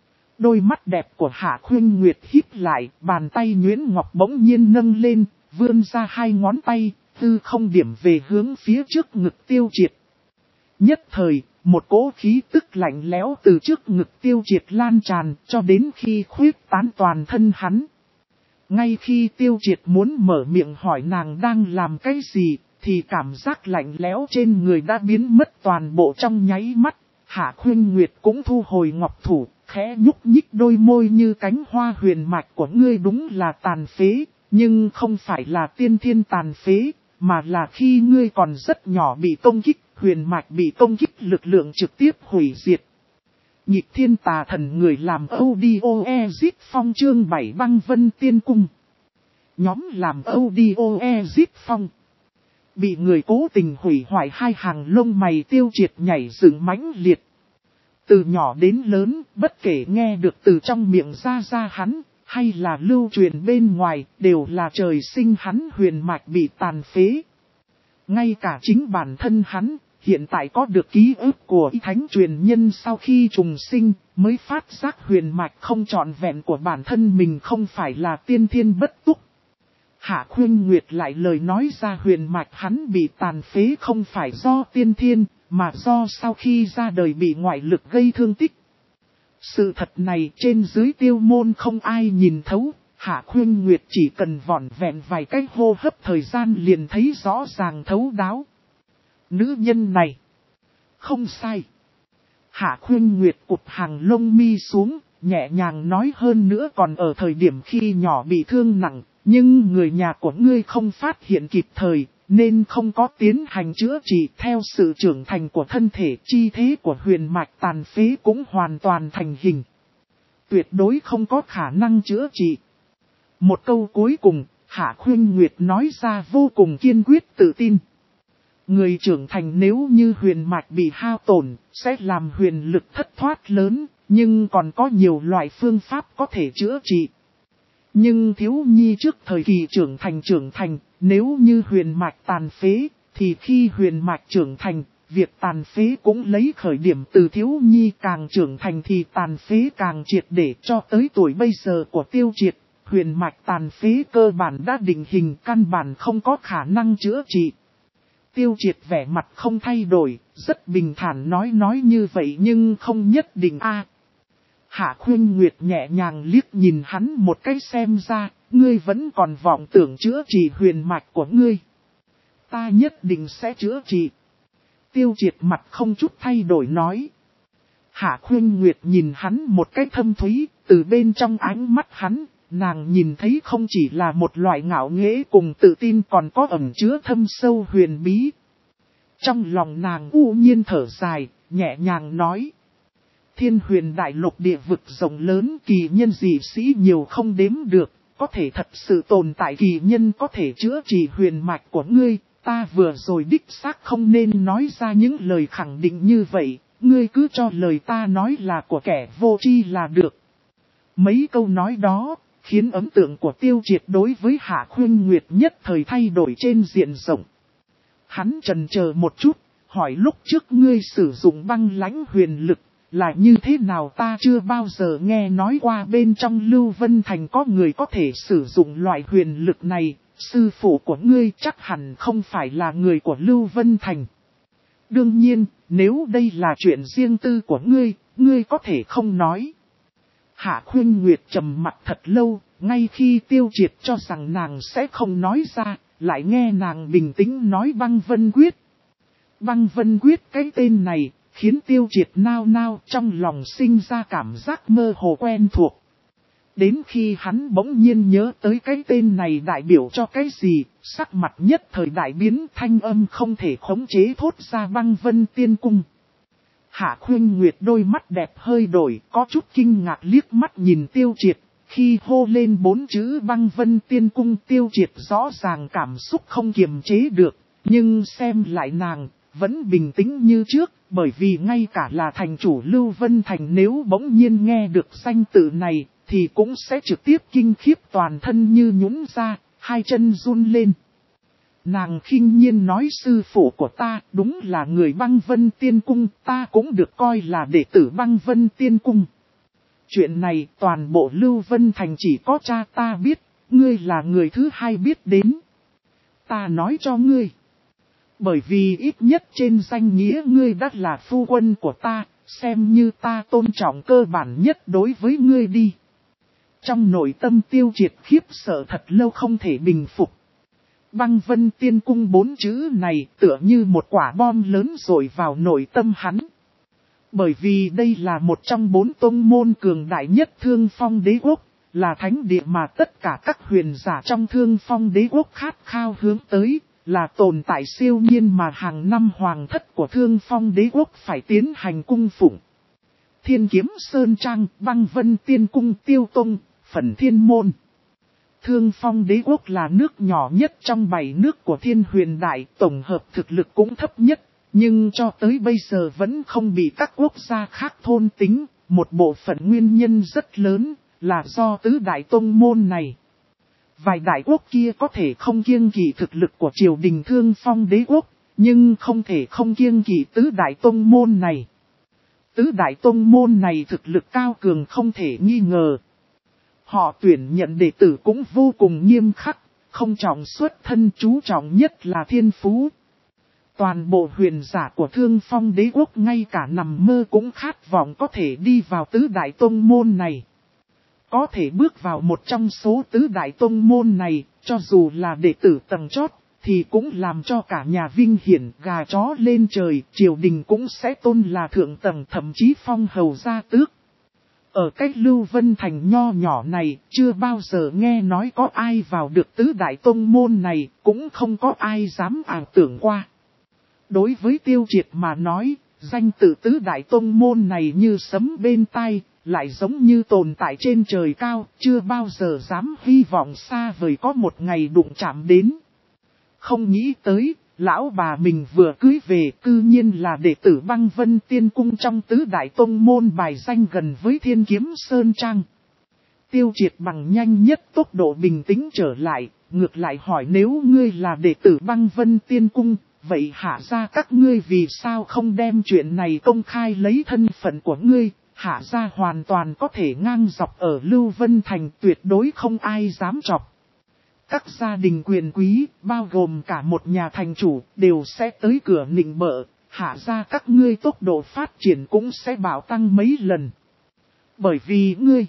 Đôi mắt đẹp của Hạ Khuynh Nguyệt híp lại, bàn tay nhuyễn ngọc bỗng nhiên nâng lên, vươn ra hai ngón tay, tư không điểm về hướng phía trước ngực Tiêu Triệt. Nhất thời, một cỗ khí tức lạnh lẽo từ trước ngực Tiêu Triệt lan tràn cho đến khi khuyết tán toàn thân hắn. Ngay khi Tiêu Triệt muốn mở miệng hỏi nàng đang làm cái gì, thì cảm giác lạnh lẽo trên người đã biến mất toàn bộ trong nháy mắt. Hạ Khuynh Nguyệt cũng thu hồi ngọc thủ, khẽ nhúc nhích đôi môi như cánh hoa huyền mạch của ngươi đúng là tàn phế, nhưng không phải là tiên thiên tàn phế, mà là khi ngươi còn rất nhỏ bị công kích, huyền mạch bị công kích lực lượng trực tiếp hủy diệt. Nhịp thiên tà thần người làm audio ezit phong chương 7 băng vân tiên cung. Nhóm làm audio ezit phong. Bị người cố tình hủy hoại hai hàng lông mày Tiêu Triệt nhảy dựng mãnh liệt. Từ nhỏ đến lớn, bất kể nghe được từ trong miệng ra hắn, hay là lưu truyền bên ngoài, đều là trời sinh hắn huyền mạch bị tàn phế. Ngay cả chính bản thân hắn, hiện tại có được ký ức của thánh truyền nhân sau khi trùng sinh, mới phát giác huyền mạch không trọn vẹn của bản thân mình không phải là tiên thiên bất túc. Hạ Khuynh Nguyệt lại lời nói ra huyền mạch hắn bị tàn phế không phải do tiên thiên, mà do sau khi ra đời bị ngoại lực gây thương tích. Sự thật này trên dưới Tiêu môn không ai nhìn thấu, Hạ Khuynh Nguyệt chỉ cần vỏn vẹn vài cái hô hấp thời gian liền thấy rõ ràng thấu đáo. Nữ nhân này, không sai. Hạ Khuynh Nguyệt cụp hàng lông mi xuống, nhẹ nhàng nói hơn nữa còn ở thời điểm khi nhỏ bị thương nặng, nhưng người nhà của ngươi không phát hiện kịp thời, nên không có tiến hành chữa trị. Theo sự trưởng thành của thân thể, chi thế của huyền mạch tàn phế cũng hoàn toàn thành hình. Tuyệt đối không có khả năng chữa trị. Một câu cuối cùng, Hạ Khuynh Nguyệt nói ra vô cùng kiên quyết tự tin. Người trưởng thành nếu như huyền mạch bị hao tổn, sẽ làm huyền lực thất thoát lớn, nhưng còn có nhiều loại phương pháp có thể chữa trị. Nhưng thiếu nhi trước thời kỳ trưởng thành, nếu như huyền mạch tàn phế, thì khi huyền mạch trưởng thành, việc tàn phế cũng lấy khởi điểm từ thiếu nhi càng trưởng thành thì tàn phế càng triệt để. Cho tới tuổi bây giờ của Tiêu Triệt, huyền mạch tàn phế cơ bản đã định hình, căn bản không có khả năng chữa trị. Tiêu Triệt vẻ mặt không thay đổi, rất bình thản nói như vậy nhưng không nhất định a. Hạ Khuynh Nguyệt nhẹ nhàng liếc nhìn hắn một cái xem ra, ngươi vẫn còn vọng tưởng chữa trị huyền mạch của ngươi. Ta nhất định sẽ chữa trị. Tiêu Triệt mặt không chút thay đổi nói. Hạ Khuynh Nguyệt nhìn hắn một cái thâm thúy, từ bên trong ánh mắt hắn, nàng nhìn thấy không chỉ là một loại ngạo nghễ cùng tự tin còn có ẩn chứa thâm sâu huyền bí. Trong lòng nàng u nhiên thở dài, nhẹ nhàng nói. Thiên huyền đại lục địa vực rộng lớn, kỳ nhân dị sĩ nhiều không đếm được, có thể thật sự tồn tại kỳ nhân có thể chữa trị huyền mạch của ngươi. Ta vừa rồi đích xác không nên nói ra những lời khẳng định như vậy, ngươi cứ cho lời ta nói là của kẻ vô tri là được. Mấy câu nói đó, khiến ấn tượng của Tiêu Triệt đối với Hạ Khuynh Nguyệt nhất thời thay đổi trên diện rộng. Hắn chần chờ một chút, hỏi lúc trước ngươi sử dụng băng lãnh huyền lực, là như thế nào ta chưa bao giờ nghe nói qua bên trong Lưu Vân Thành có người có thể sử dụng loại huyền lực này, sư phụ của ngươi chắc hẳn không phải là người của Lưu Vân Thành. Đương nhiên, nếu đây là chuyện riêng tư của ngươi có thể không nói. Hạ Khuynh Nguyệt trầm mặt thật lâu, ngay khi Tiêu Triệt cho rằng nàng sẽ không nói ra, lại nghe nàng bình tĩnh nói băng vân quyết. Băng vân quyết cái tên này, khiến Tiêu Triệt nao nao trong lòng sinh ra cảm giác mơ hồ quen thuộc. Đến khi hắn bỗng nhiên nhớ tới cái tên này đại biểu cho cái gì, sắc mặt nhất thời đại biến, thanh âm không thể khống chế thốt ra băng vân tiên cung. Hạ Khuynh Nguyệt đôi mắt đẹp hơi đổi, có chút kinh ngạc liếc mắt nhìn Tiêu Triệt. Khi hô lên 4 chữ băng vân tiên cung, Tiêu Triệt rõ ràng cảm xúc không kiềm chế được, nhưng xem lại nàng, vẫn bình tĩnh như trước, bởi vì ngay cả là thành chủ Lưu Vân Thành nếu bỗng nhiên nghe được danh tự này, thì cũng sẽ trực tiếp kinh khiếp toàn thân như nhũn ra, hai chân run lên. Nàng khinh nhiên nói sư phụ của ta đúng là người băng vân tiên cung, ta cũng được coi là đệ tử băng vân tiên cung. Chuyện này toàn bộ Lưu Vân Thành chỉ có cha ta biết, ngươi là người thứ hai biết đến. Ta nói cho ngươi. Bởi vì ít nhất trên danh nghĩa ngươi đã là phu quân của ta, xem như ta tôn trọng cơ bản nhất đối với ngươi đi. Trong nội tâm Tiêu Triệt khiếp sợ thật lâu không thể bình phục. Băng Vân Tiên Cung 4 chữ này tựa như một quả bom lớn rội vào nội tâm hắn. Bởi vì đây là một trong 4 tông môn cường đại nhất Thương Phong Đế Quốc, là thánh địa mà tất cả các huyền giả trong Thương Phong Đế Quốc khát khao hướng tới, là tồn tại siêu nhiên mà hàng năm hoàng thất của Thương Phong Đế Quốc phải tiến hành cung phụng. Thiên Kiếm Sơn Trang, Băng Vân Tiên Cung, Tiêu Tông, Phần Thiên Môn. Thương Phong Đế Quốc là nước nhỏ nhất trong 7 nước của Thiên Huyền Đại, tổng hợp thực lực cũng thấp nhất, nhưng cho tới bây giờ vẫn không bị các quốc gia khác thôn tính, một bộ phận nguyên nhân rất lớn là do tứ đại tông môn này. Vài đại quốc kia có thể không kiêng kỵ thực lực của triều đình Thương Phong Đế Quốc, nhưng không thể không kiêng kỵ tứ đại tông môn này. Tứ đại tông môn này thực lực cao cường không thể nghi ngờ. Họ tuyển nhận đệ tử cũng vô cùng nghiêm khắc, không trọng xuất thân, chú trọng nhất là thiên phú. Toàn bộ huyền giả của Thương Phong Đế Quốc ngay cả nằm mơ cũng khát vọng có thể đi vào tứ đại tông môn này. Có thể bước vào một trong số tứ đại tông môn này, cho dù là đệ tử tầng chót, thì cũng làm cho cả nhà vinh hiển gà chó lên trời, triều đình cũng sẽ tôn là thượng tầng, thậm chí phong hầu gia tước. Ở cách Lưu Vân Thành nho nhỏ này, chưa bao giờ nghe nói có ai vào được tứ đại tông môn này, cũng không có ai dám ảo tưởng qua. Đối với Tiêu Triệt mà nói, danh tự tứ đại tông môn này như sấm bên tai, lại giống như tồn tại trên trời cao, chưa bao giờ dám hy vọng xa vời có một ngày đụng chạm đến. Không nghĩ tới, lão bà mình vừa cưới về cư nhiên là đệ tử Băng Vân Tiên Cung trong tứ đại tông môn bài danh gần với Thiên Kiếm Sơn Trang. Tiêu Triệt bằng nhanh nhất tốc độ bình tĩnh trở lại, ngược lại hỏi nếu ngươi là đệ tử Băng Vân Tiên Cung, vậy Hạ gia các ngươi vì sao không đem chuyện này công khai lấy thân phận của ngươi? Hạ gia hoàn toàn có thể ngang dọc ở Lưu Vân Thành, tuyệt đối không ai dám chọc. Các gia đình quyền quý, bao gồm cả một nhà thành chủ, đều sẽ tới cửa nịnh bợ, Hạ gia các ngươi tốc độ phát triển cũng sẽ bạo tăng mấy lần. Bởi vì ngươi.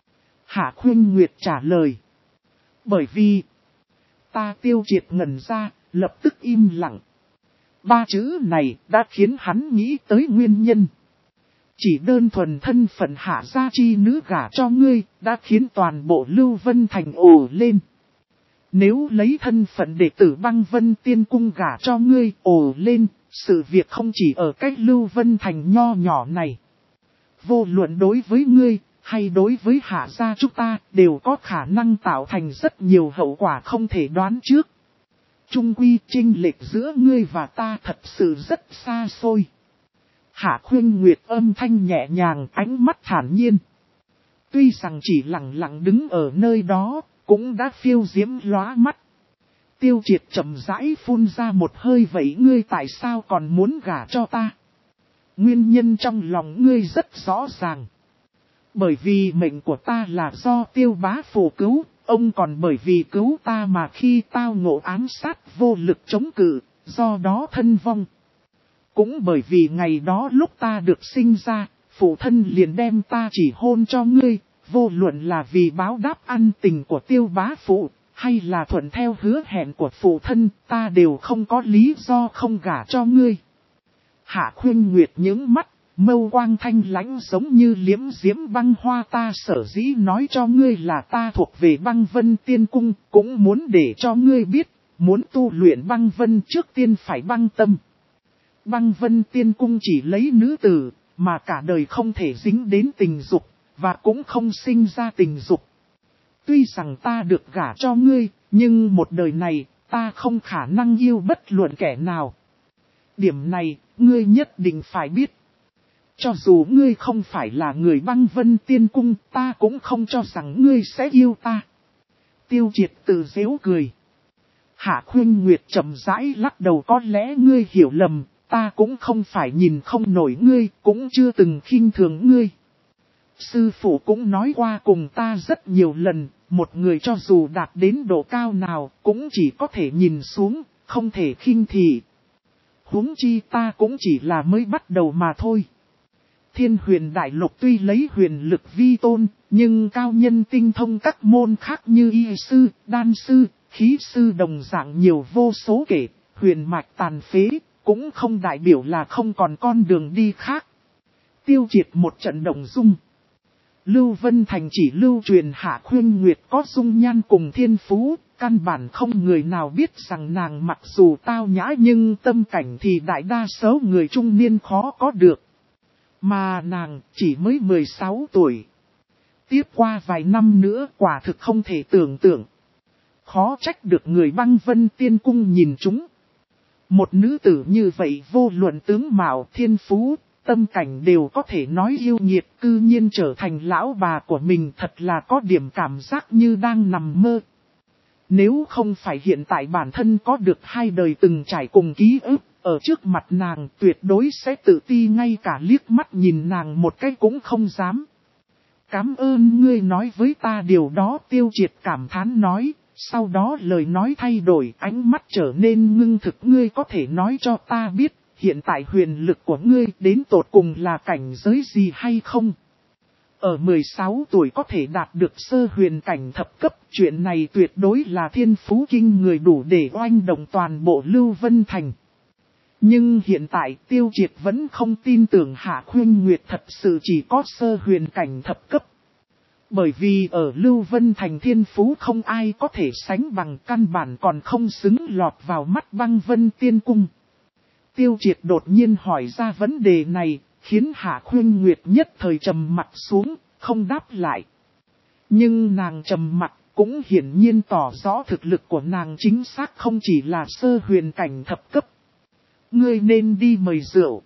Hạ Khuynh Nguyệt trả lời. Bởi vì. Ta Tiêu Triệt ngẩn ra, lập tức im lặng. 3 chữ này đã khiến hắn nghĩ tới nguyên nhân. Chỉ đơn thuần thân phận Hạ gia chi nữ gả cho ngươi, đã khiến toàn bộ Lưu Vân Thành ồ lên. Nếu lấy thân phận đệ tử Băng Vân Tiên Cung gả cho ngươi ồ lên, sự việc không chỉ ở cách Lưu Vân Thành nho nhỏ này. Vô luận đối với ngươi, hay đối với Hạ gia chúng ta, đều có khả năng tạo thành rất nhiều hậu quả không thể đoán trước. Trung quy chênh lệch giữa ngươi và ta thật sự rất xa xôi. Hạ Khuynh Nguyệt âm thanh nhẹ nhàng, ánh mắt thản nhiên. Tuy rằng chỉ lặng lặng đứng ở nơi đó, cũng đã phiêu diễm lóa mắt. Tiêu Triệt chậm rãi phun ra một hơi, vậy ngươi tại sao còn muốn gả cho ta? Nguyên nhân trong lòng ngươi rất rõ ràng. Bởi vì mệnh của ta là do Tiêu bá phụ cứu, ông còn bởi vì cứu ta mà khi tao ngộ ám sát vô lực chống cự, do đó thân vong. Cũng bởi vì ngày đó lúc ta được sinh ra, phụ thân liền đem ta chỉ hôn cho ngươi, vô luận là vì báo đáp ân tình của Tiêu bá phụ, hay là thuận theo hứa hẹn của phụ thân, ta đều không có lý do không gả cho ngươi. Hạ Khuynh Nguyệt nhướng mắt, mâu quang thanh lãnh giống như liễm diễm băng hoa, ta sở dĩ nói cho ngươi là ta thuộc về Băng Vân Tiên Cung, cũng muốn để cho ngươi biết, muốn tu luyện băng vân trước tiên phải băng tâm. Băng Vân Tiên Cung chỉ lấy nữ tử, mà cả đời không thể dính đến tình dục, và cũng không sinh ra tình dục. Tuy rằng ta được gả cho ngươi, nhưng một đời này, ta không khả năng yêu bất luận kẻ nào. Điểm này, ngươi nhất định phải biết. Cho dù ngươi không phải là người Băng Vân Tiên Cung, ta cũng không cho rằng ngươi sẽ yêu ta. Tiêu Triệt tự giễu cười. Hạ Khuynh Nguyệt chậm rãi lắc đầu, có lẽ ngươi hiểu lầm, ta cũng không phải nhìn không nổi ngươi, cũng chưa từng khinh thường ngươi. Sư phụ cũng nói qua cùng ta rất nhiều lần, một người cho dù đạt đến độ cao nào, cũng chỉ có thể nhìn xuống, không thể khinh thị. Huống chi ta cũng chỉ là mới bắt đầu mà thôi. Thiên Huyền Đại Lục tuy lấy huyền lực vi tôn, nhưng cao nhân tinh thông các môn khác như y sư, đan sư, khí sư đồng dạng nhiều vô số kể, huyền mạch tàn phế, cũng không đại biểu là không còn con đường đi khác. Tiêu Triệt một trận động dung. Lưu Vân Thành chỉ lưu truyền Hạ Khuyên Nguyệt có dung nhan cùng thiên phú, căn bản không người nào biết rằng nàng mặc dù tao nhã nhưng tâm cảnh thì đại đa số người trung niên khó có được. Mà nàng chỉ mới 16 tuổi. Tiếp qua vài năm nữa quả thực không thể tưởng tượng. Khó trách được người Băng Vân Tiên Cung nhìn chúng. Một nữ tử như vậy vô luận tướng mạo thiên phú, tâm cảnh đều có thể nói yêu nghiệt, cư nhiên trở thành lão bà của mình, thật là có điểm cảm giác như đang nằm mơ. Nếu không phải hiện tại bản thân có được 2 đời từng trải cùng ký ức, ở trước mặt nàng tuyệt đối sẽ tự ti, ngay cả liếc mắt nhìn nàng một cái cũng không dám. Cảm ơn ngươi nói với ta điều đó, Tiêu Triệt cảm thán nói, sau đó lời nói thay đổi, ánh mắt trở nên ngưng thực. Ngươi có thể nói cho ta biết, hiện tại huyền lực của ngươi đến tột cùng là cảnh giới gì hay không? Ở 16 tuổi có thể đạt được sơ huyền cảnh thập cấp, chuyện này tuyệt đối là thiên phú kinh người, đủ để oanh động toàn bộ Lưu Vân Thành. Nhưng hiện tại Tiêu Triệt vẫn không tin tưởng Hạ Khuyên Nguyệt thật sự chỉ có sơ huyền cảnh thập cấp. Bởi vì ở Lưu Vân Thành thiên phú không ai có thể sánh bằng, căn bản còn không xứng lọt vào mắt Băng Vân Tiên Cung. Tiêu Triệt đột nhiên hỏi ra vấn đề này, khiến Hạ Khuyên Nguyệt nhất thời trầm mặt xuống, không đáp lại. Nhưng nàng trầm mặt cũng hiển nhiên tỏ rõ thực lực của nàng chính xác không chỉ là sơ huyền cảnh thập cấp. Ngươi nên đi mời rượu.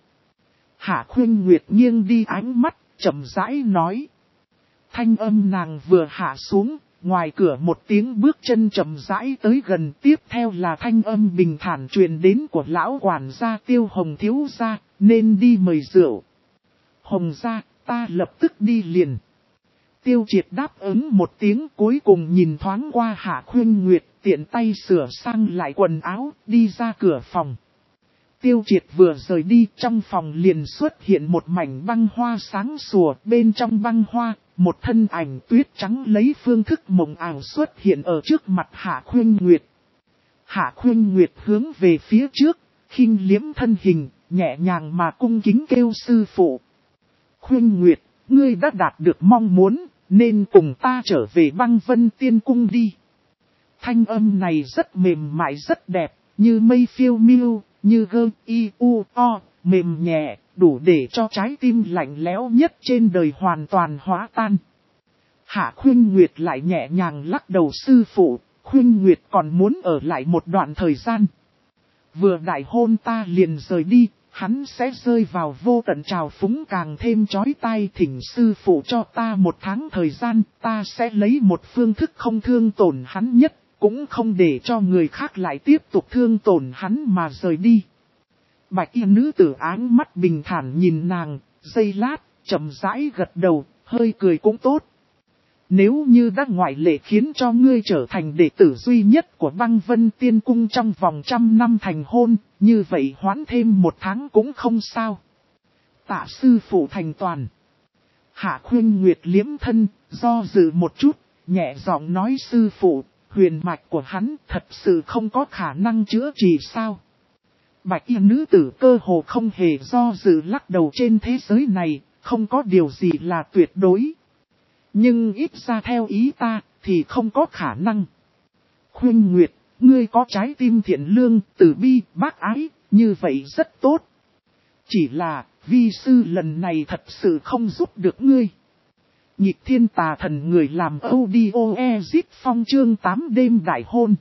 Hạ Khuyên Nguyệt nghiêng đi ánh mắt, chậm rãi nói. Thanh âm nàng vừa hạ xuống, ngoài cửa một tiếng bước chân chậm rãi tới gần, tiếp theo là thanh âm bình thản truyền đến của lão quản gia Tiêu Hồng thiếu gia, nên đi mời rượu. Hồng gia, ta lập tức đi liền. Tiêu Triệt đáp ứng một tiếng, cuối cùng nhìn thoáng qua Hạ Khuyên Nguyệt, tiện tay sửa sang lại quần áo, đi ra cửa phòng. Tiêu Triệt vừa rời đi, trong phòng liền xuất hiện một mảnh băng hoa sáng sủa, bên trong băng hoa, một thân ảnh tuyết trắng lấy phương thức mộng ảo xuất hiện ở trước mặt Hạ Khuyên Nguyệt. Hạ Khuyên Nguyệt hướng về phía trước, khinh liếm thân hình, nhẹ nhàng mà cung kính kêu sư phụ. Khuyên Nguyệt, ngươi đã đạt được mong muốn, nên cùng ta trở về Băng Vân Tiên Cung đi. Thanh âm này rất mềm mại rất đẹp, như mây phiêu miêu, như gơ y u o, mềm nhẹ, đủ để cho trái tim lạnh lẽo nhất trên đời hoàn toàn hóa tan. Hạ Khuyên Nguyệt lại nhẹ nhàng lắc đầu, sư phụ, Khuyên Nguyệt còn muốn ở lại một đoạn thời gian. Vừa đại hôn ta liền rời đi, hắn sẽ rơi vào vô tận trào phúng càng thêm chói tai, thỉnh sư phụ cho ta 1 tháng thời gian, ta sẽ lấy một phương thức không thương tổn hắn nhất, cũng không để cho người khác lại tiếp tục thương tổn hắn mà rời đi. Bạch y nữ tử áng mắt bình thản nhìn nàng, giây lát, chậm rãi gật đầu, hơi cười cũng tốt. Nếu như đã ngoại lệ khiến cho ngươi trở thành đệ tử duy nhất của Băng Vân Tiên Cung trong vòng 100 năm thành hôn, như vậy hoãn thêm 1 tháng cũng không sao. Tạ sư phụ thành toàn. Hạ Khuyên Nguyệt liếm thân, do dự một chút, nhẹ giọng nói, sư phụ, huyền mạch của hắn thật sự không có khả năng chữa trị sao? Bạch y nữ tử cơ hồ không hề do dự lắc đầu, trên thế giới này, không có điều gì là tuyệt đối. Nhưng ít ra theo ý ta, thì không có khả năng. Khuyên Nguyệt, ngươi có trái tim thiện lương, từ bi, bác ái, như vậy rất tốt. Chỉ là, vi sư lần này thật sự không giúp được ngươi. Nhịp thiên tà thần người làm audio exit phong chương 8 đêm đại hôn.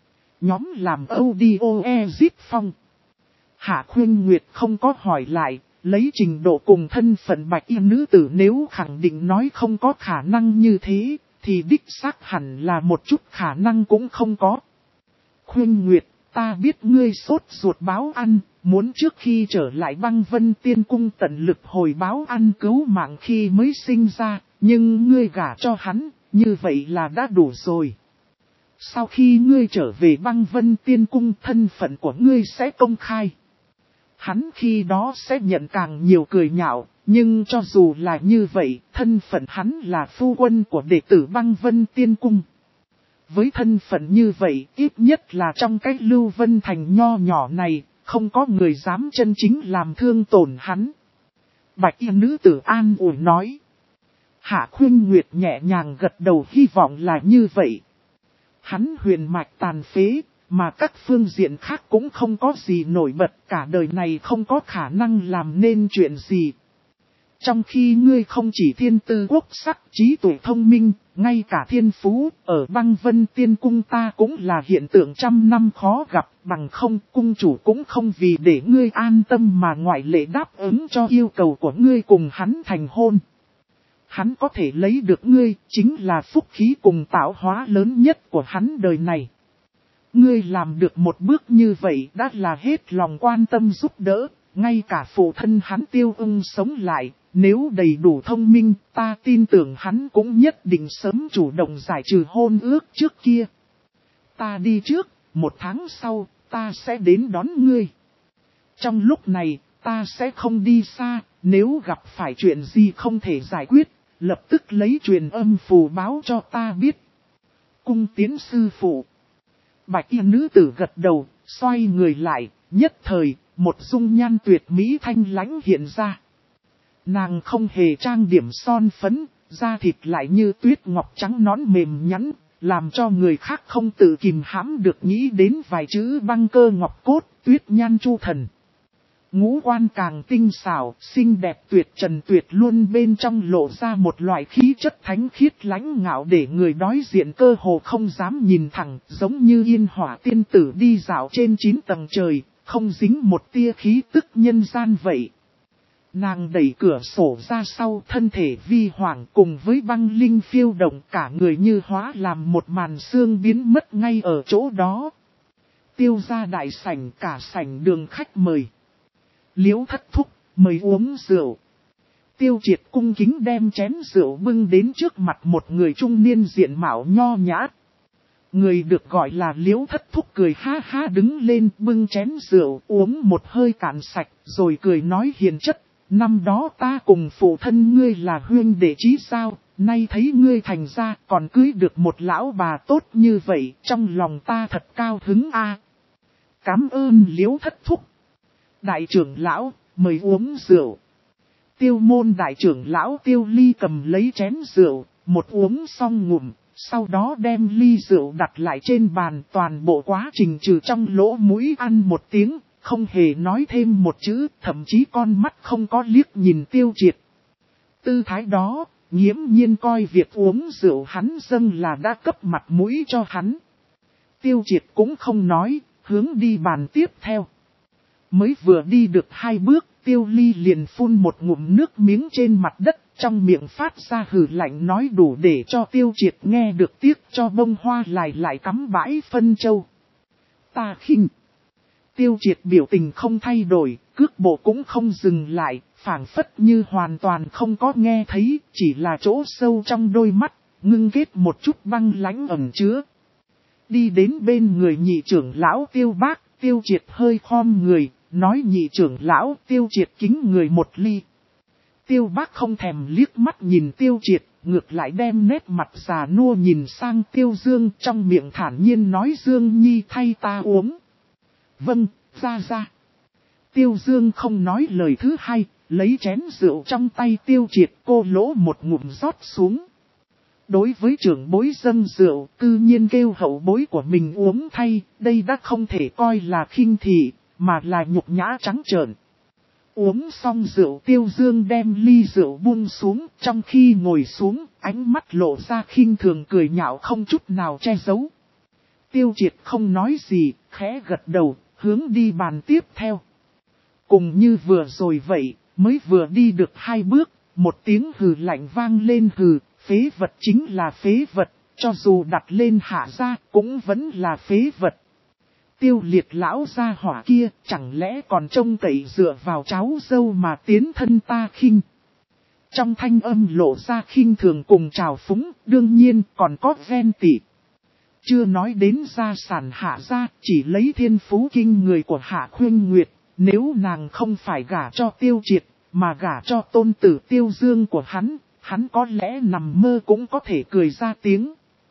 Nhóm làm audio exit phong. Hạ Khuyên Nguyệt không có hỏi lại, lấy trình độ cùng thân phận bạch y nữ tử nếu khẳng định nói không có khả năng như thế, thì đích xác hẳn là một chút khả năng cũng không có. Khuyên Nguyệt, ta biết ngươi sốt ruột báo ăn, muốn trước khi trở lại Băng Vân Tiên Cung tận lực hồi báo ăn cứu mạng khi mới sinh ra, nhưng ngươi gả cho hắn, như vậy là đã đủ rồi. Sau khi ngươi trở về Băng Vân Tiên Cung, thân phận của ngươi sẽ công khai. Hắn khi đó sẽ nhận càng nhiều cười nhạo, nhưng cho dù là như vậy, thân phận hắn là phu quân của đệ tử Băng Vân Tiên Cung. Với thân phận như vậy, ít nhất là trong cái Lưu Vân Thành nho nhỏ này, không có người dám chân chính làm thương tổn hắn. Bạch y nữ tử an ủi nói. Hạ Khuynh Nguyệt nhẹ nhàng gật đầu, hy vọng là như vậy. Hắn huyền mạch tàn phế, mà các phương diện khác cũng không có gì nổi bật, cả đời này không có khả năng làm nên chuyện gì. Trong khi ngươi không chỉ thiên tư quốc sắc, trí tuệ thông minh, ngay cả thiên phú, ở Băng Vân Tiên Cung ta cũng là hiện tượng trăm năm khó gặp, bằng không cung chủ cũng không vì để ngươi an tâm mà ngoại lệ đáp ứng cho yêu cầu của ngươi cùng hắn thành hôn. Hắn có thể lấy được ngươi, chính là phúc khí cùng tạo hóa lớn nhất của hắn đời này. Ngươi làm được một bước như vậy đã là hết lòng quan tâm giúp đỡ, ngay cả phụ thân hắn Tiêu Ưng sống lại, nếu đầy đủ thông minh, ta tin tưởng hắn cũng nhất định sớm chủ động giải trừ hôn ước trước kia. Ta đi trước, 1 tháng sau, ta sẽ đến đón ngươi. Trong lúc này, ta sẽ không đi xa, nếu gặp phải chuyện gì không thể giải quyết, lập tức lấy truyền âm phù báo cho ta biết. Cung tiến sư phụ. Bạch y nữ tử gật đầu, xoay người lại, nhất thời, một dung nhan tuyệt mỹ thanh lãnh hiện ra. Nàng không hề trang điểm son phấn, da thịt lại như tuyết ngọc trắng nõn mềm nhẵn, làm cho người khác không tự kìm hãm được nghĩ đến vài chữ băng cơ ngọc cốt, tuyết nhan chu thần. Ngũ quan càng tinh xảo, xinh đẹp tuyệt trần tuyệt luôn, bên trong lộ ra một loại khí chất thánh khiết lãnh ngạo để người đối diện cơ hồ không dám nhìn thẳng, giống như yên hỏa tiên tử đi dạo trên 9 tầng trời, không dính một tia khí tức nhân gian vậy. Nàng đẩy cửa sổ ra sau, thân thể vi hoàng cùng với băng linh phiêu động, cả người như hóa làm một màn sương biến mất ngay ở chỗ đó. Tiêu ra đại sảnh, cả sảnh đường khách mời. Liễu Thất Thúc, mời uống rượu. Tiêu Triệt cung kính đem chén rượu bưng đến trước mặt một người trung niên diện mạo nho nhã. Người được gọi là Liễu Thất Thúc cười ha ha đứng lên, bưng chén rượu uống một hơi cạn sạch, rồi cười nói hiền chất. Năm đó ta cùng phụ thân ngươi là huynh đệ chí sao, nay thấy ngươi thành ra còn cưới được một lão bà tốt như vậy, trong lòng ta thật cao hứng a. Cảm ơn Liễu Thất Thúc. Đại trưởng lão, mời uống rượu. Tiêu môn đại trưởng lão Tiêu Ly cầm lấy chén rượu, một uống xong ngụm, sau đó đem ly rượu đặt lại trên bàn, toàn bộ quá trình trừ trong lỗ mũi ăn một tiếng, không hề nói thêm một chữ, thậm chí con mắt không có liếc nhìn Tiêu Triệt. Tư thái đó, nghiễm nhiên coi việc uống rượu hắn dâng là đã cấp mặt mũi cho hắn. Tiêu Triệt cũng không nói, hướng đi bàn tiếp theo. Mới vừa đi được 2 bước, Tiêu Ly liền phun một ngụm nước miếng trên mặt đất, trong miệng phát ra hừ lạnh nói đủ để cho Tiêu Triệt nghe được, tiếc cho bông hoa lại cắm bãi phân châu. Ta khinh. Tiêu Triệt biểu tình không thay đổi, cước bộ cũng không dừng lại, phảng phất như hoàn toàn không có nghe thấy, chỉ là chỗ sâu trong đôi mắt, ngưng kết một chút băng lãnh ẩn chứa. Đi đến bên người nhị trưởng lão Tiêu Bác, Tiêu Triệt hơi khom người, nói nhị trưởng lão Tiêu Triệt kính người một ly. Tiêu Bác không thèm liếc mắt nhìn Tiêu Triệt, ngược lại đem nét mặt già nua nhìn sang Tiêu Dương, trong miệng thản nhiên nói Dương Nhi thay ta uống. Vâng, ra. Tiêu Dương không nói lời thứ hai, lấy chén rượu trong tay Tiêu Triệt cô lỗ một ngụm rót xuống. Đối với trưởng bối dâng rượu, tự nhiên kêu hậu bối của mình uống thay, đây đã không thể coi là khinh thị, mà là nhục nhã trắng trợn. Uống xong rượu Tiêu Dương đem ly rượu buông xuống, trong khi ngồi xuống, ánh mắt lộ ra khinh thường cười nhạo không chút nào che giấu. Tiêu Triệt không nói gì, khẽ gật đầu, hướng đi bàn tiếp theo. Cùng như vừa rồi vậy, mới vừa đi được 2 bước, một tiếng hừ lạnh vang lên hừ, phế vật chính là phế vật, cho dù đặt lên hạ gia cũng vẫn là phế vật. Tiêu Liệt lão gia hỏa kia, chẳng lẽ còn trông cậy dựa vào cháu dâu mà tiến thân ta khinh. Trong thanh âm lộ ra khinh thường cùng trào phúng, đương nhiên còn có ghen tị. Chưa nói đến gia sản hạ gia, chỉ lấy thiên phú kinh người của Hạ Khuynh Nguyệt, nếu nàng không phải gả cho Tiêu Triệt, mà gả cho tôn tử Tiêu Dương của hắn có lẽ nằm mơ cũng có thể cười ra tiếng.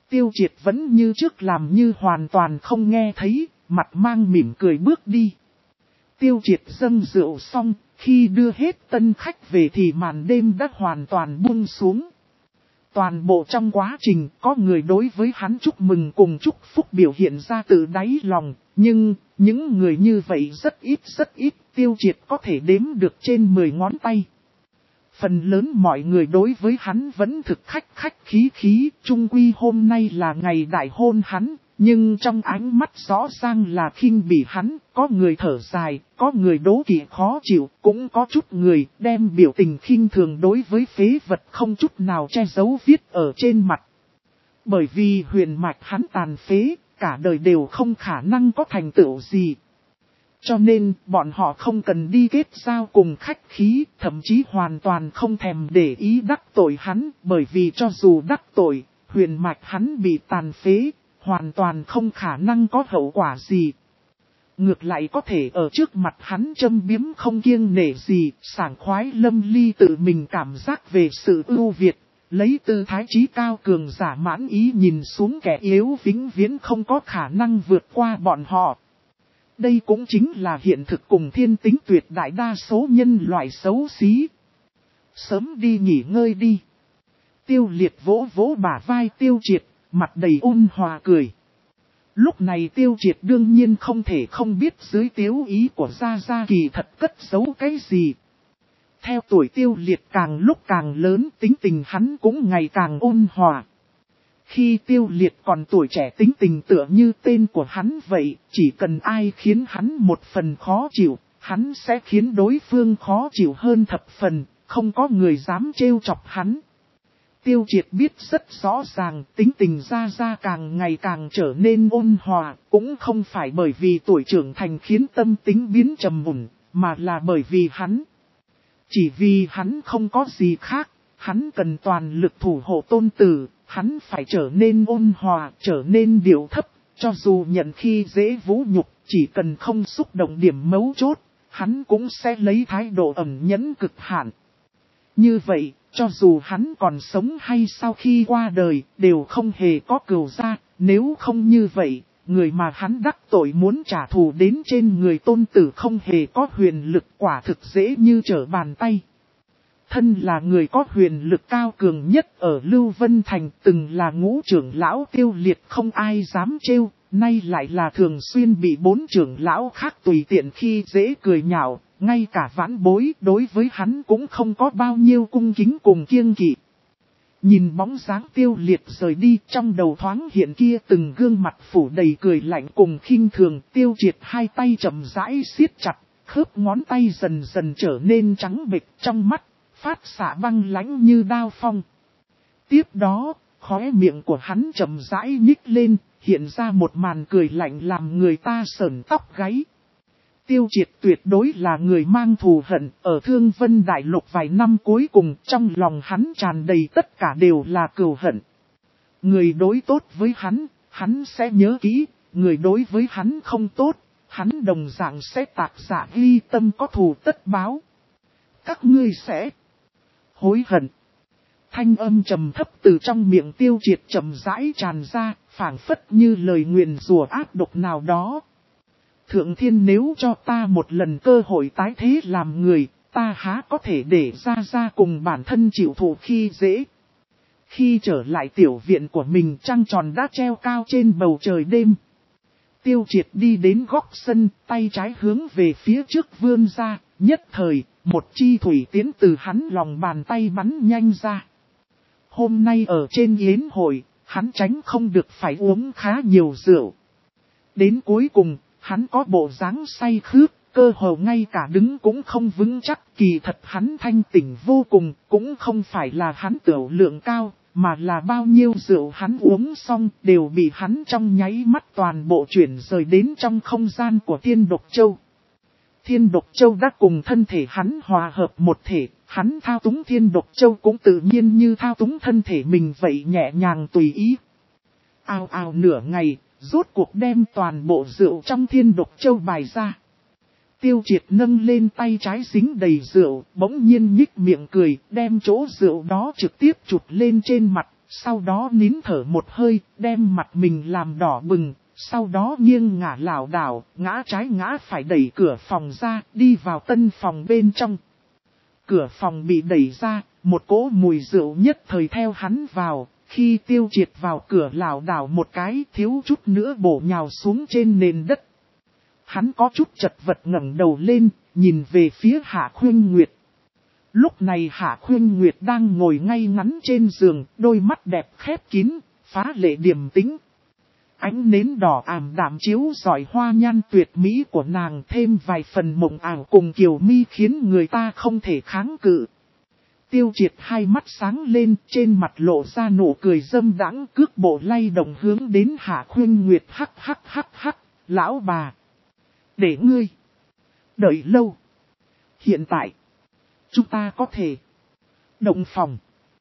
Tiêu Triệt vẫn như trước làm như hoàn toàn không nghe thấy, mặt mang mỉm cười bước đi. Tiêu Triệt dâng rượu xong, khi đưa hết tân khách về thì màn đêm đã hoàn toàn buông xuống. Toàn bộ trong quá trình có người đối với hắn chúc mừng cùng chúc phúc biểu hiện ra từ đáy lòng, nhưng những người như vậy rất ít, Tiêu Triệt có thể đếm được trên 10 ngón tay. Phần lớn mọi người đối với hắn vẫn thực khách khí, chung quy hôm nay là ngày đại hôn hắn, nhưng trong ánh mắt rõ ràng là khinh bỉ hắn, có người thở dài, có người đố kỵ khó chịu, cũng có chút người đem biểu tình khinh thường đối với phế vật không chút nào che giấu viết ở trên mặt. Bởi vì huyền mạch hắn tàn phế, cả đời đều không khả năng có thành tựu gì. Cho nên, bọn họ không cần đi kết giao cùng khách khí, thậm chí hoàn toàn không thèm để ý đắc tội hắn, bởi vì cho dù đắc tội, huyền mạch hắn bị tàn phế, hoàn toàn không khả năng có hậu quả gì. Ngược lại có thể ở trước mặt hắn châm biếm không kiêng nể gì, sảng khoái lâm ly tự mình cảm giác về sự ưu việt, lấy tư thái trí cao cường giả mãn ý nhìn xuống kẻ yếu vĩnh viễn không có khả năng vượt qua bọn họ. Đây cũng chính là hiện thực cùng thiên tính tuyệt đại đa số nhân loại xấu xí. Sớm đi nghỉ ngơi đi. Tiêu Liệt vỗ vỗ bả vai Tiêu Triệt, mặt đầy ôn hòa cười. Lúc này Tiêu Triệt đương nhiên không thể không biết dưới tiếu ý của Gia Gia kỳ thật cất giấu cái gì. Theo tuổi Tiêu Liệt càng lúc càng lớn, tính tình hắn cũng ngày càng ôn hòa. Khi Tiêu Liệt còn tuổi trẻ tính tình tựa như tên của hắn vậy, chỉ cần ai khiến hắn một phần khó chịu, hắn sẽ khiến đối phương khó chịu hơn thập phần, không có người dám trêu chọc hắn. Tiêu Triệt biết rất rõ ràng tính tình Gia Gia càng ngày càng trở nên ôn hòa, cũng không phải bởi vì tuổi trưởng thành khiến tâm tính biến trầm mùn, mà là bởi vì hắn. Chỉ vì hắn không có gì khác, hắn cần toàn lực thủ hộ tôn tử, hắn phải trở nên ôn hòa, trở nên điệu thấp, cho dù nhận khi dễ vũ nhục, chỉ cần không xúc động điểm mấu chốt, hắn cũng sẽ lấy thái độ ẩn nhẫn cực hạn. Như vậy, cho dù hắn còn sống hay sau khi qua đời, đều không hề có cừu gia, nếu không như vậy, người mà hắn đắc tội muốn trả thù đến trên người tôn tử không hề có huyền lực quả thực dễ như trở bàn tay. Thân là người có huyền lực cao cường nhất ở Lưu Vân Thành, từng là ngũ trưởng lão Tiêu Liệt không ai dám trêu, nay lại là thường xuyên bị 4 trưởng lão khác tùy tiện khi dễ cười nhạo, ngay cả vãn bối đối với hắn cũng không có bao nhiêu cung kính cùng kiêng kỵ. Nhìn bóng dáng Tiêu Liệt rời đi, trong đầu thoáng hiện kia từng gương mặt phủ đầy cười lạnh cùng khinh thường. Tiêu Triệt hai tay chậm rãi siết chặt, khớp ngón tay dần dần trở nên trắng bệch, trong mắt phát xạ băng lãnh như đao phong. Tiếp đó, khóe miệng của hắn chậm rãi nhích lên, hiện ra một màn cười lạnh làm người ta sởn tóc gáy. Tiêu Triệt tuyệt đối là người mang thù hận, ở Thương Vân Đại Lục vài năm cuối cùng trong lòng hắn tràn đầy tất cả đều là cừu hận. Người đối tốt với hắn sẽ nhớ kỹ, người đối với hắn không tốt, hắn đồng dạng sẽ tạc dạ ghi tâm có thù tất báo. Các ngươi sẽ hối hận. Thanh âm trầm thấp từ trong miệng Tiêu Triệt chậm rãi tràn ra, phảng phất như lời nguyền rủa ác độc nào đó. Thượng Thiên nếu cho ta một lần cơ hội tái thế làm người, ta há có thể để Gia cùng bản thân chịu thụ khi dễ. Khi trở lại tiểu viện của mình, trăng tròn đã treo cao trên bầu trời đêm. Tiêu Triệt đi đến góc sân, tay trái hướng về phía trước vươn ra, nhất thời, một chi thủy tiến từ hắn lòng bàn tay bắn nhanh ra. Hôm nay ở trên yến hội, hắn tránh không được phải uống khá nhiều rượu. Đến cuối cùng, hắn có bộ dáng say khướt, cơ hồ ngay cả đứng cũng không vững chắc. Kỳ thật hắn thanh tỉnh vô cùng, cũng không phải là hắn tiểu lượng cao, mà là bao nhiêu rượu hắn uống xong đều bị hắn trong nháy mắt toàn bộ chuyển rời đến trong không gian của Thiên Độc Châu. Thiên Độc Châu đã cùng thân thể hắn hòa hợp một thể, hắn thao túng Thiên Độc Châu cũng tự nhiên như thao túng thân thể mình vậy nhẹ nhàng tùy ý. Ào ào nửa ngày, rốt cuộc đem toàn bộ rượu trong Thiên Độc Châu bài ra. Tiêu Triệt nâng lên tay trái dính đầy rượu, bỗng nhiên nhích miệng cười, đem chỗ rượu đó trực tiếp chụp lên trên mặt, sau đó nín thở một hơi, đem mặt mình làm đỏ bừng, sau đó nghiêng ngả lảo đảo, ngã trái ngã phải đẩy cửa phòng ra, đi vào tân phòng bên trong. Cửa phòng bị đẩy ra, một cỗ mùi rượu nhất thời theo hắn vào, khi Tiêu Triệt vào cửa lảo đảo một cái, thiếu chút nữa bổ nhào xuống trên nền đất. Hắn có chút chật vật ngẩng đầu lên, nhìn về phía Hạ Khuynh Nguyệt. Lúc này Hạ Khuynh Nguyệt đang ngồi ngay ngắn trên giường, đôi mắt đẹp khép kín, phá lệ điềm tĩnh. Ánh nến đỏ ảm đạm chiếu rọi hoa nhan tuyệt mỹ của nàng, thêm vài phần mộng ảo cùng kiều mi khiến người ta không thể kháng cự. Tiêu Triệt hai mắt sáng lên, trên mặt lộ ra nụ cười dâm đãng, cước bộ lay động hướng đến Hạ Khuynh Nguyệt. Hắc, lão bà. Để ngươi đợi lâu. Hiện tại, chúng ta có thể động phòng.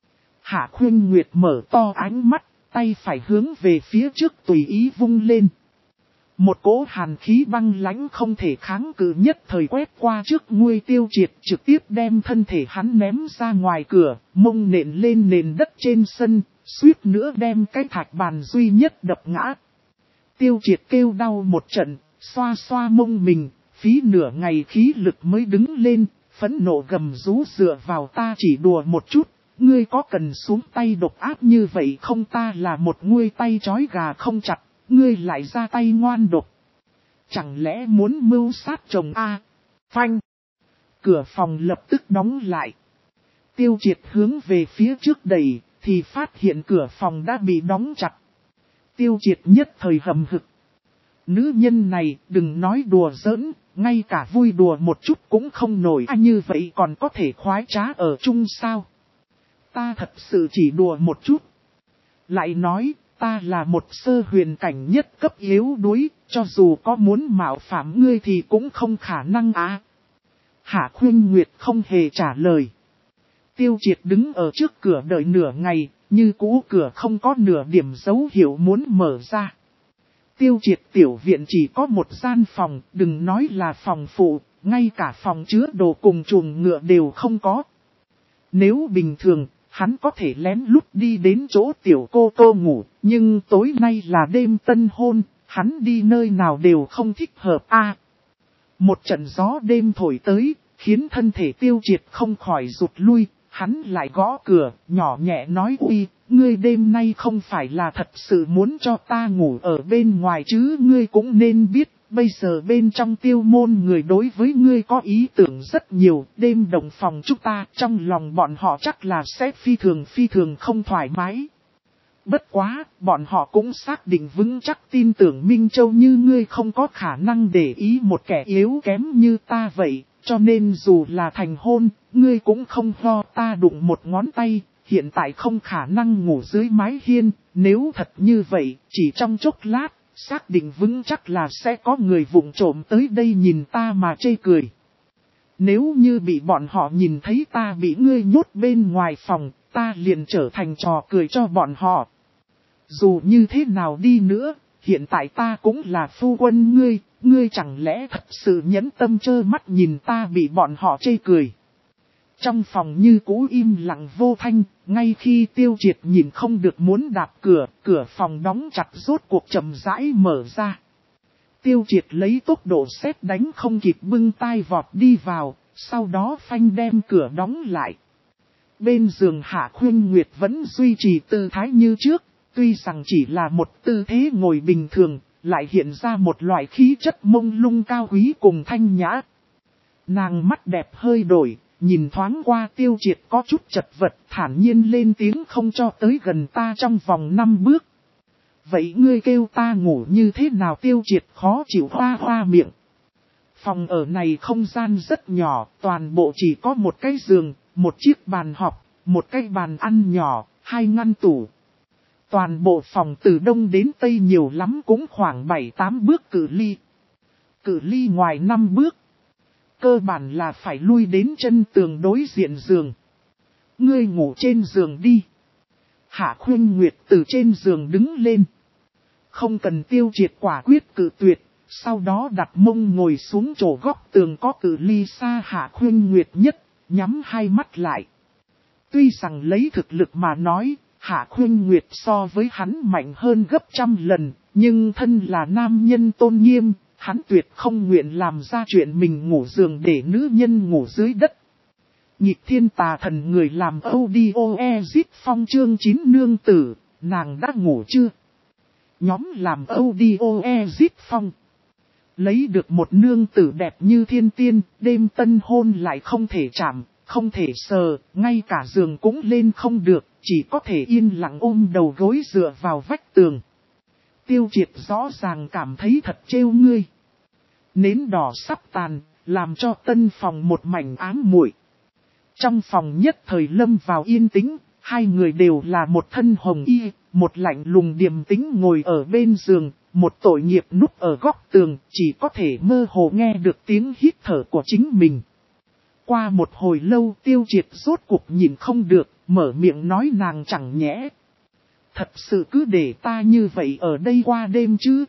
Hạ Khuynh Nguyệt mở to ánh mắt, tay phải hướng về phía trước tùy ý vung lên. Một cỗ hàn khí băng lãnh không thể kháng cự nhất thời quét qua trước nguôi Tiêu Triệt, trực tiếp đem thân thể hắn ném ra ngoài cửa, mông nện lên nền đất trên sân, suýt nữa đem cái thạch bàn duy nhất đập ngã. Tiêu Triệt kêu đau một trận, xoa xoa mông mình, phí nửa ngày khí lực mới đứng lên, phẫn nộ gầm rú dựa vào ta chỉ đùa một chút. Ngươi có cần xuống tay độc ác như vậy không, ta là một nguôi tay trói gà không chặt, ngươi lại ra tay ngoan độc. Chẳng lẽ muốn mưu sát chồng a? Phanh! Cửa phòng lập tức đóng lại. Tiêu Triệt hướng về phía trước đẩy, thì phát hiện cửa phòng đã bị đóng chặt. Tiêu Triệt nhất thời hầm hực. Nữ nhân này đừng nói đùa giỡn, ngay cả vui đùa một chút cũng không nổi. Như vậy còn có thể khoái trá ở chung sao? Ta thật sự chỉ đùa một chút. Lại nói, ta là một sơ huyền cảnh nhất cấp yếu đuối, cho dù có muốn mạo phạm ngươi thì cũng không khả năng á. Hạ Khuynh Nguyệt không hề trả lời. Tiêu Triệt đứng ở trước cửa đợi nửa ngày, như cũ cửa không có nửa điểm dấu hiệu muốn mở ra. Tiêu Triệt tiểu viện chỉ có một gian phòng, đừng nói là phòng phụ, ngay cả phòng chứa đồ cùng chuồng ngựa đều không có. Nếu bình thường, hắn có thể lén lút đi đến chỗ tiểu cô ngủ, nhưng tối nay là đêm tân hôn, hắn đi nơi nào đều không thích hợp a. Một trận gió đêm thổi tới, khiến thân thể Tiêu Triệt không khỏi rụt lui, hắn lại gõ cửa, nhỏ nhẹ nói uy, ngươi đêm nay không phải là thật sự muốn cho ta ngủ ở bên ngoài chứ, ngươi cũng nên biết. Bây giờ bên trong Tiêu môn người đối với ngươi có ý tưởng rất nhiều, đêm đồng phòng chúng ta trong lòng bọn họ chắc là sẽ phi thường không thoải mái. Bất quá, bọn họ cũng xác định vững chắc tin tưởng Minh Châu như ngươi không có khả năng để ý một kẻ yếu kém như ta vậy, cho nên dù là thành hôn, ngươi cũng không lo ta đụng một ngón tay, hiện tại không khả năng ngủ dưới mái hiên, nếu thật như vậy, chỉ trong chốc lát. Xác định vững chắc là sẽ có người vụng trộm tới đây nhìn ta mà chê cười. Nếu như bị bọn họ nhìn thấy ta bị ngươi nhốt bên ngoài phòng, ta liền trở thành trò cười cho bọn họ. Dù như thế nào đi nữa, hiện tại ta cũng là phu quân ngươi chẳng lẽ thật sự nhẫn tâm trơ mắt nhìn ta bị bọn họ chê cười. Trong phòng như cũ im lặng vô thanh, ngay khi Tiêu Triệt nhìn không được muốn đạp cửa, cửa phòng đóng chặt rốt cuộc chậm rãi mở ra. Tiêu Triệt lấy tốc độ sét đánh không kịp bưng tai vọt đi vào, sau đó phanh đem cửa đóng lại. Bên giường Hạ Khuynh Nguyệt vẫn duy trì tư thái như trước, tuy rằng chỉ là một tư thế ngồi bình thường, lại hiện ra một loại khí chất mông lung cao quý cùng thanh nhã. Nàng mắt đẹp hơi đổi. Nhìn thoáng qua Tiêu Triệt có chút chật vật, thản nhiên lên tiếng không cho tới gần ta trong vòng 5 bước. Vậy ngươi kêu ta ngủ như thế nào? Tiêu Triệt khó chịu hoa miệng. Phòng ở này không gian rất nhỏ, toàn bộ chỉ có một cái giường, một chiếc bàn học, một cái bàn ăn nhỏ, 2 ngăn tủ. Toàn bộ phòng từ đông đến tây nhiều lắm cũng khoảng 7-8 bước cự ly. Cự ly ngoài 5 bước. Cơ bản là phải lui đến chân tường đối diện giường. Ngươi ngủ trên giường đi. Hạ Khuynh Nguyệt từ trên giường đứng lên. Không cần Tiêu Triệt quả quyết cự tuyệt. Sau đó đặt mông ngồi xuống chỗ góc tường có cự ly xa Hạ Khuynh Nguyệt nhất, nhắm hai mắt lại. Tuy rằng lấy thực lực mà nói, Hạ Khuynh Nguyệt so với hắn mạnh hơn gấp trăm lần, nhưng thân là nam nhân tôn nghiêm, hắn tuyệt không nguyện làm ra chuyện mình ngủ giường để nữ nhân ngủ dưới đất. Nhịp thiên tà thần người làm audio Ezit Phong chương 9 nương tử, nàng đã ngủ chưa? Nhóm làm audio Ezit Phong. Lấy được một nương tử đẹp như thiên tiên, đêm tân hôn lại không thể chạm, không thể sờ, ngay cả giường cũng lên không được, chỉ có thể yên lặng ôm đầu gối dựa vào vách tường. Tiêu Triệt rõ ràng cảm thấy thật trêu ngươi. Nến đỏ sắp tàn, làm cho tân phòng một mảnh ám muội. Trong phòng nhất thời lâm vào yên tĩnh, hai người đều là một thân hồng y, một lạnh lùng điềm tĩnh ngồi ở bên giường, một tội nghiệp núp ở góc tường, chỉ có thể mơ hồ nghe được tiếng hít thở của chính mình. Qua một hồi lâu Tiêu Triệt rốt cuộc nhìn không được, mở miệng nói nàng chẳng nhẽ. Thật sự cứ để ta như vậy ở đây qua đêm chứ?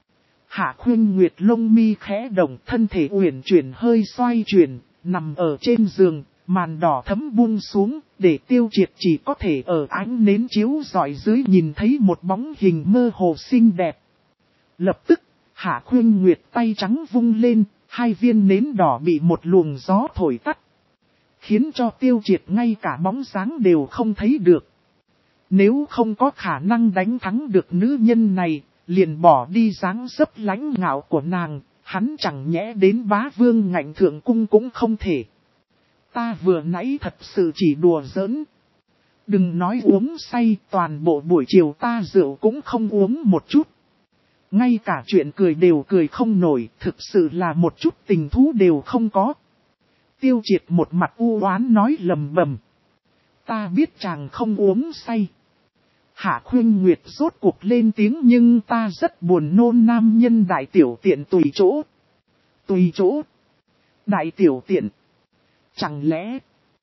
Hạ Khuynh Nguyệt lông mi khẽ động, thân thể uyển chuyển hơi xoay chuyển, nằm ở trên giường, màn đỏ thấm buông xuống, để Tiêu Triệt chỉ có thể ở ánh nến chiếu rọi dưới nhìn thấy một bóng hình mơ hồ xinh đẹp. Lập tức, Hạ Khuynh Nguyệt tay trắng vung lên, hai viên nến đỏ bị một luồng gió thổi tắt, khiến cho Tiêu Triệt ngay cả bóng dáng đều không thấy được. Nếu không có khả năng đánh thắng được nữ nhân này, liền bỏ đi dáng dấp lãnh ngạo của nàng, hắn chẳng nhẽ đến bá vương ngạnh thượng cung cũng không thể. Ta vừa nãy thật sự chỉ đùa giỡn. Đừng nói uống say, toàn bộ buổi chiều ta rượu cũng không uống một chút. Ngay cả chuyện cười đều cười không nổi, thực sự là một chút tình thú đều không có. Tiêu Triệt một mặt u oán nói lầm bầm. Ta biết chàng không uống say. Hạ Khuynh Nguyệt rốt cuộc lên tiếng, nhưng ta rất buồn nôn nam nhân đại tiểu tiện tùy chỗ. Tùy chỗ. Đại tiểu tiện. Chẳng lẽ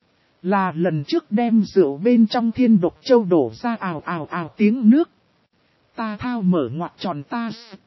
là lần trước đem rượu bên trong Thiên Độc Châu đổ ra ào ào ào tiếng nước. Ta thao mở ngoặc tròn ta.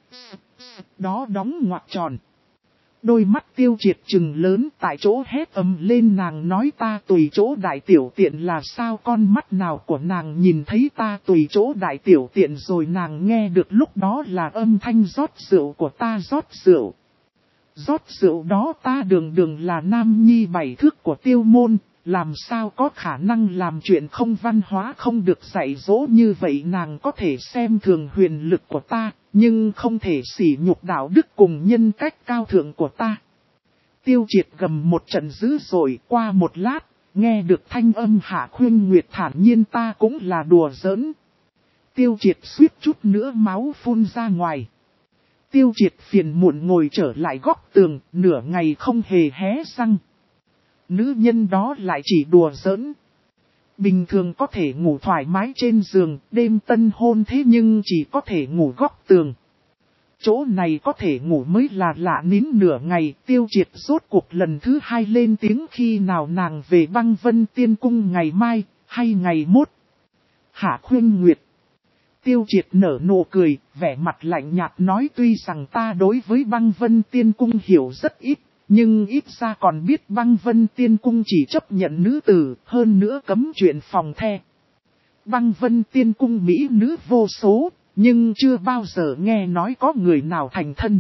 Đó đóng ngoặc tròn. Đôi mắt Tiêu Triệt trừng lớn tại chỗ hét ầm lên, nàng nói ta tùy chỗ đại tiểu tiện là sao? Con mắt nào của nàng nhìn thấy ta tùy chỗ đại tiểu tiện rồi? Nàng nghe được lúc đó là âm thanh rót rượu của ta rót rượu. Rót rượu đó ta đường là nam nhi bảy thước của Tiêu môn, làm sao có khả năng làm chuyện không văn hóa không được dạy dỗ như vậy? Nàng có thể xem thường huyền lực của ta, nhưng không thể sỉ nhục đạo đức cùng nhân cách cao thượng của ta. Tiêu Triệt gầm một trận dữ dội. Qua một lát, nghe được thanh âm Hạ Khuynh Nguyệt thản nhiên ta cũng là đùa giỡn. Tiêu Triệt suýt chút nữa máu phun ra ngoài. Tiêu Triệt phiền muộn ngồi trở lại góc tường, nửa ngày không hề hé răng. Nữ nhân đó lại chỉ đùa giỡn. Bình thường có thể ngủ thoải mái trên giường, đêm tân hôn thế nhưng chỉ có thể ngủ góc tường. Chỗ này có thể ngủ mới là lạ. Nín nửa ngày, Tiêu Triệt rốt cuộc lần thứ hai lên tiếng, khi nào nàng về Băng Vân Tiên Cung, ngày mai, hay ngày mốt? Hạ Khuynh Nguyệt. Tiêu Triệt nở nụ cười, vẻ mặt lạnh nhạt nói tuy rằng ta đối với Băng Vân Tiên Cung hiểu rất ít, nhưng ít ra còn biết Băng Vân Tiên Cung chỉ chấp nhận nữ tử, hơn nữa cấm chuyện phòng the. Băng Vân Tiên Cung mỹ nữ vô số, nhưng chưa bao giờ nghe nói có người nào thành thân.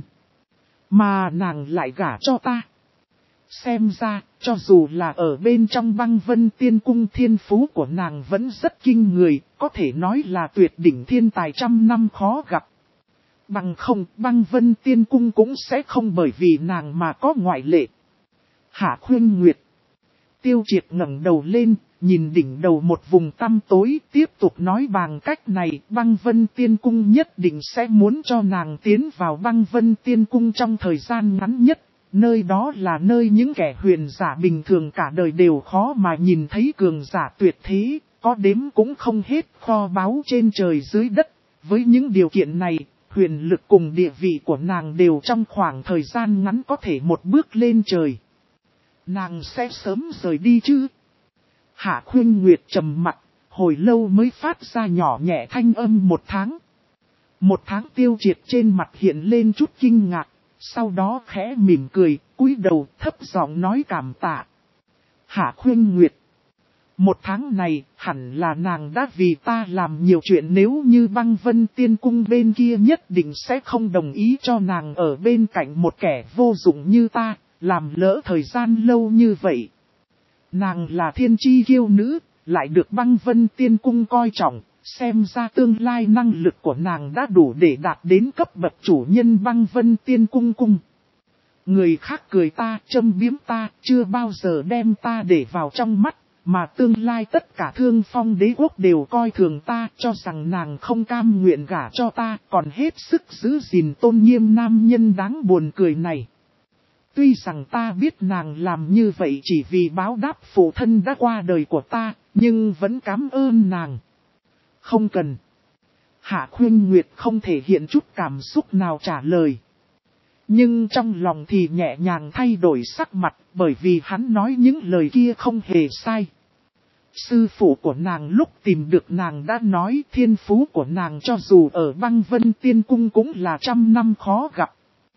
Mà nàng lại gả cho ta. Xem ra, cho dù là ở bên trong Băng Vân Tiên Cung, thiên phú của nàng vẫn rất kinh người, có thể nói là tuyệt đỉnh thiên tài trăm năm khó gặp. Bằng không, Băng Vân Tiên Cung cũng sẽ không bởi vì nàng mà có ngoại lệ. Hạ Khuynh Nguyệt. Tiêu Triệt ngẩng đầu lên, nhìn đỉnh đầu một vùng tăm tối, tiếp tục nói bằng cách này, Băng Vân Tiên Cung nhất định sẽ muốn cho nàng tiến vào Băng Vân Tiên Cung trong thời gian ngắn nhất. Nơi đó là nơi những kẻ huyền giả bình thường cả đời đều khó mà nhìn thấy cường giả tuyệt thế, có đếm cũng không hết, kho báu trên trời dưới đất. Với những điều kiện này, huyền lực cùng địa vị của nàng đều trong khoảng thời gian ngắn có thể một bước lên trời. Nàng sẽ sớm rời đi chứ? Hạ Khuynh Nguyệt trầm mặt, hồi lâu mới phát ra nhỏ nhẹ thanh âm 1 tháng. 1 tháng. Tiêu Triệt trên mặt hiện lên chút kinh ngạc, sau đó khẽ mỉm cười, cúi đầu thấp giọng nói cảm tạ. Hạ Khuynh Nguyệt. Một tháng này, hẳn là nàng đã vì ta làm nhiều chuyện, nếu như Băng Vân Tiên Cung bên kia nhất định sẽ không đồng ý cho nàng ở bên cạnh một kẻ vô dụng như ta, làm lỡ thời gian lâu như vậy. Nàng là thiên chi kiêu nữ, lại được Băng Vân Tiên Cung coi trọng, xem ra tương lai năng lực của nàng đã đủ để đạt đến cấp bậc chủ nhân Băng Vân Tiên Cung cung. Người khác cười ta, châm biếm ta, chưa bao giờ đem ta để vào trong mắt, mà tương lai tất cả Thương Phong đế quốc đều coi thường ta, cho rằng nàng không cam nguyện gả cho ta, còn hết sức giữ gìn tôn nghiêm nam nhân đáng buồn cười này. Tuy rằng ta biết nàng làm như vậy chỉ vì báo đáp phụ thân đã qua đời của ta, nhưng vẫn cảm ơn nàng. Không cần. Hạ Khuynh Nguyệt không thể hiện chút cảm xúc nào trả lời. Nhưng trong lòng thì nhẹ nhàng thay đổi sắc mặt, bởi vì hắn nói những lời kia không hề sai. Sư phụ của nàng lúc tìm được nàng đã nói thiên phú của nàng cho dù ở Băng Vân Tiên Cung cũng là trăm năm khó gặp.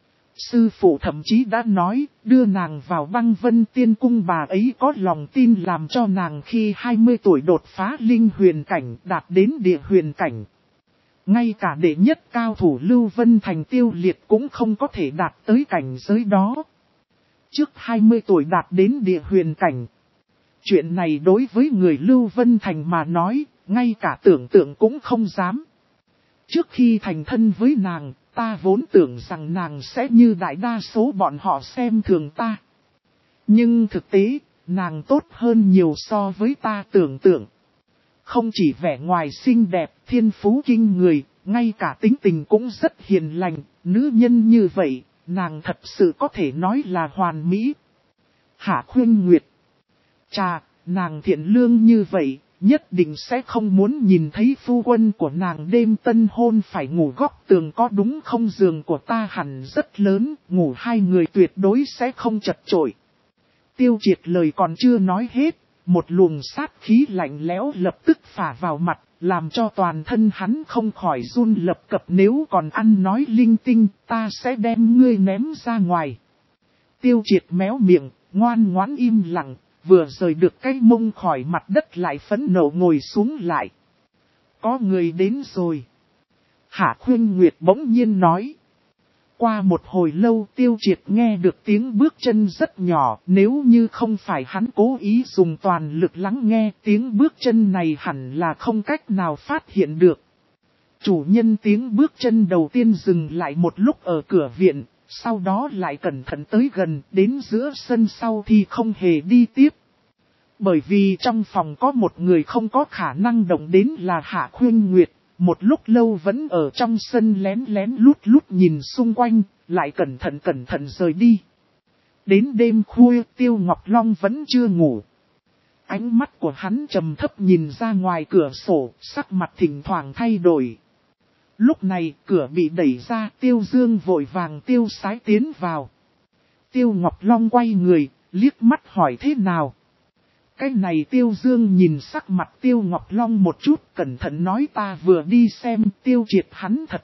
Sư phụ thậm chí đã nói, đưa nàng vào Băng Vân Tiên Cung, bà ấy có lòng tin làm cho nàng khi 20 tuổi đột phá linh huyền cảnh, đạt đến địa huyền cảnh. Ngay cả đệ nhất cao thủ Lưu Vân Thành Tiêu Liệt cũng không có thể đạt tới cảnh giới đó. Trước 20 tuổi đạt đến địa huyền cảnh. Chuyện này đối với người Lưu Vân Thành mà nói, ngay cả tưởng tượng cũng không dám. Trước khi thành thân với nàng, ta vốn tưởng rằng nàng sẽ như đại đa số bọn họ xem thường ta. Nhưng thực tế, nàng tốt hơn nhiều so với ta tưởng tượng. Không chỉ vẻ ngoài xinh đẹp, thiên phú kinh người, ngay cả tính tình cũng rất hiền lành, nữ nhân như vậy, nàng thật sự có thể nói là hoàn mỹ. Hạ Khuynh Nguyệt. Chà, nàng thiện lương như vậy, nhất định sẽ không muốn nhìn thấy phu quân của nàng đêm tân hôn phải ngủ góc tường, có đúng không? Giường của ta hẳn rất lớn, ngủ hai người tuyệt đối sẽ không chật chội. Tiêu Triệt lời còn chưa nói hết, một luồng sát khí lạnh lẽo lập tức phả vào mặt, làm cho toàn thân hắn không khỏi run lập cập. Nếu còn ăn nói linh tinh, ta sẽ đem ngươi ném ra ngoài. Tiêu Triệt méo miệng, ngoan ngoãn im lặng, vừa rời được cái mông khỏi mặt đất lại phẫn nộ ngồi xuống lại. Có người đến rồi. Hạ Khuynh Nguyệt bỗng nhiên nói. Qua một hồi lâu Tiêu Triệt nghe được tiếng bước chân rất nhỏ, nếu như không phải hắn cố ý dùng toàn lực lắng nghe, tiếng bước chân này hẳn là không cách nào phát hiện được. Chủ nhân tiếng bước chân đầu tiên dừng lại một lúc ở cửa viện, sau đó lại cẩn thận tới gần, đến giữa sân sau thì không hề đi tiếp. Bởi vì trong phòng có một người không có khả năng động đến là Hạ Khuynh Nguyệt. Một lúc lâu vẫn ở trong sân lén lén lút lút nhìn xung quanh, lại cẩn thận rời đi. Đến đêm khuya Tiêu Ngọc Long vẫn chưa ngủ. Ánh mắt của hắn trầm thấp nhìn ra ngoài cửa sổ, sắc mặt thỉnh thoảng thay đổi. Lúc này cửa bị đẩy ra, Tiêu Dương vội vàng tiêu sái tiến vào. Tiêu Ngọc Long quay người, liếc mắt hỏi thế nào. Cái này Tiêu Dương nhìn sắc mặt Tiêu Ngọc Long một chút, cẩn thận nói ta vừa đi xem Tiêu Triệt hắn thật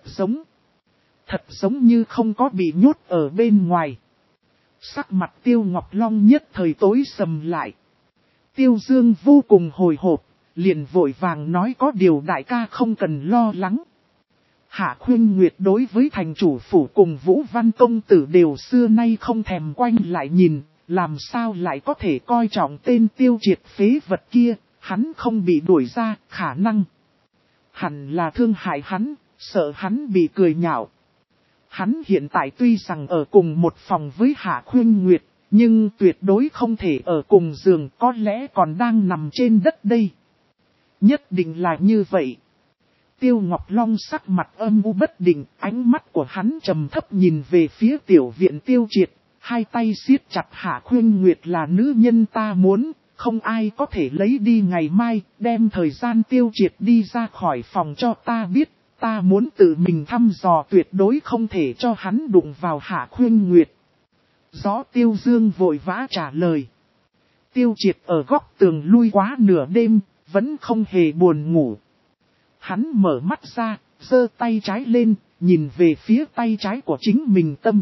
giống như không có bị nhốt ở bên ngoài. Sắc mặt Tiêu Ngọc Long nhất thời tối sầm lại. Tiêu Dương vô cùng hồi hộp, liền vội vàng nói có điều đại ca không cần lo lắng. Hạ Khuynh Nguyệt đối với thành chủ phủ cùng Vũ Văn công tử đều xưa nay không thèm quanh lại nhìn. Làm sao lại có thể coi trọng tên Tiêu Triệt phế vật kia, hắn không bị đuổi ra, khả năng hẳn là thương hại hắn, sợ hắn bị cười nhạo. Hắn hiện tại tuy rằng ở cùng một phòng với Hạ Khuynh Nguyệt, nhưng tuyệt đối không thể ở cùng giường, có lẽ còn đang nằm trên đất đây. Nhất định là như vậy. Tiêu Ngọc Long sắc mặt âm u bất định, ánh mắt của hắn trầm thấp nhìn về phía tiểu viện Tiêu Triệt. Hai tay siết chặt. Hạ Khuynh Nguyệt là nữ nhân ta muốn, không ai có thể lấy đi. Ngày mai, đem thời gian Tiêu Triệt đi ra khỏi phòng cho ta biết, ta muốn tự mình thăm dò, tuyệt đối không thể cho hắn đụng vào Hạ Khuynh Nguyệt. Rõ. Tiêu Dương vội vã trả lời. Tiêu Triệt ở góc tường lui quá nửa đêm, vẫn không hề buồn ngủ. Hắn mở mắt ra, giơ tay trái lên, nhìn về phía tay trái của chính mình tâm.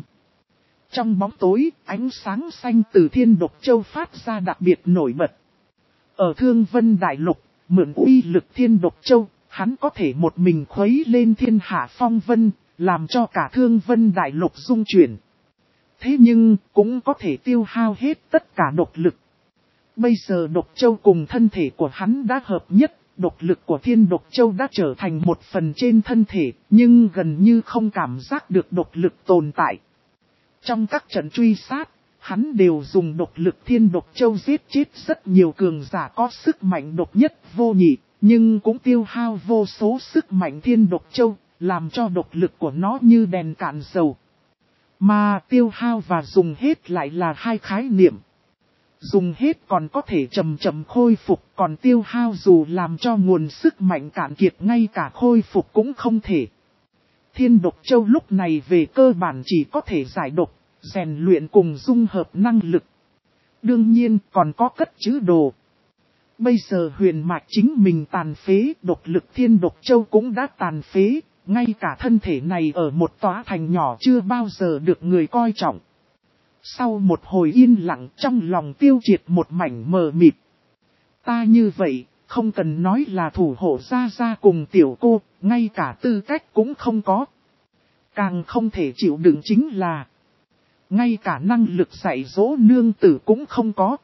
Trong bóng tối, ánh sáng xanh từ Thiên Độc Châu phát ra đặc biệt nổi bật. Ở Thương Vân Đại Lục, mượn uy lực Thiên Độc Châu, hắn có thể một mình khuấy lên thiên hạ phong vân, làm cho cả Thương Vân Đại Lục rung chuyển. Thế nhưng, cũng có thể tiêu hao hết tất cả độc lực. Bây giờ Độc Châu cùng thân thể của hắn đã hợp nhất, độc lực của Thiên Độc Châu đã trở thành một phần trên thân thể, nhưng gần như không cảm giác được độc lực tồn tại. Trong các trận truy sát, hắn đều dùng độc lực Thiên Độc Châu giết chết rất nhiều cường giả có sức mạnh độc nhất vô nhị, nhưng cũng tiêu hao vô số sức mạnh Thiên Độc Châu, làm cho độc lực của nó như đèn cạn dầu. Mà tiêu hao và dùng hết lại là hai khái niệm. Dùng hết còn có thể chậm chậm khôi phục, còn tiêu hao dù làm cho nguồn sức mạnh cạn kiệt ngay cả khôi phục cũng không thể. Thiên Độc Châu lúc này về cơ bản chỉ có thể giải độc, rèn luyện cùng dung hợp năng lực. Đương nhiên còn có cất trữ đồ. Bây giờ huyền mạch chính mình tàn phế, độc lực Thiên Độc Châu cũng đã tàn phế, ngay cả thân thể này ở một tòa thành nhỏ chưa bao giờ được người coi trọng. Sau một hồi yên lặng trong lòng Tiêu Triệt một mảnh mờ mịt. Ta như vậy, không cần nói là thủ hộ gia gia cùng tiểu cô, ngay cả tư cách cũng không có. Càng không thể chịu đựng chính là, ngay cả năng lực dạy dỗ nương tử cũng không có.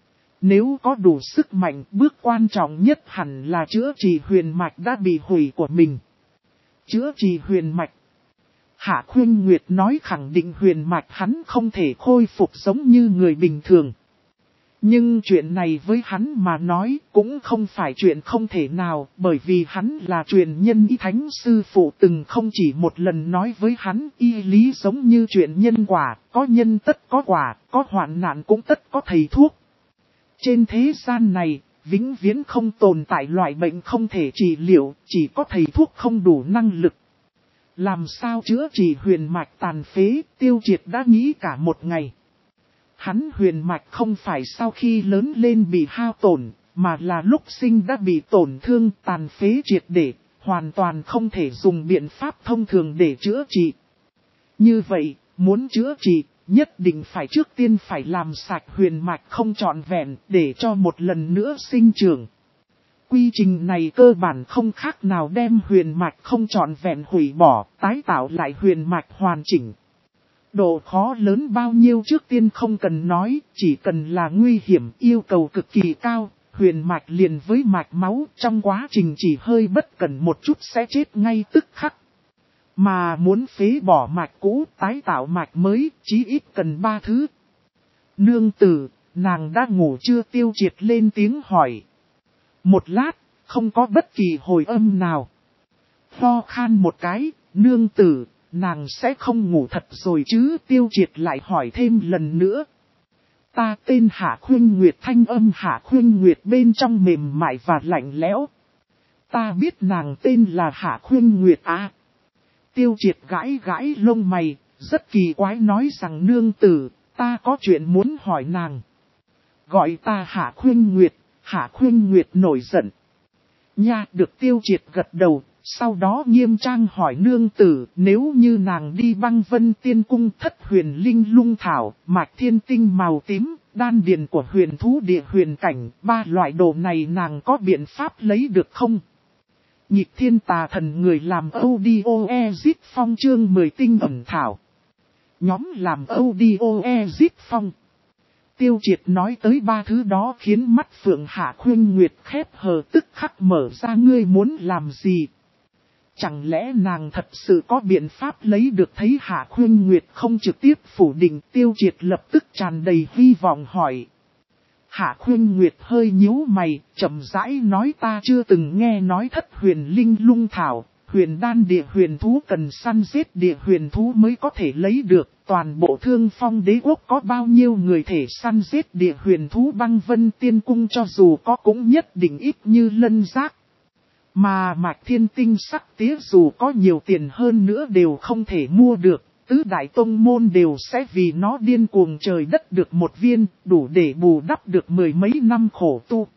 Nếu có đủ sức mạnh, bước quan trọng nhất hẳn là chữa trị huyền mạch đã bị hủy của mình. Chữa trị huyền mạch. Hạ Khuynh Nguyệt nói khẳng định huyền mạch hắn không thể khôi phục giống như người bình thường. Nhưng chuyện này với hắn mà nói cũng không phải chuyện không thể nào, bởi vì hắn là truyền nhân y thánh sư phụ từng không chỉ một lần nói với hắn y lý giống như chuyện nhân quả, có nhân tất có quả, có hoạn nạn cũng tất có thầy thuốc. Trên thế gian này, vĩnh viễn không tồn tại loại bệnh không thể trị liệu, chỉ có thầy thuốc không đủ năng lực. Làm sao chữa trị huyền mạch tàn phế, Tiêu Triệt đã nghĩ cả một ngày. Hắn huyền mạch không phải sau khi lớn lên bị hao tổn, mà là lúc sinh đã bị tổn thương tàn phế triệt để, hoàn toàn không thể dùng biện pháp thông thường để chữa trị. Như vậy, muốn chữa trị, nhất định phải trước tiên phải làm sạch huyền mạch không trọn vẹn để cho một lần nữa sinh trưởng. Quy trình này cơ bản không khác nào đem huyền mạch không trọn vẹn hủy bỏ, tái tạo lại huyền mạch hoàn chỉnh. Độ khó lớn bao nhiêu trước tiên không cần nói, chỉ cần là nguy hiểm yêu cầu cực kỳ cao, huyền mạch liền với mạch máu trong quá trình chỉ hơi bất cẩn một chút sẽ chết ngay tức khắc. Mà muốn phế bỏ mạch cũ tái tạo mạch mới chí ít cần 3 thứ. Nương tử, nàng đã ngủ chưa? Tiêu Triệt lên tiếng hỏi. Một lát, không có bất kỳ hồi âm nào. Ho khan một cái, nương tử, nàng sẽ không ngủ thật rồi chứ? Tiêu Triệt lại hỏi thêm lần nữa. Ta tên Hạ Khuynh Nguyệt, thanh âm Hạ Khuynh Nguyệt bên trong mềm mại và lạnh lẽo. Ta biết nàng tên là Hạ Khuynh Nguyệt à? Tiêu Triệt gãi gãi lông mày, rất kỳ quái nói rằng nương tử, ta có chuyện muốn hỏi nàng. Gọi ta Hạ Khuynh Nguyệt. Hạ Khuynh Nguyệt nổi giận. Nha, được. Tiêu Triệt gật đầu, sau đó nghiêm trang hỏi nương tử, nếu như nàng đi Băng Vân Tiên Cung thất huyền linh lung thảo, mạch thiên tinh màu tím, đan điền của huyền thú địa huyền cảnh, 3 loại đồ này nàng có biện pháp lấy được không? Nhịp Thiên Tà Thần người làm audio exit phong chương 10 tinh ẩn thảo. Nhóm làm audio exit phong. Tiêu Triệt nói tới 3 thứ đó khiến mắt Phượng Hạ Khuynh Nguyệt khép hờ tức khắc mở ra. Ngươi muốn làm gì? Chẳng lẽ nàng thật sự có biện pháp lấy được? Thấy Hạ Khuynh Nguyệt không trực tiếp phủ định, Tiêu Triệt lập tức tràn đầy hy vọng hỏi. Hạ Khuynh Nguyệt hơi nhíu mày, chậm rãi nói ta chưa từng nghe nói thất huyền linh lung thảo, huyền đan địa huyền thú cần săn giết địa huyền thú mới có thể lấy được. Toàn bộ Thương Phong đế quốc có bao nhiêu người thể săn giết địa huyền thú Băng Vân Tiên Cung cho dù có cũng nhất định ít như lân giác. Mà mạch thiên tinh sắc tía dù có nhiều tiền hơn nữa đều không thể mua được, tứ đại tông môn đều sẽ vì nó điên cuồng trời đất được một viên, đủ để bù đắp được 10 mấy năm khổ tu.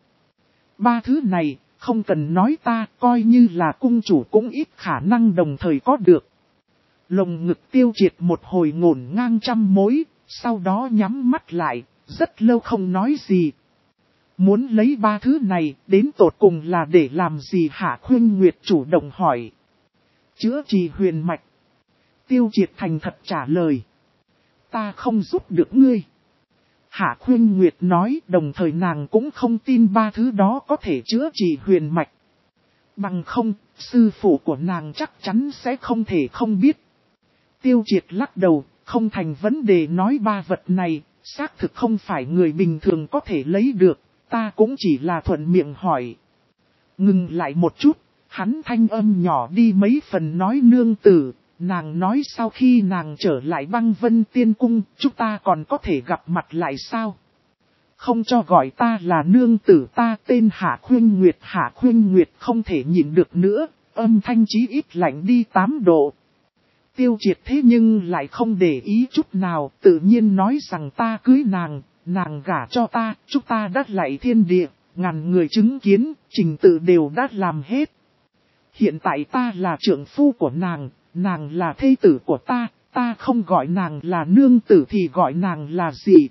3 thứ này, không cần nói ta, coi như là cung chủ cũng ít khả năng đồng thời có được. Lồng ngực Tiêu Triệt một hồi ngổn ngang trăm mối, sau đó nhắm mắt lại, rất lâu không nói gì. Muốn lấy ba thứ này đến tột cùng là để làm gì Hạ Khuynh Nguyệt chủ động hỏi. Chữa trị huyền mạch. Tiêu Triệt thành thật trả lời. Ta không giúp được ngươi. Hạ Khuynh Nguyệt nói, đồng thời nàng cũng không tin ba thứ đó có thể chữa trị huyền mạch. Bằng không, sư phụ của nàng chắc chắn sẽ không thể không biết. Tiêu Triệt lắc đầu, không thành vấn đề, nói ba vật này, xác thực không phải người bình thường có thể lấy được, ta cũng chỉ là thuận miệng hỏi. Ngừng lại một chút, hắn thanh âm nhỏ đi mấy phần nói, nương tử, nàng nói sau khi nàng trở lại Băng Vân Tiên Cung, chúng ta còn có thể gặp mặt lại sao? Không cho gọi ta là nương tử, ta tên Hạ Khuynh Nguyệt. Hạ Khuynh Nguyệt không thể nhịn được nữa, âm thanh chí ít lạnh đi 8 độ. Tiêu Triệt thế nhưng lại không để ý chút nào, tự nhiên nói rằng ta cưới nàng gả cho ta, chúng ta đã lạy thiên địa, ngàn người chứng kiến, trình tự đều đã làm hết. Hiện tại ta là trượng phu của nàng là thê tử của ta không gọi nàng là nương tử thì gọi nàng là gì?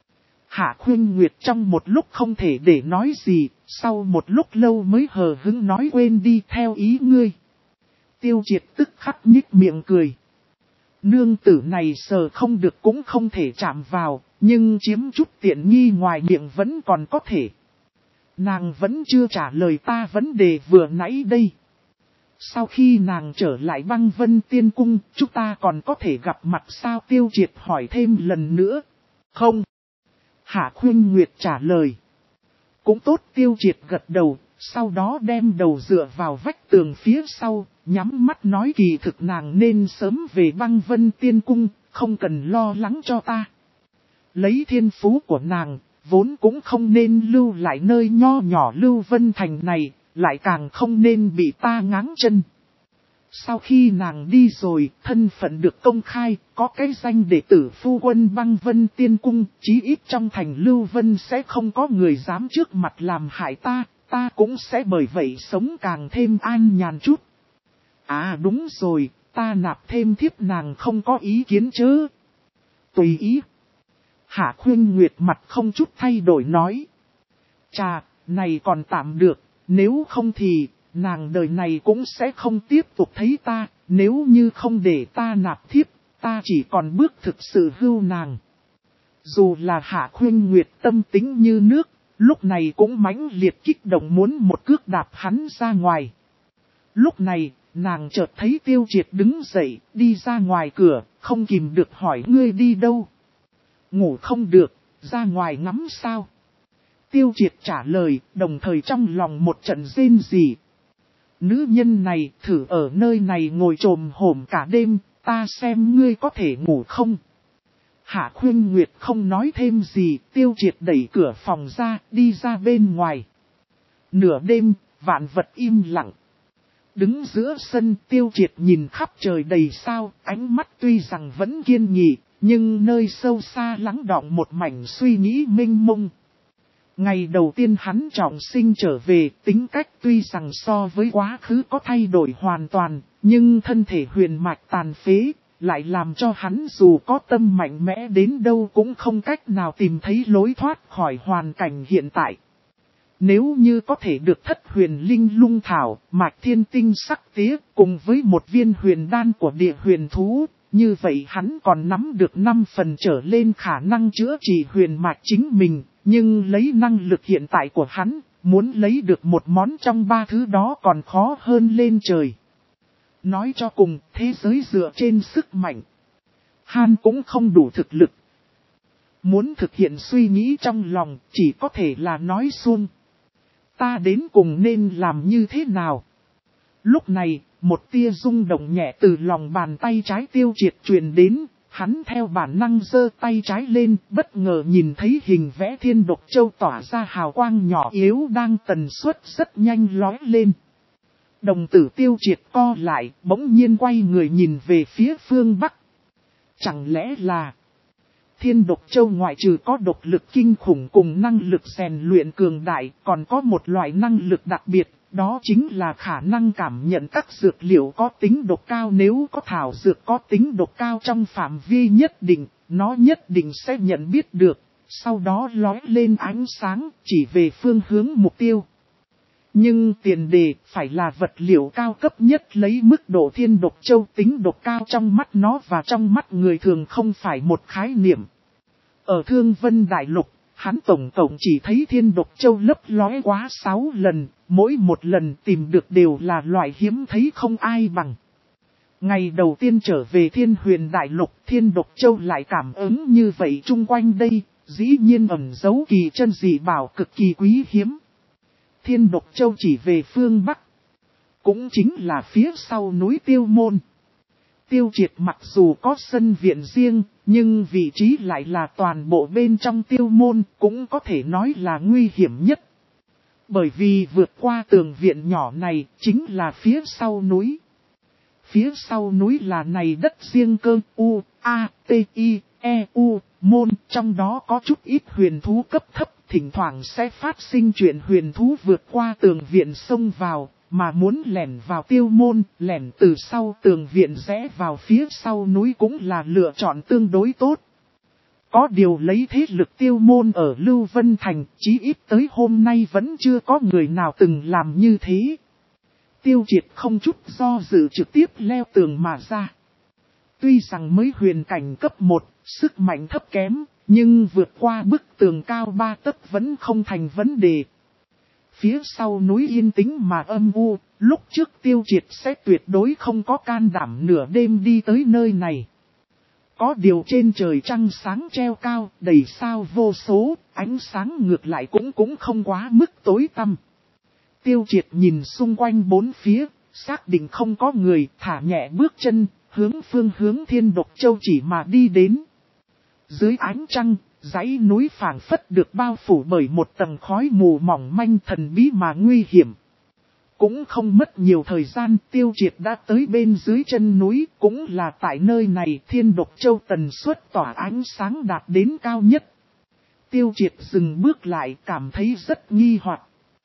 Hạ Khuynh Nguyệt trong một lúc không thể để nói gì, sau một lúc lâu mới hờ hững nói, quên đi, theo ý ngươi. Tiêu Triệt tức khắc nhích miệng cười. Nương tử này sờ không được cũng không thể chạm vào, nhưng chiếm chút tiện nghi ngoài miệng vẫn còn có thể. Nàng vẫn chưa trả lời ta vấn đề vừa nãy đây. Sau khi nàng trở lại Băng Vân Tiên Cung, chúng ta còn có thể gặp mặt sao? Tiêu Triệt hỏi thêm lần nữa. Không. Hạ Khuynh Nguyệt trả lời. Cũng tốt, Tiêu Triệt gật đầu, sau đó đem đầu dựa vào vách tường phía sau, nhắm mắt nói, kỳ thực nàng nên sớm về Băng Vân Tiên Cung, không cần lo lắng cho ta. Lấy thiên phú của nàng, vốn cũng không nên lưu lại nơi nho nhỏ Lưu Vân Thành này, lại càng không nên bị ta ngáng chân. Sau khi nàng đi rồi, thân phận được công khai, có cái danh đệ tử phu quân Băng Vân Tiên Cung, chí ít trong thành Lưu Vân sẽ không có người dám trước mặt làm hại ta cũng sẽ bởi vậy sống càng thêm an nhàn chút. À đúng rồi, ta nạp thêm thiếp nàng không có ý kiến chứ? Tùy ý. Hạ Khuynh Nguyệt mặt không chút thay đổi nói. Chà, này còn tạm được, nếu không thì, nàng đời này cũng sẽ không tiếp tục thấy ta, nếu như không để ta nạp thiếp, ta chỉ còn bước thực sự hưu nàng. Dù là Hạ Khuynh Nguyệt tâm tính như nước, lúc này cũng mãnh liệt kích động muốn một cước đạp hắn ra ngoài. Lúc này, nàng chợt thấy Tiêu Triệt đứng dậy, đi ra ngoài cửa, không kìm được hỏi, ngươi đi đâu? Ngủ không được, ra ngoài ngắm sao? Tiêu Triệt trả lời, đồng thời trong lòng một trận rên rỉ. Nữ nhân này thử ở nơi này ngồi trồm hổm cả đêm, ta xem ngươi có thể ngủ không? Hạ Khuynh Nguyệt không nói thêm gì, Tiêu Triệt đẩy cửa phòng ra, đi ra bên ngoài. Nửa đêm, vạn vật im lặng. Đứng giữa sân, Tiêu Triệt nhìn khắp trời đầy sao, ánh mắt tuy rằng vẫn kiên nghị, nhưng nơi sâu xa lắng đọng một mảnh suy nghĩ mênh mông. Ngày đầu tiên hắn trọng sinh trở về, tính cách tuy rằng so với quá khứ có thay đổi hoàn toàn, nhưng thân thể huyền mạch tàn phế, lại làm cho hắn dù có tâm mạnh mẽ đến đâu cũng không cách nào tìm thấy lối thoát khỏi hoàn cảnh hiện tại. Nếu như có thể được thất huyền linh lung thảo, mạch thiên tinh sắc tía, cùng với một viên huyền đan của địa huyền thú, như vậy hắn còn nắm được 5 phần trở lên khả năng chữa trị huyền mạch chính mình, nhưng lấy năng lực hiện tại của hắn, muốn lấy được một món trong 3 thứ đó còn khó hơn lên trời. Nói cho cùng, thế giới dựa trên sức mạnh. Han cũng không đủ thực lực. Muốn thực hiện suy nghĩ trong lòng, chỉ có thể là nói suông. Ta đến cùng nên làm như thế nào? Lúc này, một tia rung động nhẹ từ lòng bàn tay trái Tiêu Triệt truyền đến, hắn theo bản năng giơ tay trái lên, bất ngờ nhìn thấy hình vẽ thiên độc châu tỏa ra hào quang nhỏ yếu đang tần suất rất nhanh lói lên. Đồng tử Tiêu Triệt co lại, bỗng nhiên quay người nhìn về phía phương Bắc. Chẳng lẽ là thiên độc châu ngoại trừ có độc lực kinh khủng cùng năng lực rèn luyện cường đại, còn có một loại năng lực đặc biệt, đó chính là khả năng cảm nhận các dược liệu có tính độc cao. Nếu có thảo dược có tính độc cao trong phạm vi nhất định, nó nhất định sẽ nhận biết được, sau đó lóe lên ánh sáng chỉ về phương hướng mục tiêu. Nhưng tiền đề phải là vật liệu cao cấp nhất lấy mức độ thiên độc châu tính độc cao trong mắt nó và trong mắt người thường không phải một khái niệm. Ở Thương Vân Đại Lục, hắn tổng cộng chỉ thấy thiên độc châu lấp lóe quá 6 lần, mỗi một lần tìm được đều là loại hiếm thấy không ai bằng. Ngày đầu tiên trở về Thiên Huyền Đại Lục, thiên độc châu lại cảm ứng như vậy chung quanh đây, dĩ nhiên ẩn giấu kỳ chân dị bảo cực kỳ quý hiếm. Thiên độc châu chỉ về phương Bắc, cũng chính là phía sau núi Tiêu Môn. Tiêu Triệt mặc dù có sân viện riêng, nhưng vị trí lại là toàn bộ bên trong Tiêu Môn, cũng có thể nói là nguy hiểm nhất. Bởi vì vượt qua tường viện nhỏ này chính là phía sau núi. Phía sau núi là này đất riêng cơ U, A, T, I, E, U, Môn, trong đó có chút ít huyền thú cấp thấp, thỉnh thoảng sẽ phát sinh chuyện huyền thú vượt qua tường viện xông vào, mà muốn lẻn vào Tiêu Môn, lẻn từ sau tường viện rẽ vào phía sau núi cũng là lựa chọn tương đối tốt. Có điều lấy thế lực Tiêu Môn ở Lưu Vân Thành, chí ít tới hôm nay vẫn chưa có người nào từng làm như thế. Tiêu Triệt không chút do dự trực tiếp leo tường mà ra. Tuy rằng mới huyền cảnh cấp 1, sức mạnh thấp kém, nhưng vượt qua bức tường cao 3 tấc vẫn không thành vấn đề. Phía sau núi yên tĩnh mà âm u, lúc trước Tiêu Triệt sẽ tuyệt đối không có can đảm nửa đêm đi tới nơi này. Có điều trên trời trăng sáng treo cao, đầy sao vô số, ánh sáng ngược lại cũng không quá mức tối tăm. Tiêu Triệt nhìn xung quanh bốn phía, xác định không có người, thả nhẹ bước chân, hướng Thiên Độc Châu chỉ mà đi đến. Dưới ánh trăng, dãy núi phảng phất được bao phủ bởi một tầng khói mù mỏng manh thần bí mà nguy hiểm. Cũng không mất nhiều thời gian, Tiêu Triệt đã tới bên dưới chân núi, cũng là tại nơi này Thiên Độc Châu tần suất tỏa ánh sáng đạt đến cao nhất. Tiêu Triệt dừng bước lại, cảm thấy rất nghi hoặc.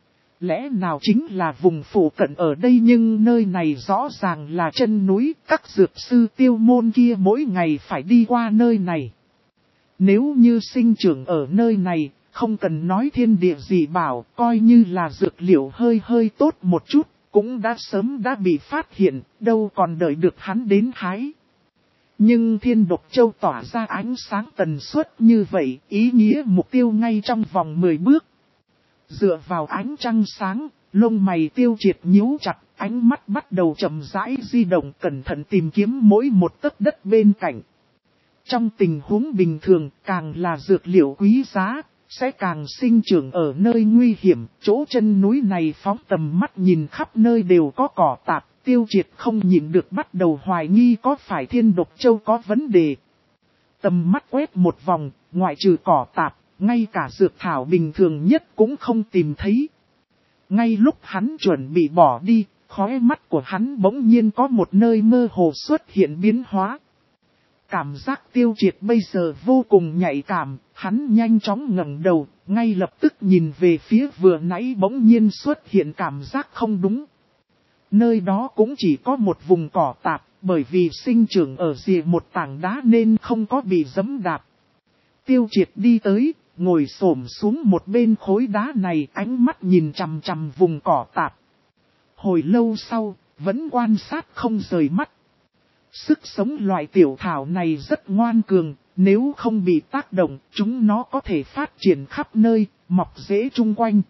Lẽ nào chính là vùng phụ cận ở đây, nhưng nơi này rõ ràng là chân núi, các dược sư Tiêu Môn kia mỗi ngày phải đi qua nơi này. Nếu như sinh trưởng ở nơi này, không cần nói thiên địa gì bảo, coi như là dược liệu hơi tốt một chút, cũng đã sớm đã bị phát hiện, đâu còn đợi được hắn đến hái. Nhưng Thiên Độc Châu tỏa ra ánh sáng tần suất như vậy, ý nghĩa mục tiêu ngay trong vòng 10 bước. Dựa vào ánh trăng sáng, lông mày Tiêu Triệt nhíu chặt, ánh mắt bắt đầu chậm rãi di động, cẩn thận tìm kiếm mỗi một tấc đất bên cạnh. Trong tình huống bình thường, càng là dược liệu quý giá, sẽ càng sinh trưởng ở nơi nguy hiểm. Chỗ chân núi này phóng tầm mắt nhìn khắp nơi đều có cỏ tạp, Tiêu Triệt không nhịn được bắt đầu hoài nghi có phải Thiên Độc Châu có vấn đề. Tầm mắt quét một vòng, ngoại trừ cỏ tạp, ngay cả dược thảo bình thường nhất cũng không tìm thấy. Ngay lúc hắn chuẩn bị bỏ đi, khóe mắt của hắn bỗng nhiên có một nơi mơ hồ xuất hiện biến hóa. Cảm giác Tiêu Triệt bây giờ vô cùng nhạy cảm, hắn nhanh chóng ngẩng đầu, ngay lập tức nhìn về phía vừa nãy bỗng nhiên xuất hiện cảm giác không đúng. Nơi đó cũng chỉ có một vùng cỏ tạp, bởi vì sinh trưởng ở rìa một tảng đá nên không có bị giẫm đạp. Tiêu Triệt đi tới, ngồi xổm xuống một bên khối đá này, ánh mắt nhìn chằm chằm vùng cỏ tạp. Hồi lâu sau, vẫn quan sát không rời mắt. Sức sống loại tiểu thảo này rất ngoan cường, nếu không bị tác động, chúng nó có thể phát triển khắp nơi, mọc rễ chung quanh.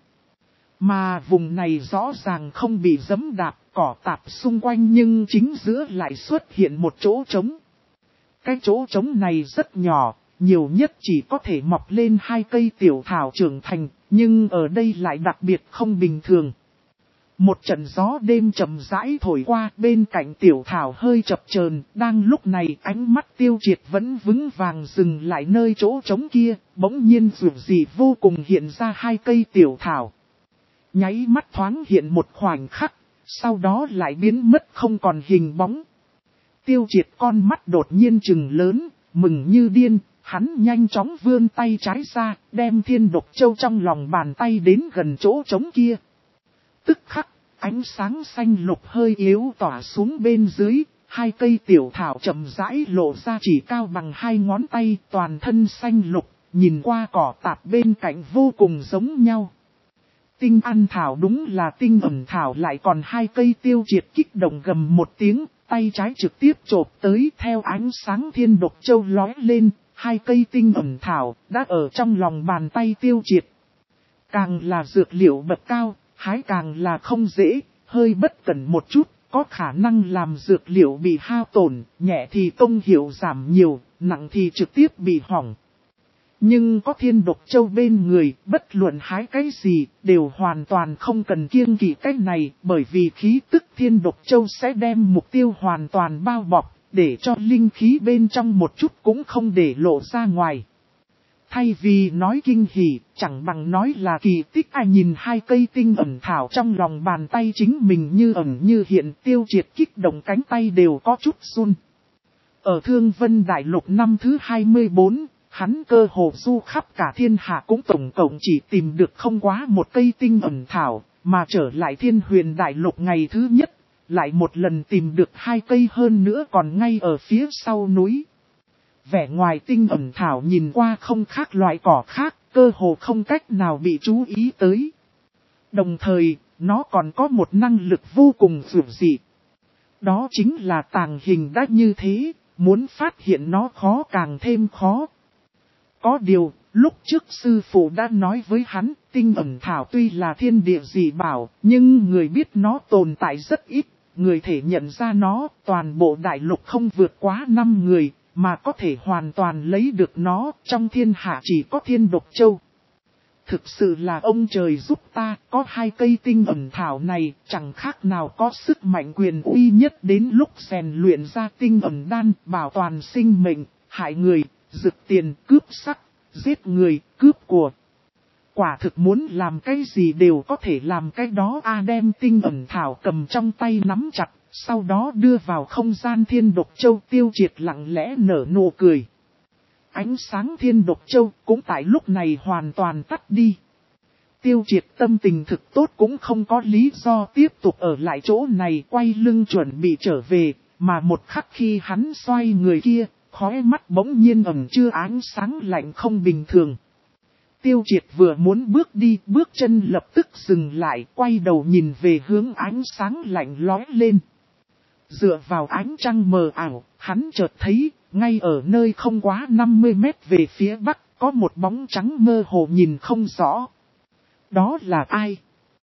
Mà vùng này rõ ràng không bị giẫm đạp, cỏ tạp xung quanh nhưng chính giữa lại xuất hiện một chỗ trống. Cái chỗ trống này rất nhỏ, nhiều nhất chỉ có thể mọc lên 2 cây tiểu thảo trưởng thành, nhưng ở đây lại đặc biệt không bình thường. Một trận gió đêm chậm rãi thổi qua, bên cạnh tiểu thảo hơi chập chờn, đang lúc này ánh mắt Tiêu Triệt vẫn vững vàng dừng lại nơi chỗ trống kia, bỗng nhiên dù gì vô cùng hiện ra 2 cây tiểu thảo. Nháy mắt thoáng hiện một khoảnh khắc, sau đó lại biến mất không còn hình bóng. Tiêu Triệt con mắt đột nhiên trừng lớn, mừng như điên, hắn nhanh chóng vươn tay trái ra, đem Thiên Độc Châu trong lòng bàn tay đến gần chỗ trống kia. Tức khắc, ánh sáng xanh lục hơi yếu tỏa xuống bên dưới, 2 cây tiểu thảo chậm rãi lộ ra chỉ cao bằng 2 ngón tay, toàn thân xanh lục, nhìn qua cỏ tạp bên cạnh vô cùng giống nhau. Tinh ăn thảo đúng là tinh ẩn thảo, lại còn hai cây. Tiêu Triệt kích động gầm một tiếng, tay trái trực tiếp chộp tới, theo ánh sáng thiên độc châu lóe lên, hai cây tinh ẩn thảo đã ở trong lòng bàn tay Tiêu Triệt. Càng là dược liệu bậc cao, hái càng là không dễ, hơi bất cẩn một chút, có khả năng làm dược liệu bị hao tổn, nhẹ thì công hiệu giảm nhiều, nặng thì trực tiếp bị hỏng. Nhưng có thiên độc châu bên người, bất luận hái cái gì, đều hoàn toàn không cần kiêng kỵ cái này, bởi vì khí tức thiên độc châu sẽ đem mục tiêu hoàn toàn bao bọc, để cho linh khí bên trong một chút cũng không để lộ ra ngoài. Thay vì nói kinh hỉ, chẳng bằng nói là kỳ tích. Ai nhìn hai cây tinh ẩn thảo trong lòng bàn tay chính mình như ẩn như hiện. Tiêu Triệt kích động cánh tay đều có chút run. Ở Thương Vân Đại Lục năm thứ 24, hắn cơ hồ du khắp cả thiên hạ cũng tổng cộng chỉ tìm được không quá một cây tinh ẩn thảo, mà trở lại Thiên Huyền Đại Lục ngày thứ nhất, lại một lần tìm được hai cây, hơn nữa còn ngay ở phía sau núi. Vẻ ngoài tinh ẩn thảo nhìn qua không khác loại cỏ khác, cơ hồ không cách nào bị chú ý tới. Đồng thời, nó còn có một năng lực vô cùng dữ dị. Đó chính là tàng hình đã như thế, muốn phát hiện nó khó càng thêm khó. Có điều, lúc trước sư phụ đã nói với hắn, tinh ẩn thảo tuy là thiên địa dị bảo, nhưng người biết nó tồn tại rất ít, người thể nhận ra nó, toàn bộ đại lục không vượt quá 5 người, mà có thể hoàn toàn lấy được nó, trong thiên hạ chỉ có Thiên Độc Châu. Thực sự là ông trời giúp ta, có hai cây tinh ẩn thảo này, chẳng khác nào có sức mạnh quyền uy nhất đến lúc rèn luyện ra tinh ẩn đan, bảo toàn sinh mệnh, hại người, rực tiền, cướp sắc, giết người, cướp của. Quả thực muốn làm cái gì đều có thể làm cái đó. Đem tinh ẩn thảo cầm trong tay nắm chặt, sau đó đưa vào không gian Thiên Độc Châu. Tiêu Triệt lặng lẽ nở nụ cười. Ánh sáng Thiên Độc Châu cũng tại lúc này hoàn toàn tắt đi. Tiêu Triệt tâm tình thực tốt, cũng không có lý do tiếp tục ở lại chỗ này, quay lưng chuẩn bị trở về, mà một khắc khi hắn xoay người kia, khóe mắt bỗng nhiên ẩn chứa ánh sáng lạnh không bình thường. Tiêu Triệt vừa muốn bước đi, bước chân lập tức dừng lại, quay đầu nhìn về hướng ánh sáng lạnh lóe lên. Dựa vào ánh trăng mờ ảo, hắn chợt thấy, ngay ở nơi không quá 50 mét về phía bắc, có một bóng trắng mơ hồ nhìn không rõ. Đó là ai?